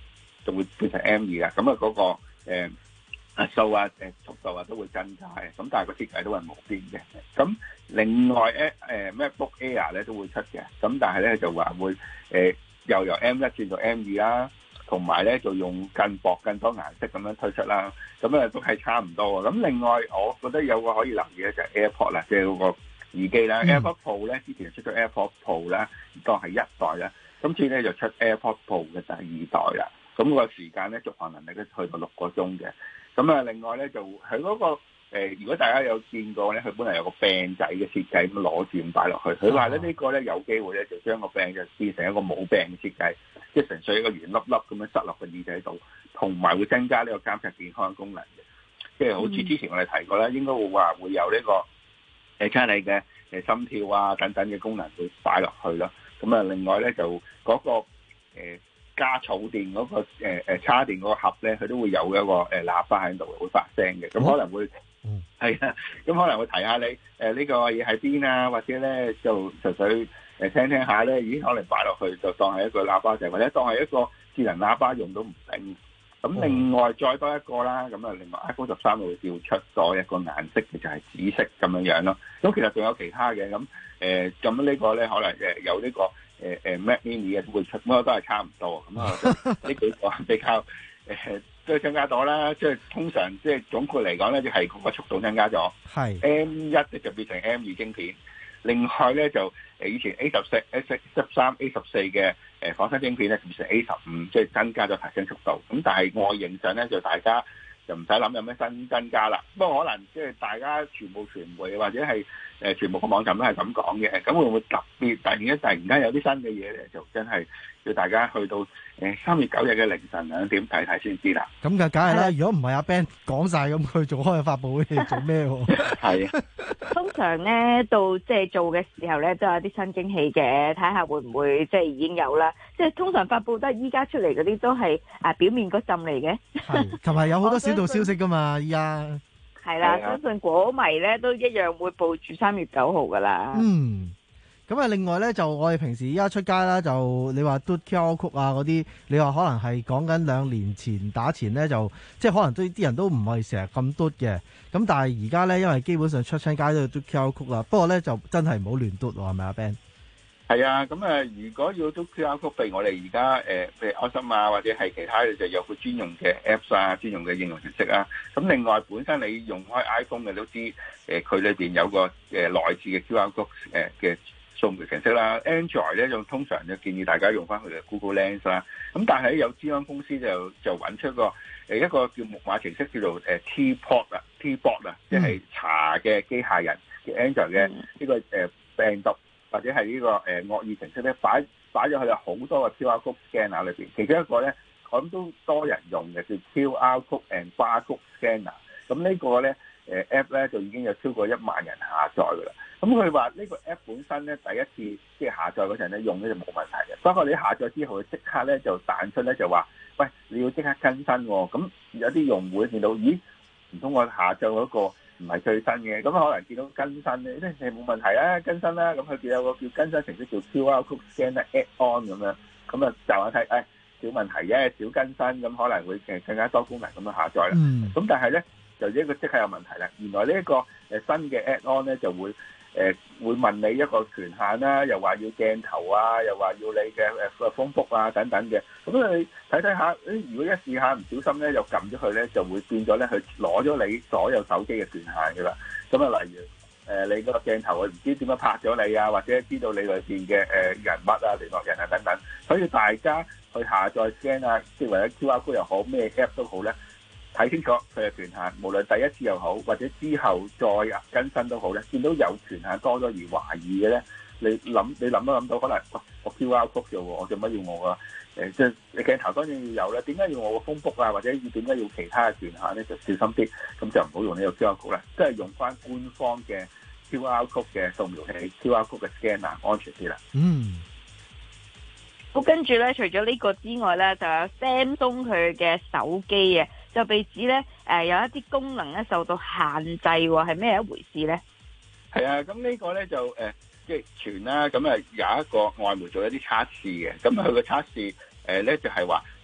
就會變成 M 二啦。咁啊嗰個誒啊數啊誒速度啊都會增加嘅。咁但係個設計都係冇變嘅。咁另外咧誒 MacBook Air 咧都會出嘅。咁但係咧就話會誒、呃、又由 M 一轉到 M 二啦。同埋咧就用更薄、更多顏色咁樣推出啦，咁啊都係差唔多。咁另外，我覺得有個可以留意嘅就係 AirPod 啦，即係嗰個耳機啦。嗯、AirPod Pro 咧之前出咗 AirPod Pro 啦，當係一代啦，今次咧就出 AirPod Pro 嘅第二代啦。咁個時間咧續航能力咧去到六個鐘嘅。咁啊，另外咧就佢嗰、嗰個、呃、如果大家有見過咧，佢本來有個柄仔嘅設計咁攞住咁擺落去。佢話咧呢個咧有機會咧就將個柄就變成一個冇柄嘅設計。即係純粹一個圓粒粒咁樣塞落個耳仔度，同埋會增加呢個監察健康嘅功能嘅。即係好似之前我哋提過啦，應該會話會有呢個誒測你嘅誒心跳啊等等嘅功能會擺落去咯。咁啊，另外咧就嗰、嗰個、呃、加儲電嗰、嗰個誒、呃、插電嗰個盒咧，佢都會有一個誒喇叭喺度會發聲嘅。咁可能會係啊，咁可能會提下你誒呢、呃呢個嘢喺邊啊，或者咧就純粹。誒聽聽下咧，咦？可能擺落去就當係一個喇叭，就或者當係一個智能喇叭用都唔定。咁另外再多一個啦，咁啊另外 iPhone 十三會調出咗一個顏色嘅，就係紫色咁樣樣咯。咁其實仲有其他嘅，咁誒咁呢個咧可能誒有呢個誒誒 Mac Mini 嘅都會出，不過都係差唔多。咁啊呢幾個比較誒都增加咗啦。即係通常即係總括嚟講咧，就係嗰個速度增加咗。係 M 一就變成 M 二晶片。另外咧就誒以前 A 十四、A 十三、A 十四嘅誒仿生晶片咧變成 A 十五，即係增加咗提升速度。咁但係外形上咧就大家就唔使諗有咩新增加啦。不過可能即係大家全部傳媒或者係誒全部個網站都係咁講嘅。咁會唔會特別突然間突然間有啲新嘅嘢咧？就真係要大家去到誒三月九日嘅凌晨兩點睇睇先知啦。 咁嘅梗係啦，如果唔係阿 Ben 講晒咁，佢做開嘅發佈會做咩？ 係啊。 通常咧到即係做嘅時候咧，都有啲新驚喜嘅，睇下會唔會即係已經有啦。即係通常發佈得依家出嚟嗰啲都係啊表面嗰陣嚟嘅。 係，同埋有好多小道消息噶嘛，依家。 係啦，相信果迷咧都一樣會報住三月九號噶啦。 嗯。咁啊，另外咧就我哋平時依家出街啦，就你話嘟 Q R code 啊嗰啲，你話可能係講緊兩年前打前咧，就即係可能都啲人都唔係成日咁嘟嘅。咁但係而家咧，因為基本上出親街都要嘟 Q R code 啦。不過咧就真係唔好亂嘟喎，係咪啊 Ben？ 係啊，咁啊，如果要嘟 Q R code，譬如我哋而家誒，譬如愛心啊，或者係其他嘅，就有個專用嘅 Apps 啊，專用嘅應用程式啊。咁另外本身你用開 iPhone 嘅都知，誒佢裏邊有個誒內置嘅 Q R code 誒嘅掃描程式啦。Android 咧就通常就建議大家用翻佢嘅 Google Lens 啦。咁但係有資安公司就就揾出個誒一個叫木馬程式叫做誒 T-Pod 啊 ，T-Bot 啊，即係查嘅機械人嘅 Android 嘅呢個誒病毒。或者係呢個誒惡意程式咧，擺擺咗佢有好多個 Q R code scanner 裏邊，其中一個咧，我諗都多人用嘅叫 Q R code and barcode scanner。咁呢個咧誒 app 咧就已經有超過一萬人下載㗎啦。咁佢話呢個 app 本身咧第一次即係下載嗰陣咧用咧就冇問題嘅，不過你下載之後佢即刻咧就彈出咧就話，喂，你要即刻更新喎。咁有啲用戶見到，咦，唔通我下載嗰個唔係最新嘅，咁可能見到更新咧，即係冇問題啊，更新啦。咁佢有個叫更新程式叫 Q R code scanner add-on 咁樣，咁啊就我睇，誒小問題啫，少更新，咁可能會誒更加多功能咁樣下載啦。咁、嗯、但係咧就呢個即刻有問題啦。原來呢一個誒新嘅 add-on 咧就會誒、呃、會問你一個權限啦，又話要鏡頭啊，又話要你嘅誒風幅啊等等嘅。咁你睇睇下，誒如果一試下唔小心咧，又撳咗佢咧，就會變咗咧，佢攞咗你所有手機嘅權限㗎啦。咁啊，例如誒、呃、你個鏡頭啊，唔知點樣拍咗你啊，或者知道你裏邊嘅誒人物啊、聯絡人啊等等。所以大家去下載 scan 啊，即係或者 Q R code 又好，咩 app 都好咧，睇清楚佢嘅權限。無論第一次又好，或者之後再更新都好咧，見到有權限多咗而懷疑嘅咧，你諗你諗都諗到，可能哇，我 Q R code 啫喎，我做乜要我啊？誒即係鏡頭當然要有啦，點解要我個風幅啊，或者要點解要其他嘅權限咧？就小心啲，咁就唔好用呢個 Q R code 啦，即係用翻官方嘅 Q R code 嘅掃描器、Q R code 嘅 scanner 安全啲啦。 嗯。 好，跟住咧，除咗呢個之外咧，就有 Samsung 佢嘅手機啊，就被指咧誒有一啲功能咧受到限制喎，係咩一回事咧？ 係啊，咁呢個咧就誒。呃即係傳啦，咁啊有一個外媒做一啲測試嘅，咁佢個測試誒咧就係話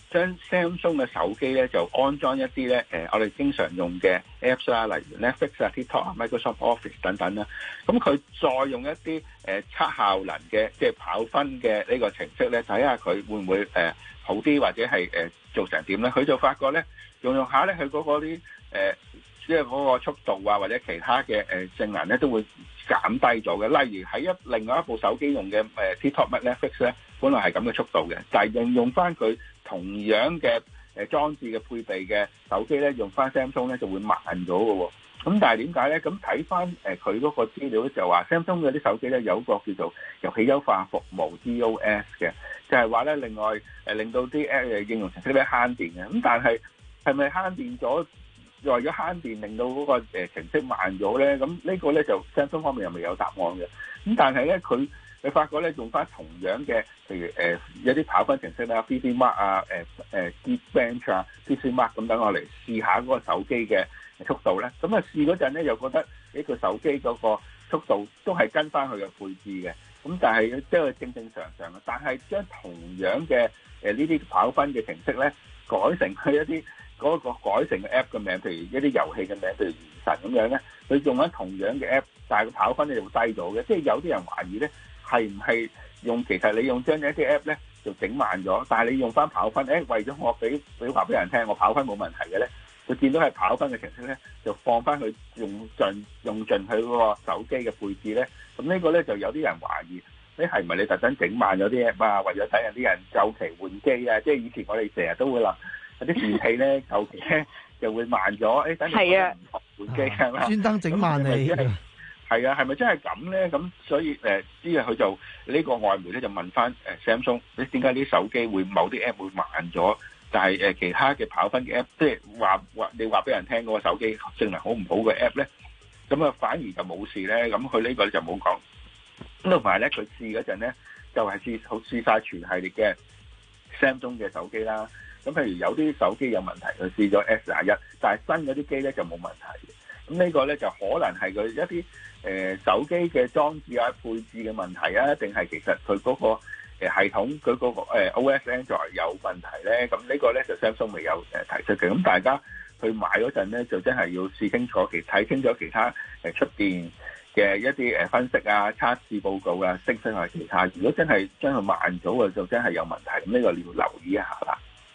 將 Samsung 嘅手機咧就安裝一啲咧誒，我哋經常用嘅 Apps 啦，例如 Netflix 啊、TikTok 啊、Microsoft Office 等等啦。咁佢再用一啲誒測效能嘅即係跑分嘅呢個程式咧，睇下佢會唔會誒、呃、好啲，或者係誒、呃、做成點咧？佢就發覺咧用用下咧，佢嗰個啲誒即係嗰個速度啊，或者其他嘅誒性能咧都會減低咗嘅。例如喺一另外一部手機用嘅誒 TikTok 乜 Netflix 咧，本來係咁嘅速度嘅，但係應用翻佢同樣嘅誒裝置嘅配備嘅手機咧，用翻 Samsung 咧就會慢咗嘅喎。咁但係點解咧？咁睇翻誒佢嗰個資料咧，就話 Samsung 嗰啲手機咧有個叫做遊戲優化服務 D O S 嘅，就係話咧另外誒令到啲誒應用程式咧慳電嘅。咁但係係咪慳電咗？為咗慳電令到嗰個誒程式慢咗咧？咁呢個咧就 Samsung 方面又未有答案嘅。咁但係咧佢你發覺咧用翻同樣嘅，譬如誒、呃、有啲跑分程式啦 ，V B Mark 啊、誒誒 Geekbench 啊、P C Mark 咁等我嚟試下嗰個手機嘅速度咧。咁啊試嗰陣咧又覺得呢個手機嗰個速度都係跟翻佢嘅配置嘅。咁但係即係正正常常嘅。但係將同樣嘅誒呢啲跑分嘅程式咧改成佢一啲嗰、那個改成嘅 app 嘅名，譬如一啲遊戲嘅名，譬如原神咁樣咧，佢用緊同樣嘅 app，但係個跑分咧就會低咗嘅。即係有啲人懷疑咧，係唔係用其實你用將一啲 app 咧就整慢咗，但係你用翻跑分，誒、欸、為咗我俾俾話俾人聽，我跑分冇問題嘅咧，佢見到係跑分嘅程式咧，就放翻佢用盡用盡佢嗰個手機嘅配置咧。咁呢個咧就有啲人懷疑，你係唔係你特登整慢咗啲 app 啊？為咗睇下啲人舊期換機啊？即係以前我哋成日都會諗。有啲電器咧，舊期咧就會慢咗，誒、欸，等你換機係嘛？專登整慢你， 係啊，係咪真係咁咧？咁所以誒，之後佢就呢、這個外媒咧就問翻誒 Samsung，你點解啲手機會某啲 app 會慢咗，但係誒其他嘅跑分嘅 app，即係話話你話俾人聽嗰個手機性能好唔好嘅 app 咧，咁啊反而就冇事咧。咁佢呢個就冇講。咁同埋咧，佢試嗰陣咧就係、是、試好試曬全系列嘅 Samsung 嘅手機啦。咁譬如有啲手機有問題，佢試咗 S 廿一，但係新嗰啲機咧就冇問題嘅。咁呢個咧就可能係佢一啲誒、呃、手機嘅裝置啊、配置嘅問題啊，定係其實佢嗰個系統佢嗰個 O S Android 有問題咧？咁呢個咧就 Samsung 未有誒提出嘅。咁大家去買嗰陣咧，就真係要試清楚，其睇清楚其他誒出邊嘅一啲誒分析啊、測試報告啊、升升啊其他。如果真係將佢慢咗嘅，就真係有問題。咁呢個你要留意一下啦。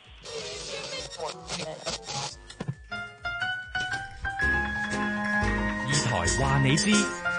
二台話你知，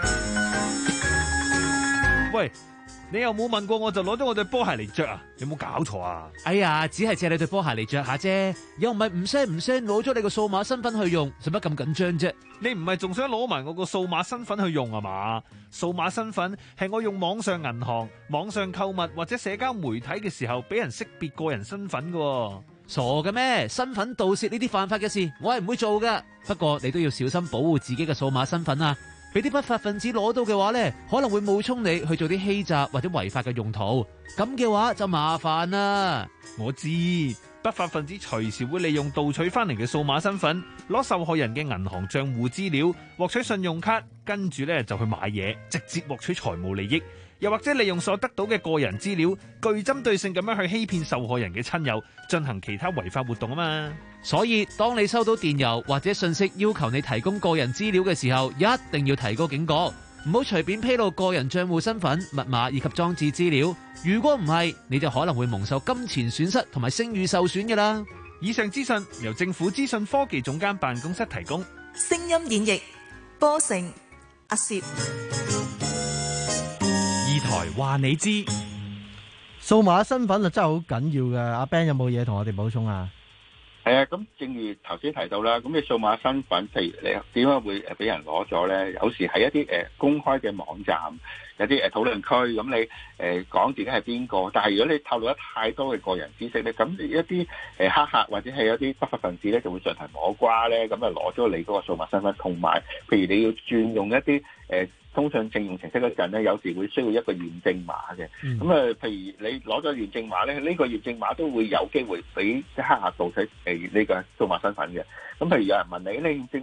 喂，你又冇問過我就攞咗我對波鞋嚟着啊？有冇搞錯啊？ 哎呀，只係借你對波鞋嚟着下啫，又唔係唔聲唔聲攞咗你個數碼身份去用，使乜咁緊張啫？ 你唔係仲想攞埋我個數碼身份去用啊嘛？數碼身份係我用網上銀行、網上購物或者社交媒體嘅時候，俾人識別個人身份噶。 傻嘅咩？身份盜竊呢啲犯法嘅事，我係唔會做噶。不過你都要小心保護自己嘅數碼身份啊！俾啲不法分子攞到嘅話呢，可能會冒充你去做啲欺詐或者違法嘅用途。咁嘅話就麻煩啦。 我知不法分子隨時會利用盜取翻嚟嘅數碼身份，攞受害人嘅銀行賬戶資料，獲取信用卡，跟住呢就去買嘢，直接獲取財務利益。又或者利用所得到嘅個人資料，具針對性咁樣去欺騙受害人嘅親友，進行其他違法活動啊嘛。 所以當你收到電郵或者信息要求你提供個人資料嘅時候，一定要提高警覺，唔好隨便披露個人賬戶身份、密碼以及裝置資料。如果唔係，你就可能會蒙受金錢損失同埋聲譽受損㗎啦。 以上資訊由政府資訊科技總監辦公室提供。 聲音演繹波成阿薛。 二台話你知， 數碼身份啊真係好緊要嘅。阿 Ben 有冇嘢同我哋補充啊？ 係啊，咁正如頭先提到啦，咁你數碼身份，譬如你點解會誒俾人攞咗咧？有時係一啲誒公開嘅網站，有啲誒討論區，咁你誒講自己係邊個，但係如果你透露得太多嘅個人知識咧，咁一啲誒黑客或者係一啲不法分子咧，就會進行摸瓜咧，咁啊攞咗你嗰個數碼身份，同埋譬如你要轉用一啲誒通訊應用程式嗰陣咧，有時會需要一個驗證碼嘅。咁啊、嗯，譬如你攞咗驗證碼咧，呢、這個驗證碼都會有機會俾黑客盜取誒呢個數碼身份嘅。咁譬如有人問你，你驗證我我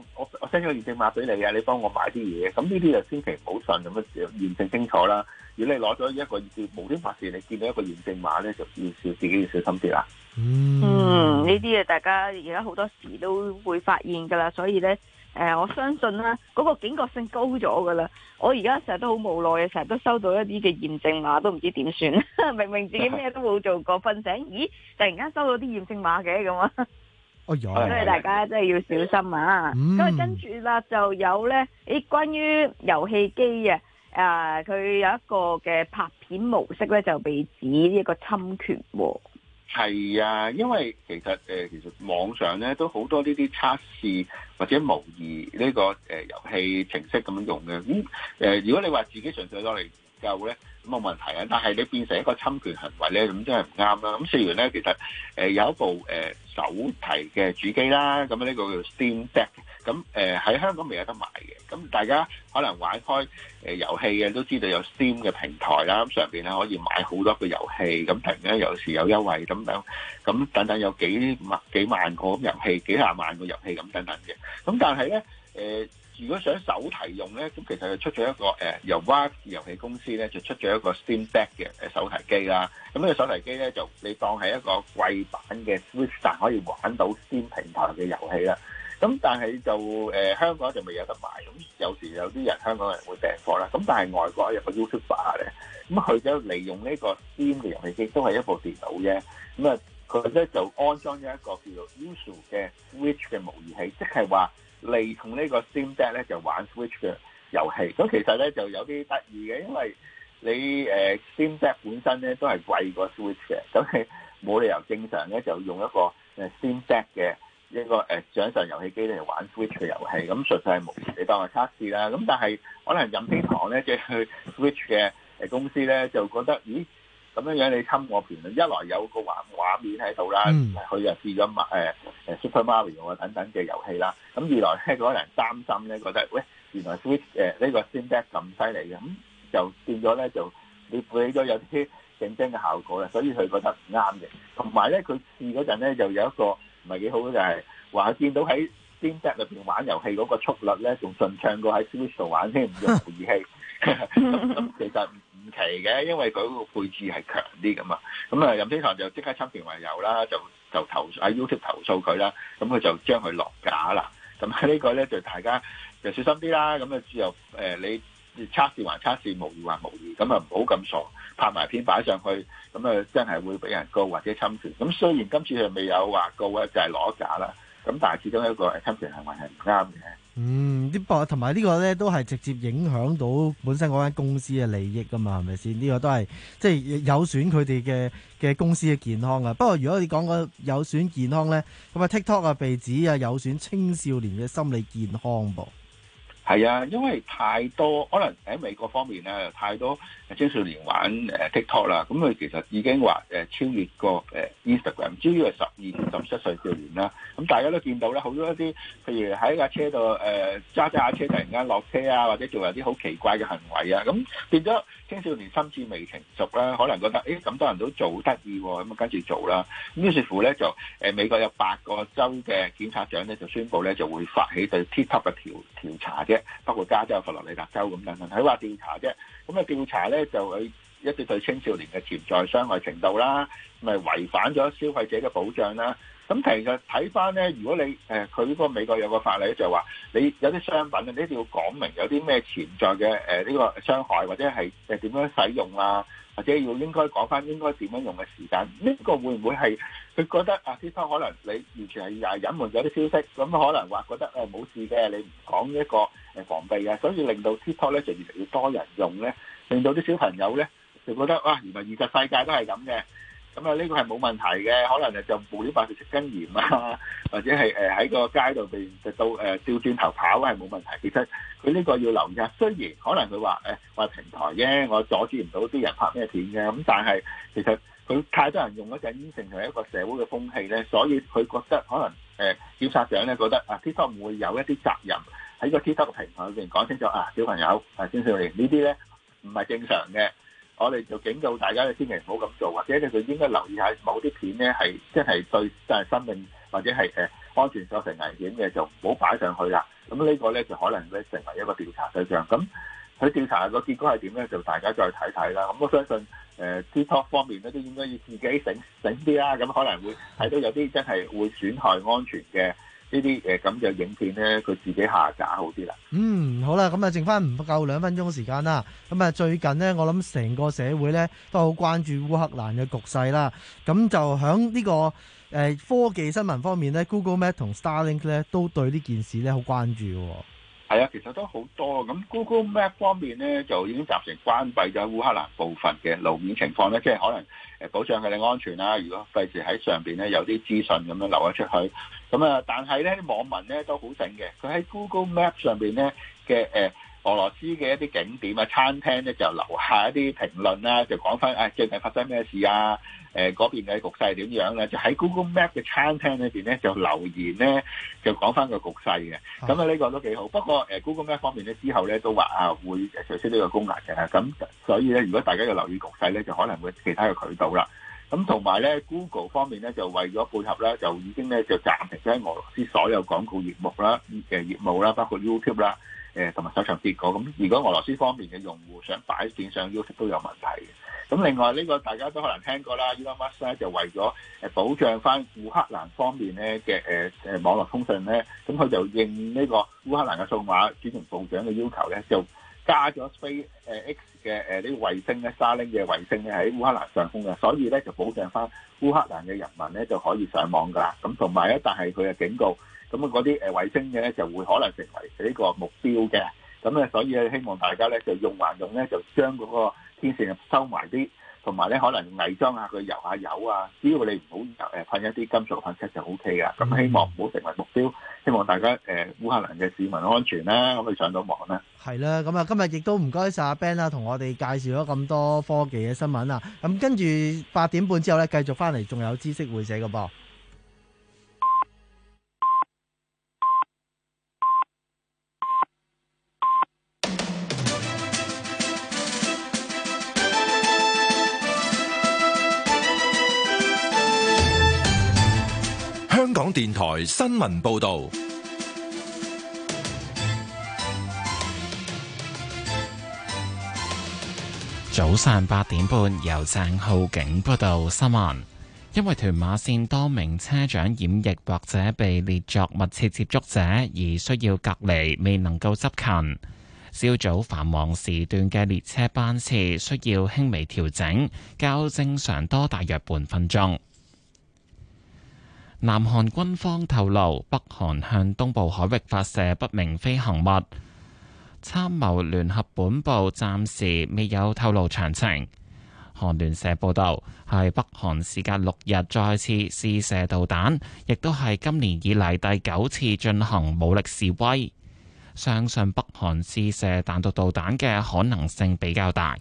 send 咗個驗證碼俾你啊，你幫我買啲嘢，咁呢啲就千祈唔好信咁樣驗證清楚啦。如果你攞咗一個無端白事，你見到一個驗證碼咧，就要小自己要小心啲啦。 嗯，呢啲啊，大家而家好多時都會發現噶啦，所以咧，誒、呃，我相信啦，嗰、那個警覺性高咗噶啦。我而家成日都好無奈嘅，成日都收到一啲嘅驗證碼，都唔知點算。明明自己咩都冇做過，瞓醒，咦，突然間收到啲驗證碼嘅咁啊！ 哦， 所以大家真係要小心啊！咁啊、嗯，跟住啦，就有咧，誒，關於遊戲機啊，誒，佢有一個嘅拍片模式咧，就被指一個侵權喎。 係啊，因為其實誒、呃，其實網上咧都好多呢啲測試或者模擬呢、這個誒、呃、遊戲程式咁樣用嘅。咁、嗯、誒、呃，如果你話自己純粹攞嚟研究咧，咁冇問題啊。但係你變成一個侵權行為咧，咁真係唔啱啦。咁試完咧，其實誒、呃、有一部誒、呃、手提嘅主機啦，咁呢個叫 Steam Deck。咁誒喺香港未有得賣嘅，咁大家可能玩開誒遊戲嘅都知道有 Steam 嘅平台啦，咁上邊咧可以買好多個遊戲，咁突然間有時有優惠咁樣，咁等等有幾萬幾萬個咁遊戲，幾廿萬個遊戲咁等等嘅，咁但係咧誒，如果想手提用咧，咁其實就出咗一個誒、呃、由 Valve 遊戲公司咧就出咗一個 Steam Deck 嘅誒手提機啦，咁呢個手提機咧就你當係一個貴版嘅 Switch， 但可以玩到 Steam 平台嘅遊戲啦。咁但係就誒、呃、香港就未有得賣，咁有時有啲人香港人會訂貨啦。咁但係外國有個 YouTuber 咧，咁佢就利用呢個 Steam 嘅遊戲機，都係一部電腦啫。咁啊，佢咧就安裝咗一個叫做 Usu 嘅 Switch 嘅模擬器，即係話利用呢個 Steam Deck 咧就玩 Switch 嘅遊戲。咁其實咧就有啲得意嘅，因為你誒、呃、Steam Deck 本身咧都係貴過 Switch 嘅，咁你冇理由正常咧就用一個誒 Steam Deck 嘅一個誒掌上遊戲機咧嚟玩 Switch 嘅遊戲，咁純粹係模擬你當係測試啦。咁但係可能任天堂咧，即係去 Switch 嘅誒公司咧，就覺得咦咁樣樣你侵我權，一來有個畫畫面喺度啦，佢又試咗誒誒 Super Mario 啊等等嘅遊戲啦。咁二來咧，可能擔心咧，覺得喂原來 Switch 誒呢個 Steam Deck 咁犀利嘅，咁就變咗咧就你俾咗有啲競爭嘅效果啦，所以佢覺得唔啱嘅。同埋咧，佢試嗰陣咧就有一個唔係幾好嘅，就係話見到喺 Steam Deck 裏邊玩遊戲嗰個速率咧，仲順暢過喺 Switch 度玩添，唔用模擬器。咁咁其實唔奇嘅，因為佢個配置係強啲㗎嘛。咁啊，任天堂就即刻侵權為由啦，就就投喺 YouTube 投訴佢啦。咁佢就將佢落架啦。咁喺呢個咧就大家就小心啲啦。咁啊，之後誒你測試還測試，模擬還模擬，咁啊唔好咁傻，拍埋片擺上去，咁啊真係會俾人告或者侵權。咁雖然今次佢未有話告啊，就係攞架啦。咁但係始終一個侵權行為係唔啱嘅。嗯， 啲博同埋呢個咧都係直接影響到本身嗰間公司嘅利益噶嘛，係咪先？呢個都係即係有損佢哋嘅嘅公司嘅健康啊。不過如果你講個有損健康咧，咁啊 TikTok 啊被指啊有損青少年嘅心理健康噃。 係啊，因為太多可能喺美國方面咧，太多青少年玩誒 TikTok 啦，咁佢其實已經話誒超越過誒 Instagram，主要係十二至十七歲少年啦。咁大家都見到咧，好多一啲譬如喺架車度誒揸揸下車，突然間落車啊，或者做有啲好奇怪嘅行為啊，咁變咗青少年心智未成熟啦，可能覺得誒咁多人都做得意喎，咁啊跟住做啦。咁於是乎咧就誒美國有八個州嘅檢察長咧就宣布咧就會發起對 TikTok 嘅調調查啫。包括加州、佛羅里達州咁等等，佢話調查啫。咁啊調查咧就佢一啲對青少年嘅潛在傷害程度啦，咪違反咗消費者嘅保障啦。咁其實睇翻咧，如果你誒佢呢個美國有個法例就話，你有啲商品啊，你一定要講明有啲咩潛在嘅誒呢個傷害，或者係誒點樣使用啊，或者要應該講翻應該點樣用嘅時間。呢個會唔會係佢覺得啊？TikTok可能你完全係誒隱瞞咗啲消息，咁可能話覺得誒冇事嘅，你唔講一個誒防備嘅，所以令到 TikTok 咧就越嚟越多人用咧，令到啲小朋友咧就覺得哇，原來現實世界都係咁嘅。咁啊，呢個係冇問題嘅，可能就無端端食根鹽啊，或者係誒喺個街度邊就到誒調轉頭跑係冇問題。其實佢呢個要留意下，雖然可能佢話誒話平台啫，我阻止唔到啲人拍咩片嘅，咁但係其實佢太多人用嗰陣已經成為一個社會嘅風氣咧，所以佢覺得可能誒檢察長咧覺得啊 TikTok 會有一啲責任喺個 TikTok 嘅平台裏邊講清楚啊，小朋友啊青少年呢啲咧唔係正常嘅。我哋就警告大家，千祈唔好咁做，或者你佢應該留意下某啲片咧，係真係對真係生命或者係誒安全構成危險嘅，就唔好擺上去啦。咁呢個咧就可能咧成為一個調查對象。咁佢調查個結果係點咧？就大家再睇睇啦。咁我相信誒 TikTok 方面咧都應該要自己醒醒啲啦。咁可能會睇到有啲真係會損害安全嘅呢啲誒咁嘅影片咧，佢自己下架好啲啦。 嗯，好啦，咁啊，剩翻唔夠兩分鐘時間啦。咁啊，最近呢，我諗成個社會咧都好關注烏克蘭嘅局勢啦。咁就響呢個誒科技新聞方面咧 ，Google Map 同 Starlink 咧都對呢件事咧好關注嘅。 係啊，其實都好多。咁 Google Map 方面咧，就已經暫時關閉咗烏克蘭部分嘅路面情況咧，即係可能誒保障佢哋安全啦。如果費事喺上邊咧有啲資訊咁樣流咗出去，咁啊，但係咧啲網民咧都好醒嘅，佢喺 Google Map 上邊咧嘅誒俄羅斯嘅一啲景點啊、餐廳咧就留下一啲評論啦，就講翻誒最近發生咩事啊？誒嗰邊嘅局勢係點樣咧？就喺 Google Map 嘅餐廳裏邊咧就留言咧，就講翻個局勢嘅。咁啊呢個都幾好。不過誒 Google Map 方面咧之後咧都話啊會取消呢個功能嘅。咁所以咧如果大家要留意局勢咧，就可能會其他嘅渠道啦。咁同埋咧 Google 方面咧就為咗配合咧，就已經咧就暫停咗喺俄羅斯所有廣告業務啦嘅業務啦，包括 YouTube 啦。誒同埋搜尋結果，咁如果俄羅斯方面嘅用戶想擺片上 YouTube 都有問題嘅。咁另外呢個大家都可能聽過啦 Elon Musk 咧就為咗誒保障翻烏克蘭方面咧嘅誒誒網絡通訊咧，咁佢就應呢個烏克蘭嘅數碼轉型部長嘅要求咧，就加咗 Space 誒 X 嘅誒呢個衛星咧 Starlink 嘅衛星咧喺烏克蘭上空嘅，所以咧就保障翻烏克蘭嘅人民咧就可以上網㗎啦。咁同埋咧，但係佢嘅警告。咁啊，嗰啲誒衛星嘅咧就會可能成為呢個目標嘅，咁咧所以咧希望大家咧就用還用咧就將嗰個天線收埋啲，同埋咧可能偽裝下佢油下油啊，只要你唔好誒噴一啲金屬噴漆就 O K 噶。咁希望唔好成為目標，希望大家誒烏克蘭嘅市民安全啦，咁去上到網啦。 係啦，咁啊今日亦都唔該晒阿 Ben 啦，同我哋介紹咗咁多科技嘅新聞啊。咁跟住八點半之後咧，繼續翻嚟仲有知識會社嘅噃。 香港電台新聞報道， 早上八點半由鄭浩景報道新聞。因為屯馬線多名車長染疫或者被列作密切接觸者而需要隔離，未能夠執勤。朝早繁忙時段嘅列車班次需要輕微調整，較正常多大約半分鐘。南韓軍方透露，北韓向東部海域發射不明飛行物。參謀聯合本部暫時未有透露詳情。韓聯社報道，係北韓時隔六日再次試射導彈，亦都係今年以嚟第九次進行武力示威。相信北韓試射彈道導彈嘅可能性比較大。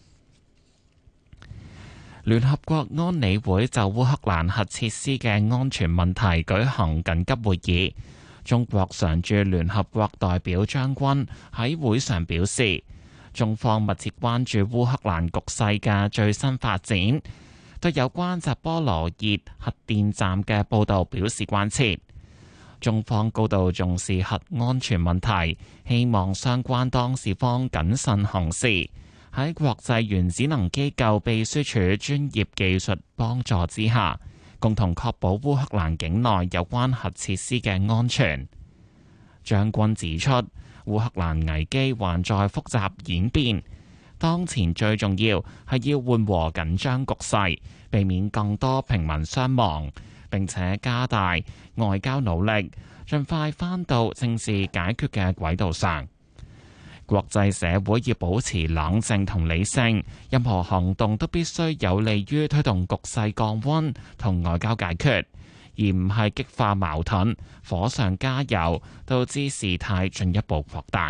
聯合國安理會就烏克蘭核設施嘅安全問題舉行緊急會議。中國常駐聯合國代表張軍喺會上表示，中方密切關注烏克蘭局勢嘅最新發展，對有關扎波羅熱核電站嘅報導表示關切。中方高度重視核安全問題，希望相關當事方謹慎行事。喺國際原子能機構秘書處專業技術幫助之下，共同確保烏克蘭境內有關核設施嘅安全。張軍指出，烏克蘭危機還在複雜演變，當前最重要係要緩和緊張局勢，避免更多平民傷亡，並且加大外交努力，盡快返到政治解決嘅軌道上。國際社會要保持冷靜同理性，任何行動都必須有利於推動局勢降溫同外交解決，而唔係激化矛盾，火上加油，導致事態進一步擴大。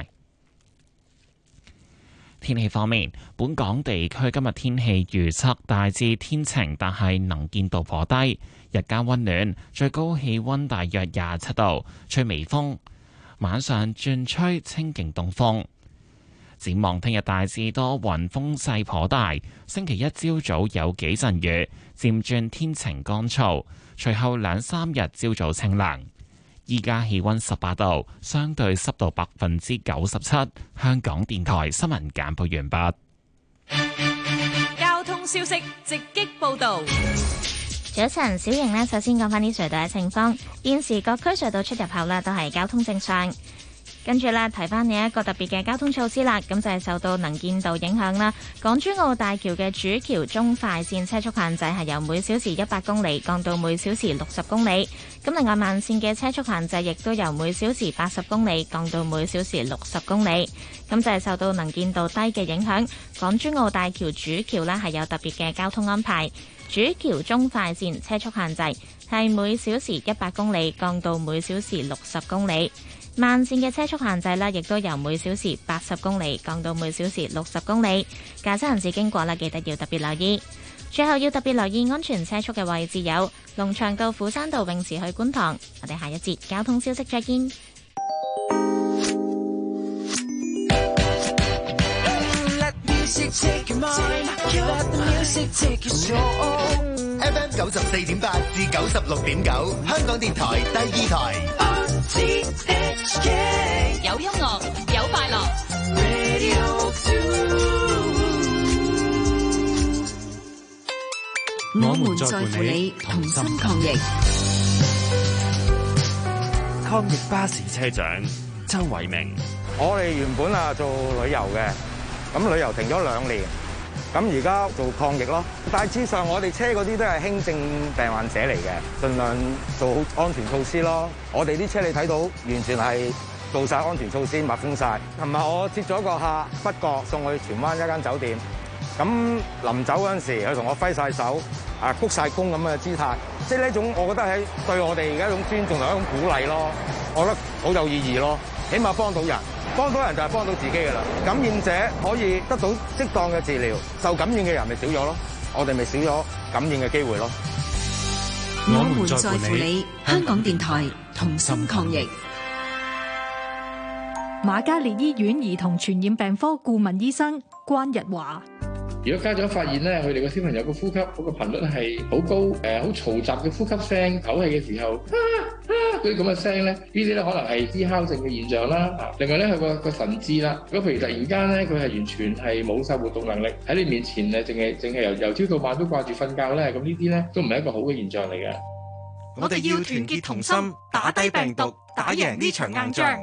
天氣方面，本港地區今日天氣預測大致天晴，但係能見度頗低，日間溫暖，最高氣溫大約廿七度，吹微風，晚上轉吹清勁東風。展望聽日大致多雲，風勢頗大。星期一朝早有幾陣雨，漸轉天晴乾燥。隨後兩三日朝早清涼。 依家氣溫十八度，相對濕度百分之九十七。香港電台新聞簡報完畢。 交通消息直擊報道。 早晨，小瑩呢，首先講返啲隧道嘅情況。現時各區隧道出入口呢都係交通正常。跟住咧，提翻你一個特別嘅交通措施啦，咁就係受到能見度影響啦。港珠澳大橋嘅主橋中快線車速限制係由每小時一百公里降到每小時六十公里。咁另外慢線嘅車速限制亦都由每小時八十公里降到每小時六十公里。咁就係受到能見度低嘅影響，港珠澳大橋主橋呢係有特別嘅交通安排。主橋中快線車速限制係每小時一百公里降到每小時六十公里。慢線嘅車速限制呢，亦都由每小時八十公里降到每小時六十公里。駕駛人士經過啦，記得要特別留意。最後要特別留意安全車速嘅位置有龍翔道、虎山道泳池去觀塘。我哋下一節交通消息再見。 F M 九十四點八至九十六點九，香港電台第二台。 有音樂，有快樂。 我們在乎你，同心抗疫。 抗疫巴士車長周偉明， 我哋原本啊做旅遊嘅，咁旅遊停咗兩年。咁而家做抗疫咯，大致上我哋車嗰啲都係輕症病患者嚟嘅，盡量做好安全措施咯。我哋啲車你睇到完全係做晒安全措施，密封晒。琴日我接咗個客北角送去荃灣一間酒店，咁臨走嗰陣時佢同我揮晒手，啊鞠晒躬咁嘅姿態，即係呢種我覺得係對我哋而家一種尊重同一種鼓勵咯，我覺得好有意義咯，起碼幫到人。幫到人就係幫到自己㗎啦，感染者可以得到適當嘅治療，受感染嘅人咪少咗咯，我哋咪少咗感染嘅機會咯。 我們在乎你，香港電台同心抗疫。 瑪嘉烈醫院兒童傳染病科顧問醫生關日華。 如果家長發現咧，佢哋個小朋友個呼吸嗰個頻率係好高，誒好嘈雜嘅呼吸聲，唞氣嘅時候，啊啊嗰啲咁嘅聲咧，呢啲咧可能係支哮症嘅現象啦。另外咧，佢個個神志啦，如果譬如突然間咧，佢係完全係冇晒活動能力，喺你面前誒，淨係淨係由由朝到晚都掛住瞓覺咧，咁呢啲咧都唔係一個好嘅現象嚟嘅。 我哋要團結同心，打低病毒，打贏呢場硬仗。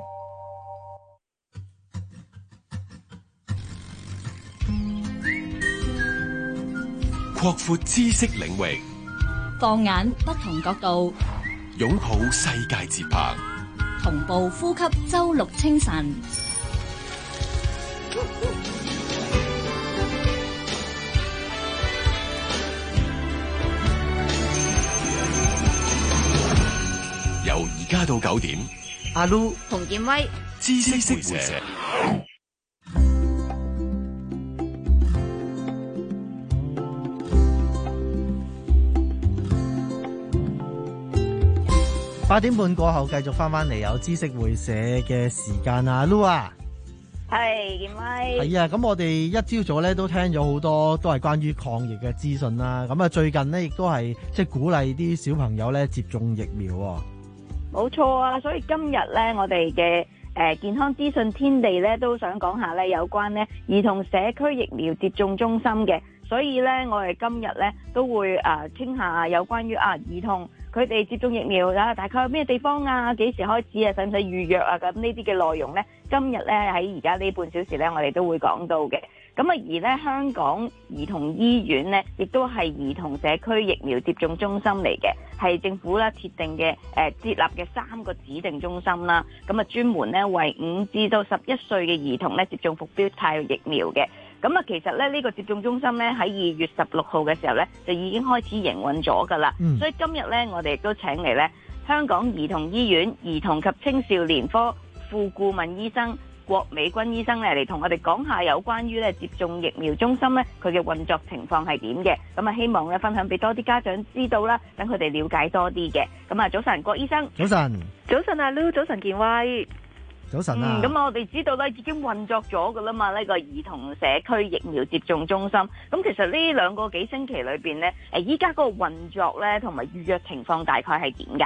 擴闊知識領域， 放眼不同角度， 擁抱世界節拍， 同步呼吸周六清晨。 由而家到九點， 阿 Lu 洪建威， 知識會社。 八點半過後繼續翻翻嚟有知識會社嘅時間啊 Lu 啊， 係建威， 係啊，咁我哋一朝早咧都聽咗好多都係關於抗疫嘅資訊啦，咁啊最近呢，亦都係即係鼓勵啲小朋友咧接種疫苗。 冇錯啊，所以今日咧我哋嘅誒健康資訊天地咧都想講下咧有關咧兒童社區疫苗接種中心嘅，所以咧我哋今日咧都會誒傾下有關於啊兒童佢哋接種疫苗啊，大概有咩地方啊，幾時開始啊，使唔使預約啊？咁呢啲嘅內容呢，今日呢喺而家呢半小時呢，我哋都會講到嘅。咁啊，而呢香港兒童醫院呢，亦都係兒童社區疫苗接種中心嚟嘅，係政府啦設定嘅誒設立嘅三個指定中心啦。咁啊，專門呢為五至到十一歲嘅兒童呢接種復必泰疫苗嘅。咁啊，其實咧呢個接種中心咧喺二月十六號嘅時候咧就已經開始營運咗㗎啦。嗯、所以今日咧我哋亦都請嚟咧香港兒童醫院兒童及青少年科副顧問醫生郭美君醫生咧嚟同我哋講下有關於咧接種疫苗中心咧佢嘅運作情況係點嘅。咁啊，希望咧分享俾多啲家長知道啦，等佢哋了解多啲嘅。咁啊，早晨郭醫生。 早晨。 早晨阿 Lu， 早晨健威。 早晨啊！ 咁、嗯、我哋知道咧已經運作咗噶啦嘛，呢、這個兒童社區疫苗接種中心。咁其實呢兩個幾星期裏邊咧，誒依家嗰個運作咧同埋預約情況大概係點㗎？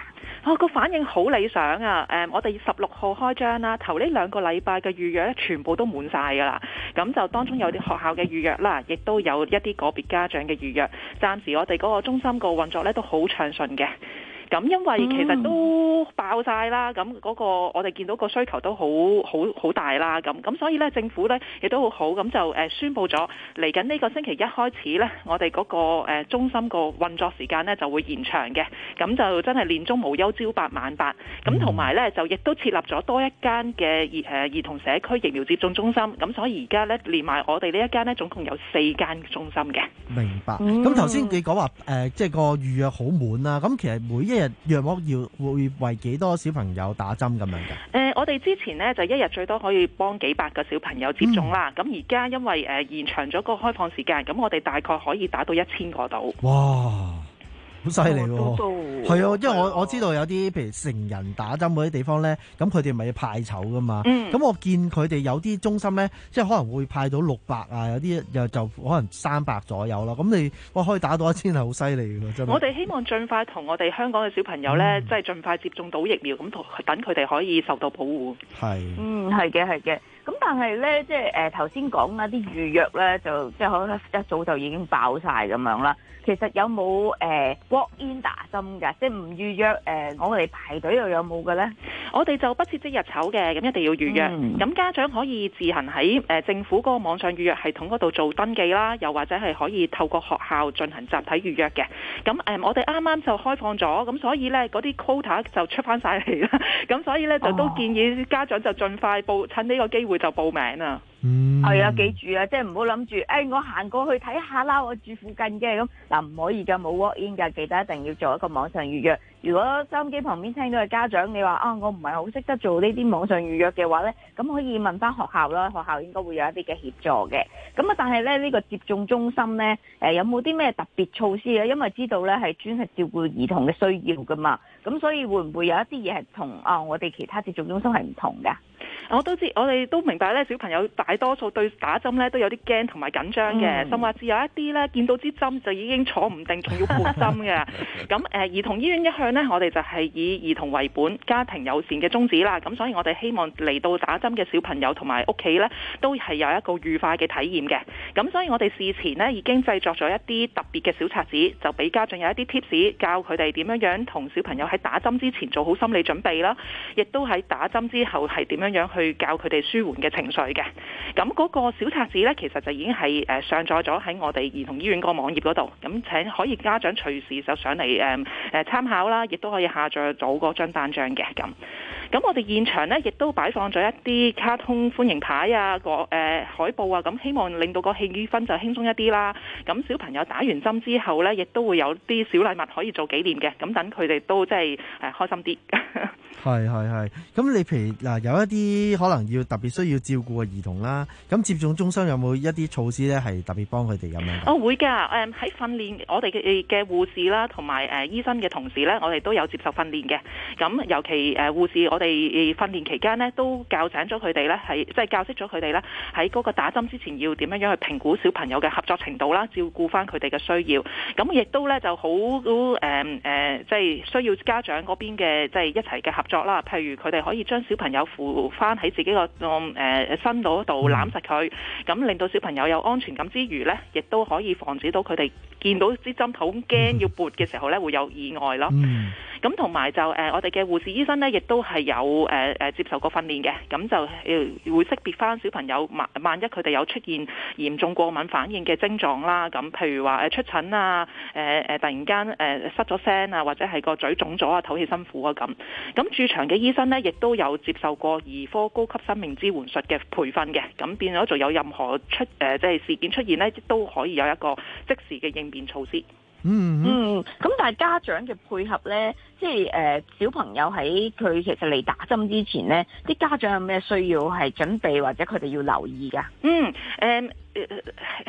哦，個反應好理想啊！誒、嗯，我哋十六號開張啦，頭呢兩個禮拜嘅預約咧，全部都滿晒㗎啦。咁就當中有啲學校嘅預約啦，亦都有一啲個別家長嘅預約。暫時我哋嗰個中心個運作咧都好暢順嘅。咁因為其實都爆晒啦，咁嗰個我哋見到個需求都好好好大啦，咁咁所以咧政府咧亦都好好，咁就誒宣佈咗嚟緊呢個星期一開始咧，我哋嗰個誒中心個運作時間咧就會延長嘅，咁就真係年中無休，朝八晚八，咁同埋咧就亦都設立咗多一間嘅兒誒兒童社區疫苗接種中心，咁所以而家咧連埋我哋呢一間咧總共有四間中心嘅。 明白。咁頭先你講話誒，即係個預約好滿啦，咁其實每一日約莫要會為幾多小朋友打針咁樣嘅？誒、 呃，我哋之前呢，就一日最多可以幫幾百個小朋友接種啦。咁而家因為誒、呃、延長咗個開放時間，咁我哋大概可以打到一千個度。 哇！好犀利喎，係啊，因為我係啊我知道有啲譬如成人打針嗰啲地方咧，咁佢哋咪要派籌噶嘛。咁、 嗯、 我見佢哋有啲中心咧，即係可能會派到六百啊，有啲又就可能三百左右啦。咁你哇可以打到一千係好犀利㗎，真係。 我哋希望盡快同我哋香港嘅小朋友咧，即係盡快接種到疫苗，咁同等佢哋可以受到保護。 係。 嗯，係嘅，係嘅。咁但係咧，即係誒頭先講啦，啲預約咧就即係可能一早就已經爆晒咁樣啦。其實有冇誒 walk in 打針㗎？即係唔預約誒、呃，我哋排隊又有冇嘅咧？ 我哋就不設即日籌嘅，咁一定要預約。咁、嗯、家長可以自行喺誒政府嗰個網上預約系統嗰度做登記啦，又或者係可以透過學校進行集體預約嘅。咁誒、呃，我哋啱啱就開放咗，咁所以咧嗰啲 quota 就出翻晒嚟啦。咁所以咧就都建議家長就盡快報，趁呢個機會就報名啊。 嗯， 係啊，記住啊，即係唔好諗住，誒、哎，我行過去睇下啦，我住附近嘅咁，嗱唔可以噶，冇 walk in 噶，記得一定要做一個網上預約。如果收音機旁邊聽到嘅家長，你話啊，我唔係好識得做呢啲網上預約嘅話呢，咁可以問翻學校啦，學校應該會有一啲嘅協助嘅。咁啊，但係咧呢、呢個接種中心呢，誒有冇啲咩特別措施咧？因為知道呢係專係照顧兒童嘅需要噶嘛，咁所以會唔會有一啲嘢係同啊我哋其他接種中心係唔同㗎？ 我都知，我哋都明白咧，小朋友大多數對打針咧都有啲驚同埋緊張嘅， 嗯、 甚至有一啲咧見到支針就已經坐唔定，仲要撥針嘅。咁誒、呃，兒童醫院一向呢，我哋就係以兒童為本、家庭友善嘅宗旨啦。咁所以我哋希望嚟到打針嘅小朋友同埋屋企咧，都係有一個愉快嘅體驗嘅。咁所以我哋事前呢已經製作咗一啲特別嘅小冊子，就俾家長有一啲 tips，教佢哋點樣樣同小朋友喺打針之前做好心理準備啦，亦都喺打針之後係點樣樣去教佢哋舒緩嘅情緒嘅。咁嗰個小冊子呢，其實就已經係誒上載咗喺我哋兒童醫院個網頁嗰度。咁請可以家長隨時就上嚟誒誒參考啦，亦都可以下載到嗰張單張嘅咁。咁我哋現場呢，亦都擺放咗一啲卡通歡迎牌啊，個誒、呃、海報啊，咁希望令到個氣氛就輕鬆一啲啦。咁小朋友打完針之後呢，亦都會有啲小禮物可以做紀念嘅。咁等佢哋都即係誒開心啲。 係係係。咁你譬如嗱，有一啲可能要特別需要照顧嘅兒童啦，咁接種中心有冇一啲措施呢？係特別幫佢哋咁樣？ 哦，會㗎。誒、嗯、喺訓練我哋嘅嘅護士啦，同埋誒醫生嘅同事呢，我哋都有接受訓練嘅。咁尤其誒、呃、護士，我哋訓練期間呢，都教醒咗佢哋呢，係即係教識咗佢哋呢，喺嗰個打針之前要點樣樣去評估小朋友嘅合作程度啦，照顧翻佢哋嘅需要。咁亦都呢，就好誒誒，即係需要家長嗰邊嘅即係一齊嘅合作啦。譬如佢哋可以將小朋友扶翻喺自己個誒身度度攬實佢，咁令到小朋友有安全感之餘呢，亦都可以防止到佢哋見到支針好驚要撥嘅時候呢，會有意外咯。咁同埋就誒、呃，我哋嘅護士醫生呢，亦都係有誒誒、呃、接受過訓練嘅，咁就誒、呃、會識別翻小朋友萬萬一佢哋有出現嚴重過敏反應嘅症狀啦，咁譬如話誒出疹啊，誒、呃、誒突然間誒、呃、失咗聲啊，或者係個嘴腫咗啊，唞氣辛苦啊咁。咁駐場嘅醫生呢，亦都有接受過兒科高級生命支援術嘅培訓嘅，咁變咗就有任何出誒即係事件出現呢，都可以有一個即時嘅應變措施。 嗯嗯，咁但係家長嘅配合呢，即係誒、呃、小朋友喺佢其實嚟打針之前呢，啲家長有咩需要係準備或者佢哋要留意㗎？ 嗯，誒、呃。誒、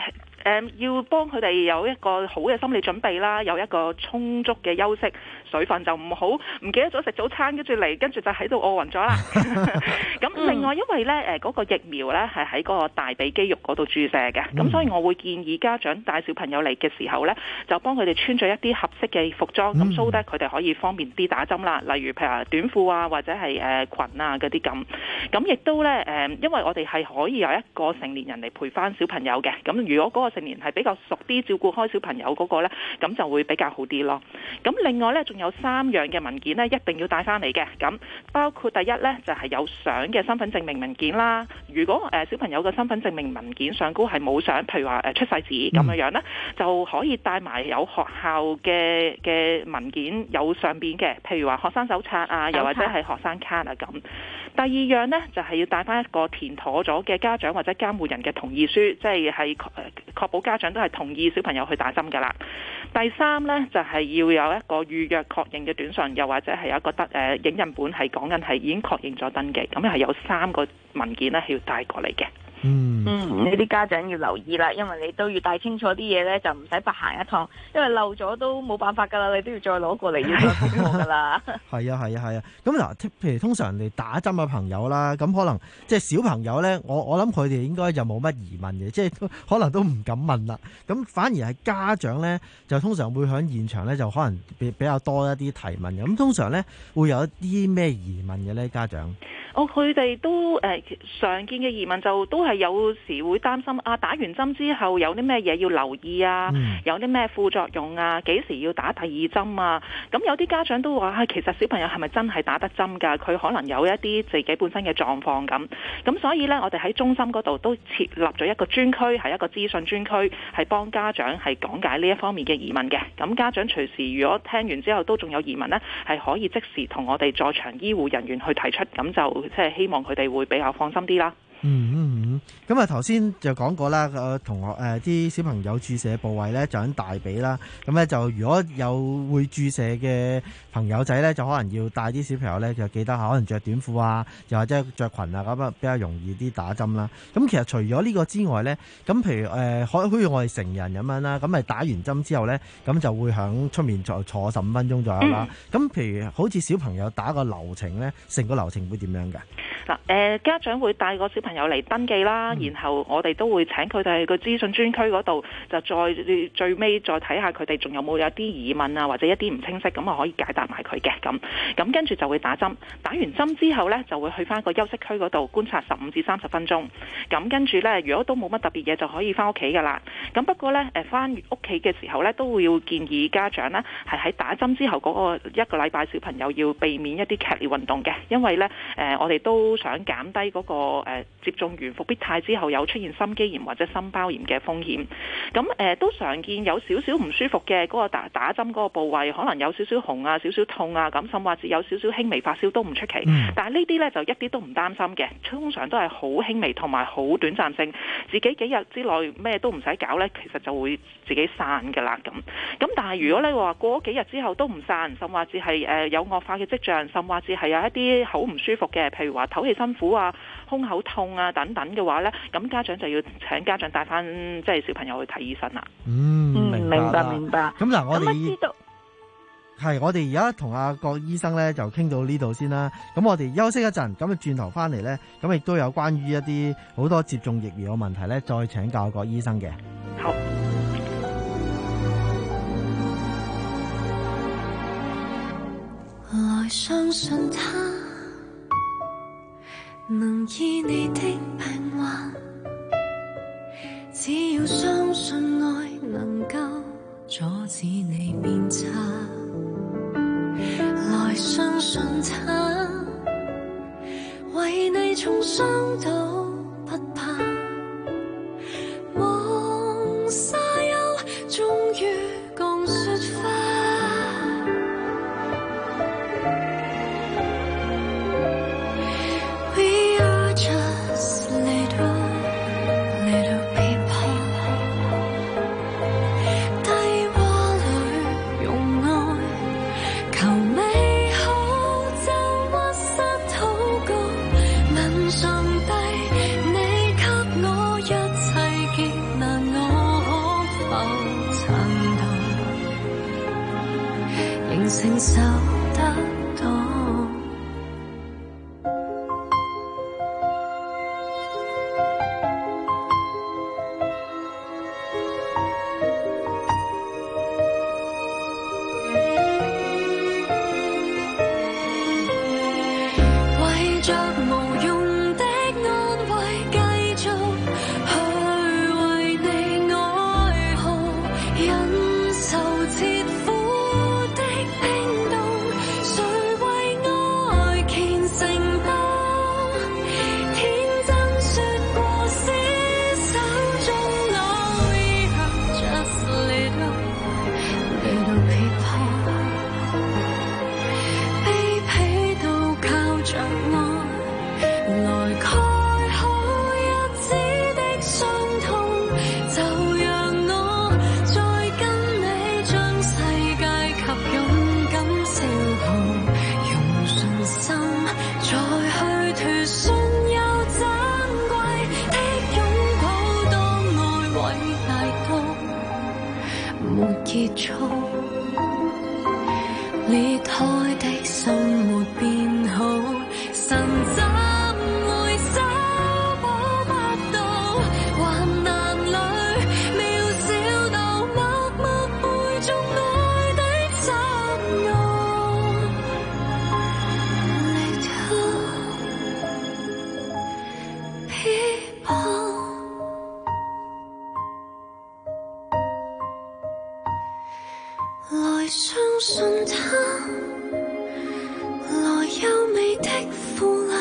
誒要幫佢哋有一個好嘅心理準備啦，有一個充足嘅休息，水分就唔好唔記得咗食早餐，跟住嚟跟住就喺度餓暈咗啦。咁另外因為咧誒嗰個疫苗咧係喺嗰個大髀肌肉嗰度注射嘅，咁、嗯、所以我會建議家長帶小朋友嚟嘅時候咧，就幫佢哋穿咗一啲合適嘅服裝，咁 so that 佢哋可以方便啲打針啦。例如譬如話短褲啊，或者係誒裙啊嗰啲咁。咁亦都咧誒，因為我哋係可以有一個成年人嚟陪翻小朋友嘅。咁如果嗰個成年人係比較熟啲照顧開小朋友嗰個咧，咁就會比較好啲咯。咁另外咧，仲有三樣嘅文件咧，一定要帶翻嚟嘅。咁包括第一咧，就係有相嘅身份證明文件啦。如果誒小朋友嘅身份證明文件上高係冇相，譬如話誒出世紙咁樣樣咧，就可以帶埋有學校嘅嘅文件有上邊嘅，譬如話學生手冊啊，又或者係學生卡啊咁。第二樣呢，就係要帶翻一個填妥咗嘅家長或者監護人嘅同意書，即係係確保家長都係同意小朋友去打針㗎啦。第三呢，就係要有一個預約確認嘅短信，又或者係有一個得誒影印本係講緊係已經確認咗登記，咁係有三個文件呢係要帶過嚟嘅。 嗯，呢啲家長要留意啦，因為你都要帶清楚啲嘢咧，就唔使白行一趟，因為漏咗都冇辦法噶啦，你都要再攞過嚟要再補過噶啦。 係啊係啊係啊，咁嗱、啊，譬如通常人哋打針嘅朋友啦，咁可能即係小朋友咧，我我諗佢哋應該就冇乜疑問嘅，即係可能都唔敢問啦。咁反而係家長咧，就通常會喺現場咧，就可能比比較多一啲提問嘅。咁通常咧會有一啲咩疑問嘅咧，家長？ 哦，佢哋都誒、呃、常見嘅疑問就都係有時會擔心啊，打完針之後有啲咩嘢要留意啊，嗯、有啲咩副作用啊，幾時要打第二針啊？咁有啲家長都話、啊，其實小朋友係咪真係打得針㗎？佢可能有一啲自己本身嘅狀況咁。咁所以呢，我哋喺中心嗰度都設立咗一個專區，係一個資訊專區，係幫家長係講解呢一方面嘅疑問嘅。咁家長隨時如果聽完之後都仲有疑問呢，係可以即時同我哋在場醫護人員去提出，咁就即係希望佢哋會比較放心啲啦。 嗯嗯嗯，咁啊頭先就講過啦，個同學誒啲小朋友注射部位咧就喺大髀啦，咁咧就如果有會注射嘅朋友仔咧，就可能要帶啲小朋友咧就記得可能着短褲啊，又或者着裙啊，咁啊比較容易啲打針啦。咁其實除咗呢個之外咧，咁譬如誒可好似我哋成人咁樣啦，咁咪打完針之後咧，咁就會響出面坐坐十五分鐘左右啦。咁、嗯、譬如好似小朋友打個流程咧，成個流程會點樣㗎？ 嗱，誒家長會帶個小朋友嚟登記啦，嗯、然後我哋都會請佢哋去個資訊專區嗰度，就再最尾再睇下佢哋仲有冇有啲疑問啊，或者一啲唔清晰，咁啊可以解答埋佢嘅咁。咁跟住就會打針，打完針之後呢，就會去翻個休息區嗰度觀察十五至三十分鐘。咁跟住呢，如果都冇乜特別嘢，就可以翻屋企噶啦。咁不過呢，誒翻屋企嘅時候呢，都會要建議家長呢，係喺打針之後嗰個一個禮拜，小朋友要避免一啲劇烈運動嘅，因為呢，誒我哋都想減低嗰個誒接種完復必泰之後有出現心肌炎或者心包炎嘅風險。咁誒、呃、都常見有少少唔舒服嘅嗰個打打針嗰個部位，可能有少少紅啊、少少痛啊，咁甚至有少少輕微發燒都唔出奇。嗯、但係呢啲呢，就一啲都唔擔心嘅，通常都係好輕微同埋好短暫性，自己幾日之內咩都唔使搞呢，其實就會自己散㗎啦咁。咁但係如果你話過咗幾日之後都唔散，甚至係誒有惡化嘅跡象，甚至係有一啲好唔舒服嘅，譬如話唞氣辛苦啊、胸口痛啊等等嘅話呢，咁家長就要請家長帶翻即係小朋友去睇醫生啦。 嗯， 明白明白。 咁嗱，我哋知道係我哋而家同阿郭醫生呢就傾到呢度先啦。咁我哋休息一陣，咁啊轉頭翻嚟呢，咁亦都有關於一啲好多接種疫苗嘅問題呢，再請教郭醫生嘅。 好。 來相信他能醫你的病患，只要相信愛能夠阻止你變差。來相信他為你從傷到不怕，望沙丘終於降雪花。上帝，你給我一切極難我承受得到。為着無用的安慰，繼續去為你哀號，忍受切膚的冰凍，誰為愛虔誠當？天真說過廝守終老以後 just little little people， 卑鄙到靠着愛來蓋好一紙的傷痛，就讓我再跟你將世界及勇敢消耗，用信心再去脫信又珍貴的擁抱，當愛偉大到沒結束，裂開的心沒變好，神怎會修補不到？患難裏渺小到默默背誦愛的真我。Little people， 來相信他，來優美的腐爛。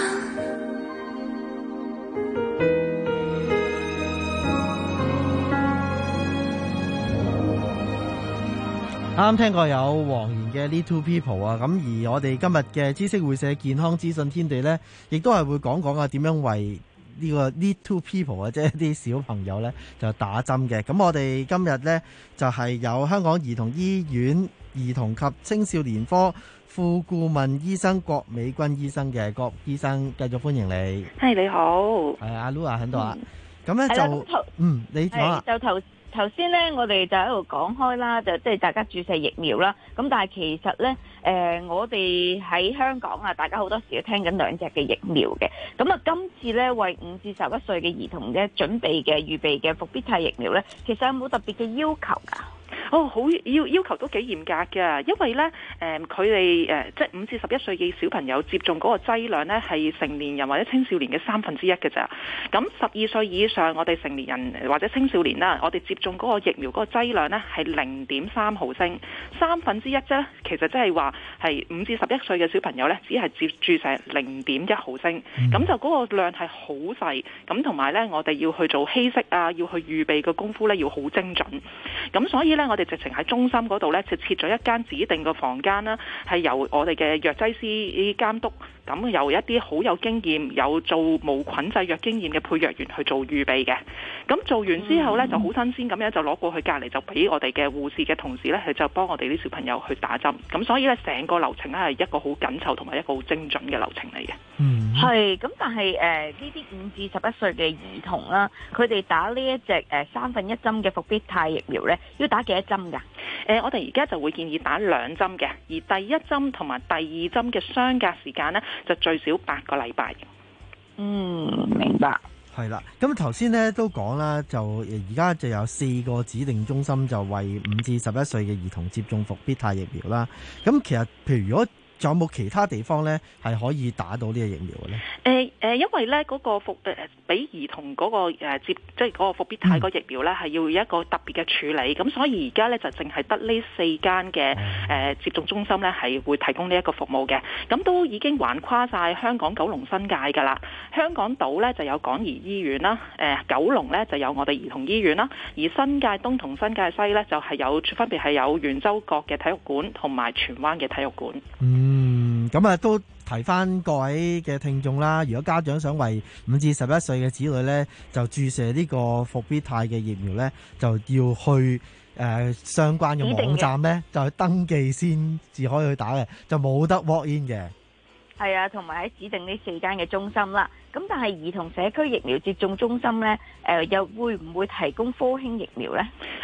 啱啱聽過有黃妍嘅 Little People 啊，咁而我哋今日嘅知識會社健康資訊天地呢，亦都係會講講啊點樣為呢個 Little People 啊，即係啲小朋友呢就打針嘅。咁我哋今日呢，就係有香港兒童醫院兒童及青少年科副顧問醫生郭美君醫生嘅。郭醫生繼續歡迎你。 係你好， 係阿 Lu 啊喺度啊。咁呢、 係啦咁就頭嗯你講啊。 就頭頭先咧，我哋就喺度講開啦，就即係大家注射疫苗啦。咁但係其實咧，誒、呃、我哋喺香港啊，大家好多時都聽緊兩隻嘅疫苗嘅。咁啊，今次咧為五至十一歲嘅兒童咧準備嘅預備嘅復必泰疫苗咧，其實有冇特別嘅要求㗎？ 哦，好要要求都幾嚴格㗎，因為咧誒佢哋誒即係五至十一歲嘅小朋友接種嗰個劑量咧係成年人或者青少年嘅三分之一嘅咋。咁十二歲以上我哋成年人或者青少年啦，我哋接種嗰個疫苗嗰個劑量咧係零點三毫升，三分之一啫。其實即係話係五至十一歲嘅小朋友咧，只係接注射零點一毫升，咁、嗯、就嗰個量係好細。咁同埋咧，我哋要去做稀釋啊，要去預備嘅功夫咧要好精準。咁所以咧，我哋直情喺中心嗰度咧，就設咗一間指定嘅房間啦，係由我哋嘅藥劑師監督，咁由一啲好有經驗、有做無菌製藥經驗嘅配藥員去做預備嘅。咁做完之後咧，就好新鮮咁樣就攞過去隔離，就俾我哋嘅護士嘅同事咧，佢就幫我哋啲小朋友去打針。咁所以咧，成個流程咧係一個好緊湊同埋一個好精準嘅流程嚟嘅。 嗯， 係。咁但係誒呢啲五至十一歲嘅兒童啦，佢哋打呢一隻誒三分一針嘅復必泰疫苗咧，要打幾多針㗎？ 誒、呃，我哋而家就會建議打兩針嘅，而第一針同埋第二針嘅相隔時間呢，就最少八個禮拜。 嗯，明白。 係啦，咁頭先咧都講啦，就而家就有四個指定中心就為五至十一歲嘅兒童接種復必泰疫苗啦。咁其實譬如如果仲有冇其他地方咧係可以打到呢個疫苗嘅咧？ 誒、呃、誒，因為咧嗰、那個復誒俾兒童嗰、那個誒、呃、接即係嗰個復必泰個疫苗咧係要有一個特別嘅處理，咁、嗯、所以而家咧就淨係得呢四間嘅誒接種中心咧係會提供呢一個服務嘅，咁都已經橫跨晒香港、九龍、新界㗎啦。香港島咧就有港怡醫院啦，誒、呃、九龍咧就有我哋兒童醫院啦，而新界東同新界西咧就係、是、有分別係有圓洲角嘅體育館同埋荃灣嘅體育館。 嗯，咁啊都提翻各位嘅聽眾啦，如果家長想為五至十一歲嘅子女呢，就注射呢個復必泰嘅疫苗呢，就要去誒、呃、相關嘅網站呢，就去登記先至可以去打嘅，就冇得 walk in 嘅。 係啊，同埋喺指定呢四間嘅中心啦。咁但係兒童社區疫苗接種中心呢，誒、呃、又會唔會提供科興疫苗呢？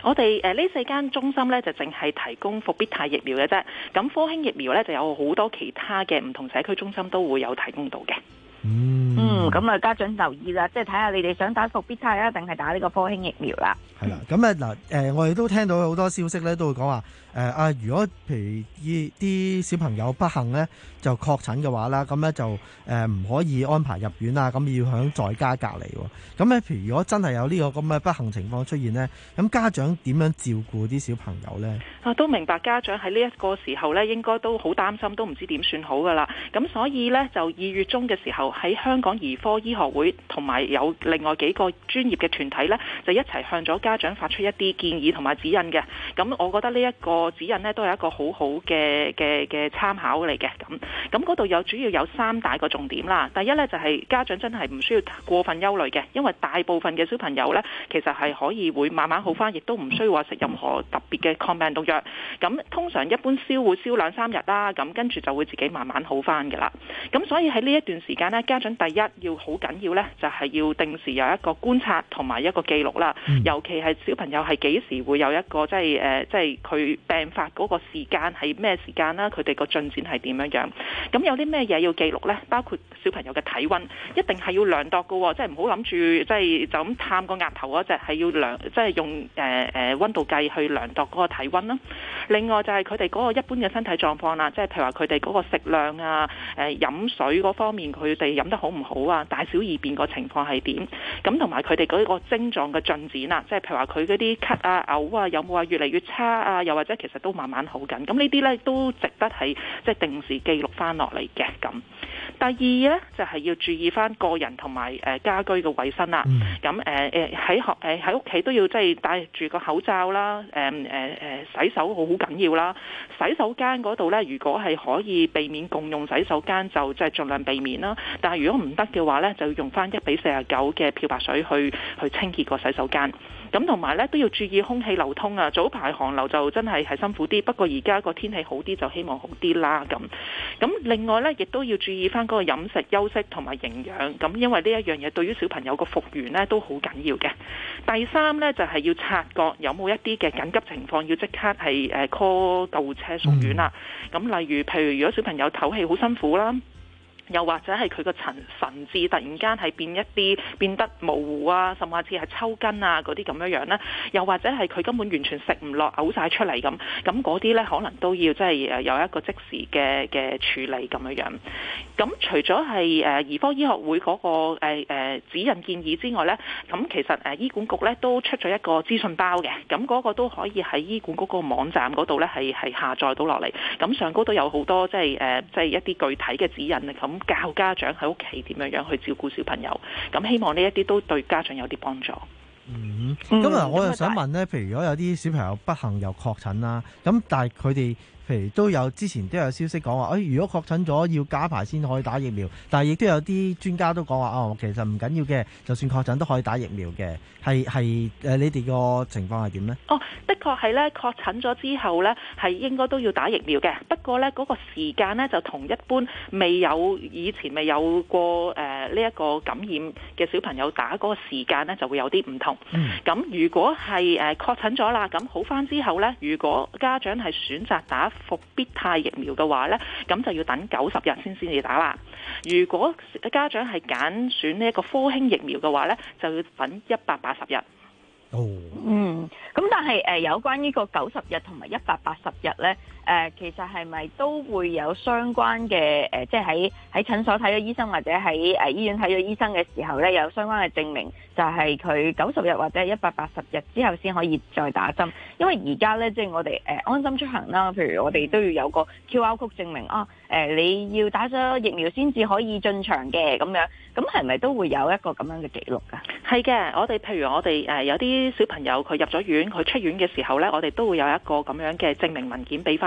我哋誒呢四間中心咧就淨係提供復必泰疫苗嘅啫，咁科興疫苗咧就有好多其他嘅唔同社區中心都會有提供到嘅。 嗯，咁啊家長留意啦，即係睇下你哋想打復必泰啊，定係打呢個科興疫苗啦。 係啦，咁啊嗱，誒我哋都聽到好多消息咧，都會講話誒啊，如果譬如依啲小朋友不幸咧就確診嘅話啦，咁咧就誒唔可以安排入院啊，咁要響在家隔離喎。咁咧，譬如如果真係有呢個咁嘅不幸情況出現咧，咁家長點樣照顧啲小朋友咧？ 啊，都明白家長喺呢一個時候咧，應該都好擔心，都唔知點算好噶啦。咁所以咧，就二月中嘅時候喺香港兒科醫學會同埋有另外幾個專業嘅團體咧，就一齊向咗家長發出一啲建議同埋指引嘅。咁我覺得呢一個指引呢，都係一個好好嘅嘅嘅參考嚟嘅。咁咁嗰度有主要有三大個重點啦。第一呢，就係、是、家長真係唔需要過分憂慮嘅，因為大部分嘅小朋友呢，其實係可以會慢慢好返，亦都唔需要話食任何特別嘅抗病毒藥。咁通常一般燒會燒兩三日啦，咁跟住就會自己慢慢好返㗎啦。咁所以喺呢一段時間呢，家長第一要好緊要呢，就係、是、要定時有一個觀察同埋一個記錄啦。嗯、尤其係小朋友係幾時會有一個即係誒，即係佢病發嗰個時間係咩時間啦？佢哋個進展係點樣樣？咁有啲咩嘢要記錄呢？包括小朋友嘅體溫，一定係要量度㗎喎，即係唔好諗住即係就咁探個額頭嗰隻，係要量，即係用誒誒溫度計去量度嗰個體溫啦。另外就係佢哋嗰個一般嘅身體狀況啦，即係譬如話佢哋嗰個食量啊、誒飲水嗰方面，佢哋飲得好唔好啊？大小二便個情況係點？咁同埋佢哋嗰個症狀嘅進展啊，即係譬如話佢嗰啲咳啊、嘔啊，有冇話越嚟越差啊？又或者其實都慢慢好緊。咁呢啲呢都值得係即係定時記錄翻落嚟嘅。咁第二呢，就係、是、要注意翻個人同埋誒家居嘅衛生啦。咁誒誒喺學誒喺屋企都要即係戴住個口罩啦。誒誒誒洗手好好緊要啦。洗手間嗰度呢，如果係可以避免共用洗手間，就即係盡量避免啦。但係如果唔得嘅話呢，就要用翻一比四十九嘅漂白水去去清潔個洗手間。咁同埋咧都要注意空氣流通啊！早排寒流就真係係辛苦啲，不過而家個天氣好啲就希望好啲啦咁。咁另外咧，亦都要注意翻嗰個飲食、休息同埋營養。咁因為呢一樣嘢對於小朋友個復原咧都好緊要嘅。第三咧就係要察覺有冇一啲嘅緊急情況，要即刻係誒 call 救護車送院啦。咁例如譬如如果小朋友唞氣好辛苦啦。又或者係佢個神神志突然間係變一啲變得模糊啊，甚至係抽筋啊嗰啲咁樣樣咧，又或者係佢根本完全食唔落嘔晒出嚟咁，咁嗰啲咧可能都要即係誒有一個即時嘅嘅處理咁樣樣。咁除咗係誒兒科醫學會嗰個誒誒指引建議之外咧，咁其實誒醫管局咧都出咗一個資訊包嘅，咁嗰個都可以喺醫管局個網站嗰度咧係係下載到落嚟，咁上高都有好多即係誒即係一啲具體嘅指引啊咁。教家長喺屋企點樣樣去照顧小朋友，咁希望呢一啲都對家長有啲幫助。 嗯，咁啊，我又想問咧，譬如如果有啲小朋友不幸又確診啦，咁但係佢哋譬如都有之前都有消息講話，誒、哎、如果確診咗要加排先可以打疫苗，但係亦都有啲專家都講話，哦其實唔緊要嘅，就算確診都可以打疫苗嘅，係係誒你哋個情況係點呢？哦， 的確係咧，確診咗之後咧係應該都要打疫苗嘅，不過咧嗰個時間咧就同一般未有以前未有過誒呢一個感染嘅小朋友打嗰個時間咧就會有啲唔同。咁、嗯、如果係誒確診咗啦，咁好返之後咧，如果家長係選擇打復必泰疫苗嘅話呢，咁就要等九十日先先至打啦。如果家長係揀選呢一個科興疫苗嘅話呢，就要等一百八十日。 哦， 嗯，咁但係誒、呃、有關呢個九十日同埋一百八十日呢，誒、呃、其實係咪都會有相關嘅誒、呃，即係喺喺診所睇咗醫生或者喺誒、呃、醫院睇咗醫生嘅時候呢，有相關嘅證明，就係佢九十日或者一百八十日之後先可以再打針。因為而家呢，即係我哋誒、呃、安心出行啦，譬如我哋都要有個 Q R code 證明啊，誒、呃、你要打咗疫苗先至可以進場嘅咁樣，咁係咪都會有一個咁樣嘅記錄㗎？ 係嘅，我哋譬如我哋誒、呃、有啲小朋友佢入咗院，佢出院嘅時候呢，我哋都會有一個咁樣嘅證明文件俾翻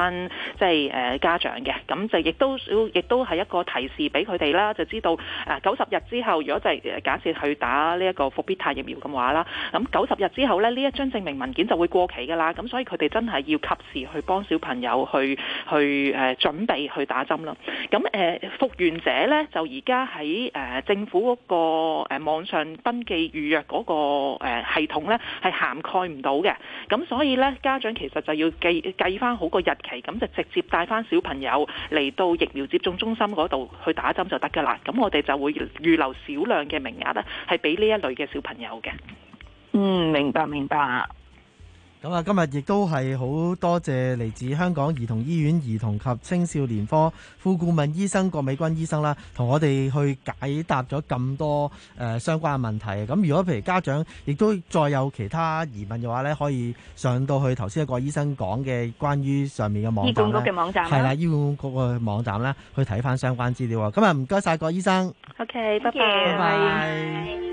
翻即係誒家長嘅。咁就亦都亦都係一個提示俾佢哋啦，就知道誒九十日之後，如果就係假設去打呢一個復必泰疫苗嘅話啦，咁九十日之後咧，呢一張證明文件就會過期㗎啦。咁所以佢哋真係要及時去幫小朋友去去誒準備去打針啦。咁誒復原者咧，就而家喺誒政府嗰個誒網上登記預約嗰個誒系統咧，係涵蓋唔到嘅。咁所以咧，家長其實就要計計翻好個日期，咁就直接帶翻小朋友嚟到疫苗接種中心嗰度去打針就得㗎啦。咁我哋就會預留少量嘅名額咧，係俾呢一類嘅小朋友嘅。 嗯，明白明白。 咁啊，今日亦都係好多謝嚟自香港兒童醫院兒童及青少年科副顧問醫生郭美君醫生啦，同我哋去解答咗咁多誒、呃、相關嘅問題。咁如果譬如家長亦都再有其他疑問嘅話咧，可以上到去頭先一個醫生講嘅關於上面嘅網站，醫管局嘅網站，係啦，醫管局個網站咧去睇翻相關資料啊。今日唔該晒郭醫生。 OK， 拜拜。 拜拜。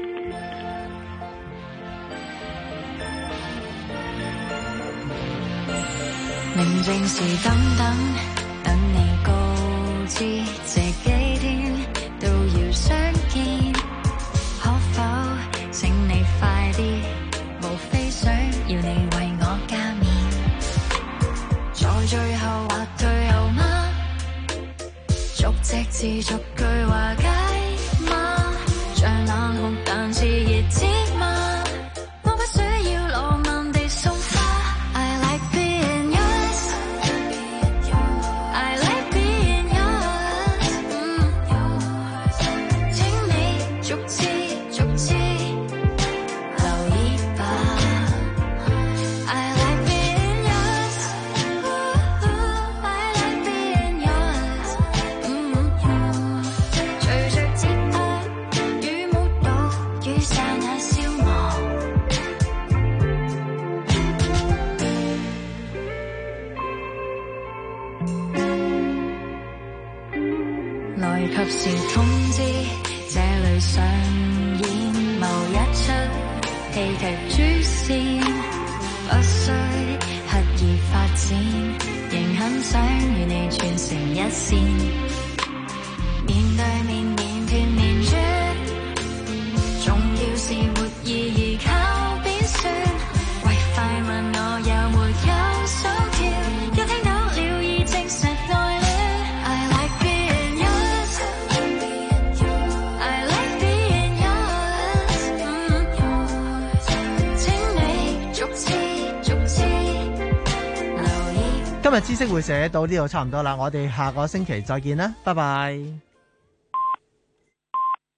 寧靜時等等，等你告知，這幾天都要相見，可否請你快啲？無非想要你為我加冕，在最後或退後嗎？逐隻字逐句話解嗎？像冷酷但熾熱之嗎？我不需要浪漫地送花。及時通知，這裏上演某一出戲劇主線，不需刻意發展，仍很想與你串成一線，面對面面團連轉，重要是活意義靠邊算，為快問我有沒有心跳，一聽到了已證實愛戀。 今日知識會寫到呢度差唔多啦，我哋下個星期再見啦，拜拜。